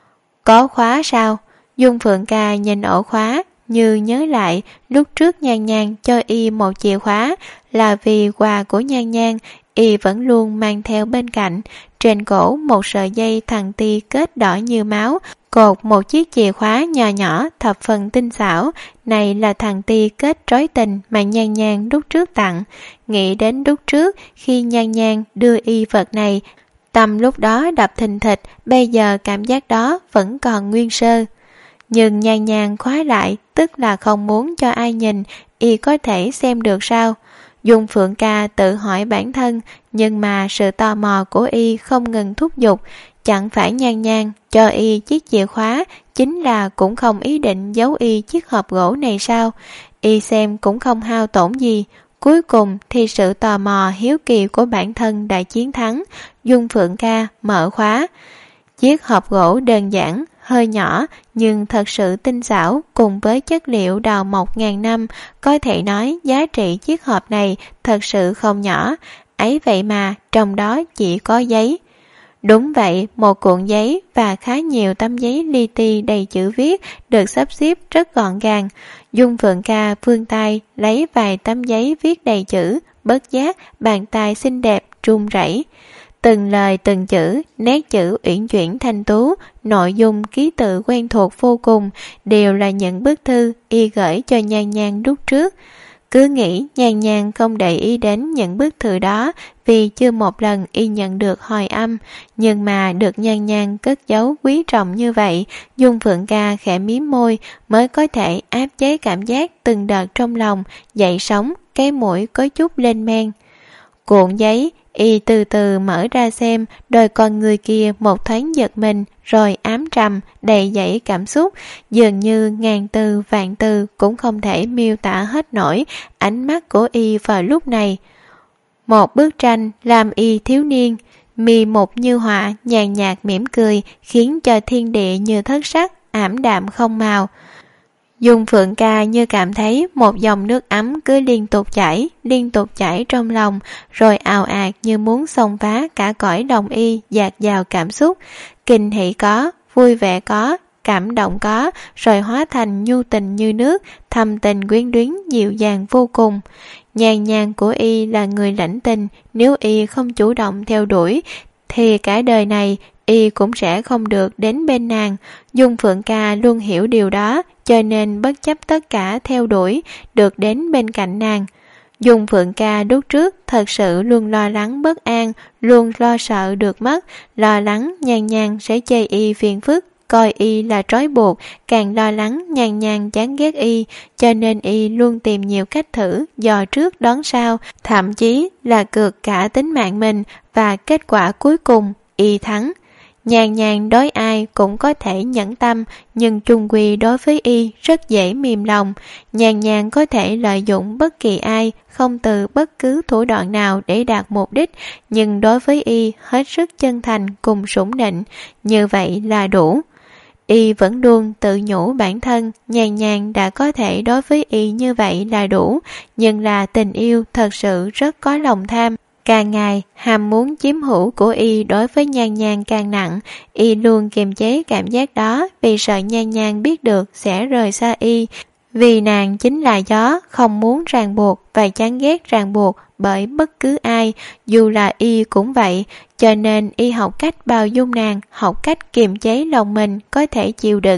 Speaker 2: Có khóa sao? Dung Phượng Ca nhìn ổ khóa, như nhớ lại lúc trước Nhan Nhan cho y một chìa khóa, là vì quà của Nhan Nhan, y vẫn luôn mang theo bên cạnh. Trên cổ một sợi dây thằn ti kết đỏ như máu, cột một chiếc chìa khóa nhỏ nhỏ thập phần tinh xảo. Này là thằn ti kết trói tình mà Nhan Nhan lúc trước tặng. Nghĩ đến lúc trước khi Nhan Nhan đưa y vật này, tâm lúc đó đập thình thịch, bây giờ cảm giác đó vẫn còn nguyên sơ. Nhưng Nhan Nhan khóa lại, tức là không muốn cho ai nhìn, y có thể xem được sao? Dung Phượng Ca tự hỏi bản thân, nhưng mà sự tò mò của y không ngừng thúc giục. Chẳng phải Nhan Nhan cho y chiếc chìa khóa chính là cũng không ý định giấu y chiếc hộp gỗ này sao? Y xem cũng không hao tổn gì. Cuối cùng thì sự tò mò hiếu kỳ của bản thân đã chiến thắng. Dung Phượng Ca mở khóa. Chiếc hộp gỗ đơn giản, hơi nhỏ nhưng thật sự tinh xảo, cùng với chất liệu đào mộc ngàn năm, có thể nói giá trị chiếc hộp này thật sự không nhỏ. Ấy vậy mà trong đó chỉ có giấy. Đúng vậy, một cuộn giấy và khá nhiều tấm giấy li ti đầy chữ viết được sắp xếp rất gọn gàng. Dung Phượng Ca vươn tay lấy vài tấm giấy viết đầy chữ, bất giác bàn tay xinh đẹp run rẩy. Từng lời từng chữ, nét chữ uyển chuyển thanh tú, nội dung ký tự quen thuộc vô cùng, đều là những bức thư y gửi cho Nhan Nhan lúc trước. Cứ nghĩ Nhan Nhan không để ý đến những bức thư đó, vì chưa một lần y nhận được hồi âm, nhưng mà được Nhan Nhan cất giấu quý trọng như vậy, Dung Phượng Ca khẽ mím môi mới có thể áp chế cảm giác từng đợt trong lòng dậy sóng, cái mũi có chút lên men. Cuộn giấy y từ từ mở ra xem, đôi con người kia một thoáng giật mình, rồi ám trầm, đầy dẫy cảm xúc, dường như ngàn từ vạn từ cũng không thể miêu tả hết nổi ánh mắt của y vào lúc này. Một bức tranh làm y thiếu niên, mi mục như họa, nhàn nhạt mỉm cười, khiến cho thiên địa như thất sắc, ảm đạm không màu. Dung Phượng Ca như cảm thấy một dòng nước ấm cứ liên tục chảy trong lòng, rồi ào ạt như muốn xông phá cả cõi đồng y, dạt dào cảm xúc. Kinh hỉ có, vui vẻ có, cảm động có, rồi hóa thành nhu tình như nước, thầm tình quyến luyến dịu dàng vô cùng. Nhàn nhàn của y là người lãnh tình, nếu y không chủ động theo đuổi, thì cả đời này y cũng sẽ không được đến bên nàng. Dung Phượng Ca luôn hiểu điều đó, cho nên bất chấp tất cả theo đuổi, được đến bên cạnh nàng. Dung Phượng Ca lúc trước thật sự luôn lo lắng bất an, luôn lo sợ được mất, lo lắng Nhan Nhan sẽ chê y phiền phức, coi y là trói buộc, càng lo lắng Nhan Nhan chán ghét y, cho nên y luôn tìm nhiều cách thử, dò trước đón sau, thậm chí là cược cả tính mạng mình, và kết quả cuối cùng y thắng. Nhan Nhan đối ai cũng có thể nhẫn tâm, nhưng chung quy đối với y rất dễ mềm lòng. Nhan Nhan có thể lợi dụng bất kỳ ai, không từ bất cứ thủ đoạn nào để đạt mục đích, nhưng đối với y hết sức chân thành cùng sủng nịnh, như vậy là đủ. Y vẫn luôn tự nhủ bản thân, Nhan Nhan đã có thể đối với y như vậy là đủ, nhưng là tình yêu thật sự rất có lòng tham. Càng ngày, ham muốn chiếm hữu của y đối với Nhan Nhan càng nặng, y luôn kiềm chế cảm giác đó vì sợ Nhan Nhan biết được sẽ rời xa y, vì nàng chính là gió, không muốn ràng buộc và chán ghét ràng buộc bởi bất cứ ai, dù là y cũng vậy, cho nên y học cách bao dung nàng, học cách kiềm chế lòng mình có thể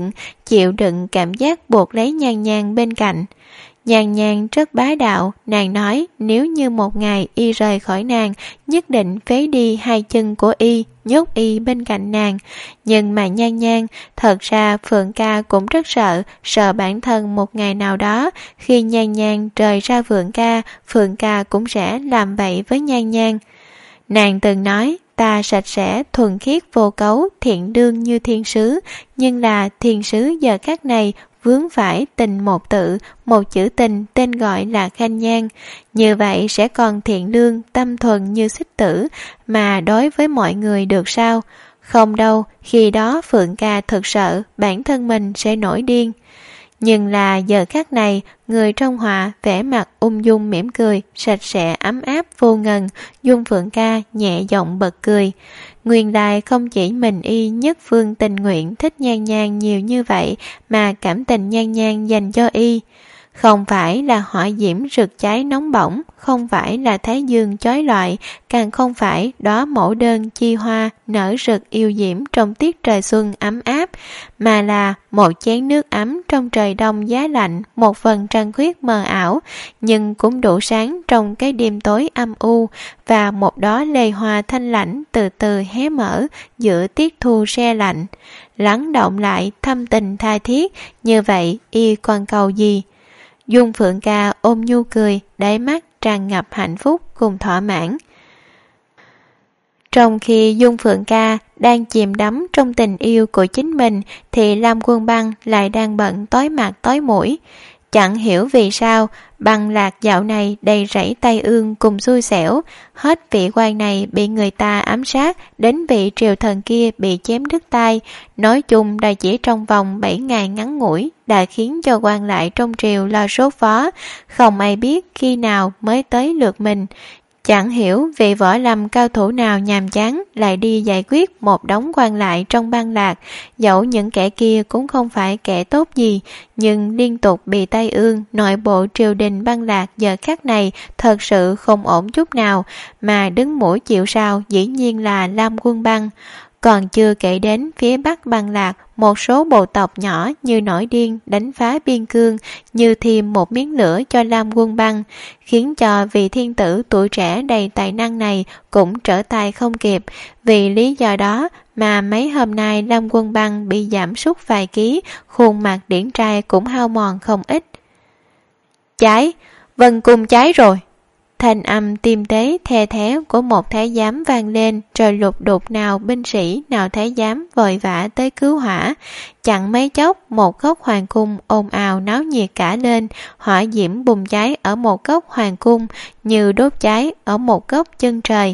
Speaker 2: chịu đựng cảm giác buộc lấy Nhan Nhan bên cạnh. Nhan Nhan rất bá đạo, nàng nói nếu như một ngày y rời khỏi nàng, nhất định phế đi hai chân của y, nhốt y bên cạnh nàng. Nhưng mà Nhan Nhan, thật ra Phượng Ca cũng rất sợ bản thân một ngày nào đó, khi Nhan Nhan rời ra Phượng Ca cũng sẽ làm vậy với Nhan Nhan. Nàng từng nói, ta sạch sẽ, thuần khiết vô cấu, thiện đương như thiên sứ, nhưng là thiên sứ giờ khắc này vướng phải tình một tự, một chữ tình tên gọi là Khanh Nhan. Như vậy sẽ còn thiện lương, tâm thuần như xích tử, mà đối với mọi người được sao? Không đâu, khi đó Phượng Ca thực sợ bản thân mình sẽ nổi điên. Nhưng là giờ khắc này, người trong họa vẻ mặt ung dung mỉm cười, sạch sẽ ấm áp vô ngần. Dung Phượng Ca nhẹ giọng bật cười. Nguyên lai không chỉ mình y nhất phương tình nguyện thích Nhan Nhan nhiều như vậy, mà cảm tình Nhan Nhan dành cho y không phải là hỏa diễm rực cháy nóng bỏng, không phải là thái dương chói lọi, càng không phải đóa mẫu đơn chi hoa nở rực yêu diễm trong tiết trời xuân ấm áp, mà là một chén nước ấm trong trời đông giá lạnh, một phần trăng khuyết mờ ảo nhưng cũng đủ sáng trong cái đêm tối âm u, và một đóa lê hoa thanh lãnh từ từ hé mở giữa tiết thu se lạnh, lắng động lại thâm tình tha thiết. Như vậy y còn cầu gì? Dung Phượng Ca ôm nhu cười, đáy mắt tràn ngập hạnh phúc cùng thỏa mãn. Trong khi Dung Phượng Ca đang chìm đắm trong tình yêu của chính mình, thì Lam Quân Băng lại đang bận tối mặt tối mũi. Chẳng hiểu vì sao, Băng Lạc dạo này đầy rẫy tai ương cùng xui xẻo, hết vị quan này bị người ta ám sát, đến vị triều thần kia bị chém đứt tay. Nói chung đã chỉ trong vòng 7 ngày ngắn ngủi, đã khiến cho quan lại trong triều lo sốt vó, không ai biết khi nào mới tới lượt mình. Chẳng hiểu vị võ lâm cao thủ nào nhàm chán lại đi giải quyết một đống quan lại trong Băng Lạc. Dẫu những kẻ kia cũng không phải kẻ tốt gì, nhưng liên tục bị tai ương, nội bộ triều đình Băng Lạc giờ khắc này thật sự không ổn chút nào, mà đứng mũi chịu sào dĩ nhiên là Lam Quân Băng. Còn chưa kể đến phía bắc Băng Lạc, một số bộ tộc nhỏ như nổi điên đánh phá biên cương, như thêm một miếng lửa cho Lam Quân Băng, khiến cho vị thiên tử tuổi trẻ đầy tài năng này cũng trở tay không kịp. Vì lý do đó mà mấy hôm nay Lam Quân Băng bị giảm sút vài ký, khuôn mặt điển trai cũng hao mòn không ít. Cháy, Vân Cung cháy rồi. Thanh âm tiêm tế the thé của một thái giám vang lên, rồi lục đục nào binh sĩ nào thái giám vội vã tới cứu hỏa. Chẳng mấy chốc, một góc hoàng cung ồn ào náo nhiệt cả lên, hỏa diễm bùng cháy ở một góc hoàng cung như đốt cháy ở một góc chân trời.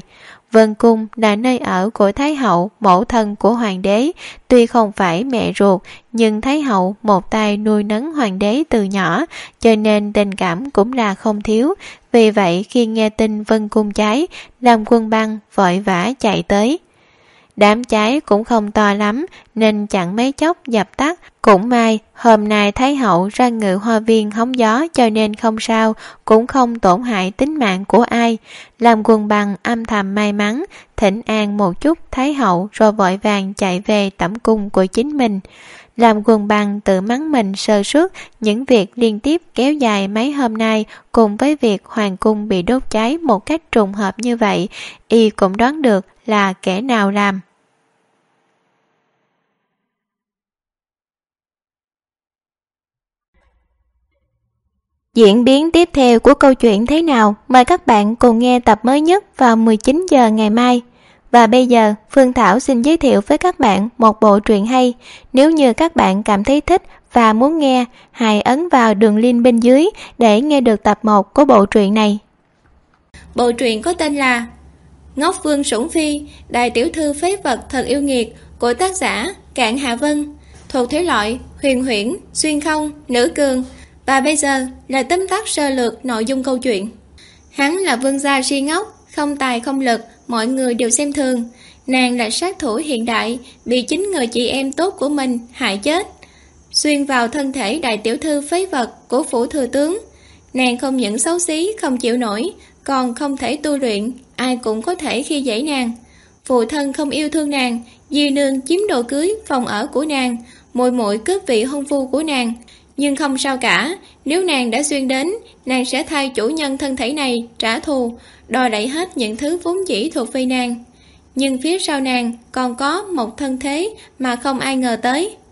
Speaker 2: Vân cung là nơi ở của Thái hậu, mẫu thân của hoàng đế. Tuy không phải mẹ ruột, nhưng Thái hậu một tay nuôi nấng hoàng đế từ nhỏ, cho nên tình cảm cũng là không thiếu. Vì vậy khi nghe tin Vân cung cháy, Lam Quân Băng vội vã chạy tới. Đám cháy cũng không to lắm nên chẳng mấy chốc dập tắt. Cũng may hôm nay Thái hậu ra Ngự Hoa Viên hóng gió cho nên không sao, cũng không tổn hại tính mạng của ai. Lam Quân Băng âm thầm may mắn, thỉnh an một chút Thái hậu rồi vội vàng chạy về tẩm cung của chính mình. Lam Quân Băng tự mắng mình sơ suất, những việc liên tiếp kéo dài mấy hôm nay cùng với việc hoàng cung bị đốt cháy một cách trùng hợp như vậy, y cũng đoán được là kẻ nào làm. Diễn biến tiếp theo của câu chuyện thế nào? Mời các bạn cùng nghe tập mới nhất vào 19 giờ ngày mai. Và bây giờ, Phương Thảo xin giới thiệu với các bạn một bộ truyện hay. Nếu như các bạn cảm thấy thích và muốn nghe, hãy ấn vào đường link bên dưới để nghe được tập 1 của bộ truyện này.
Speaker 1: Bộ truyện có tên là Ngốc Vương Sủng Phi, đại tiểu thư phế vật thật yêu nghiệt của tác giả Cạn Hạ Vân, thuộc thể loại huyền huyễn, xuyên không, nữ cường. Và bây giờ là tóm tắt sơ lược nội dung câu chuyện. Hắn là vương gia si ngốc, không tài không lực, mọi người đều xem thường. Nàng là sát thủ hiện đại, bị chính người chị em tốt của mình hại chết, xuyên vào thân thể đại tiểu thư phế vật của phủ thừa tướng. Nàng không những xấu xí không chịu nổi, còn không thể tu luyện, ai cũng có thể khi dễ nàng. Phụ thân không yêu thương nàng, dì nương chiếm đồ cưới phòng ở của nàng, muội muội cướp vị hôn phu của nàng. Nhưng không sao cả, nếu nàng đã xuyên đến, nàng sẽ thay chủ nhân thân thể này trả thù, đòi đẩy hết những thứ vốn dĩ thuộc về nàng. Nhưng phía sau nàng còn có một thân thế mà không ai ngờ tới.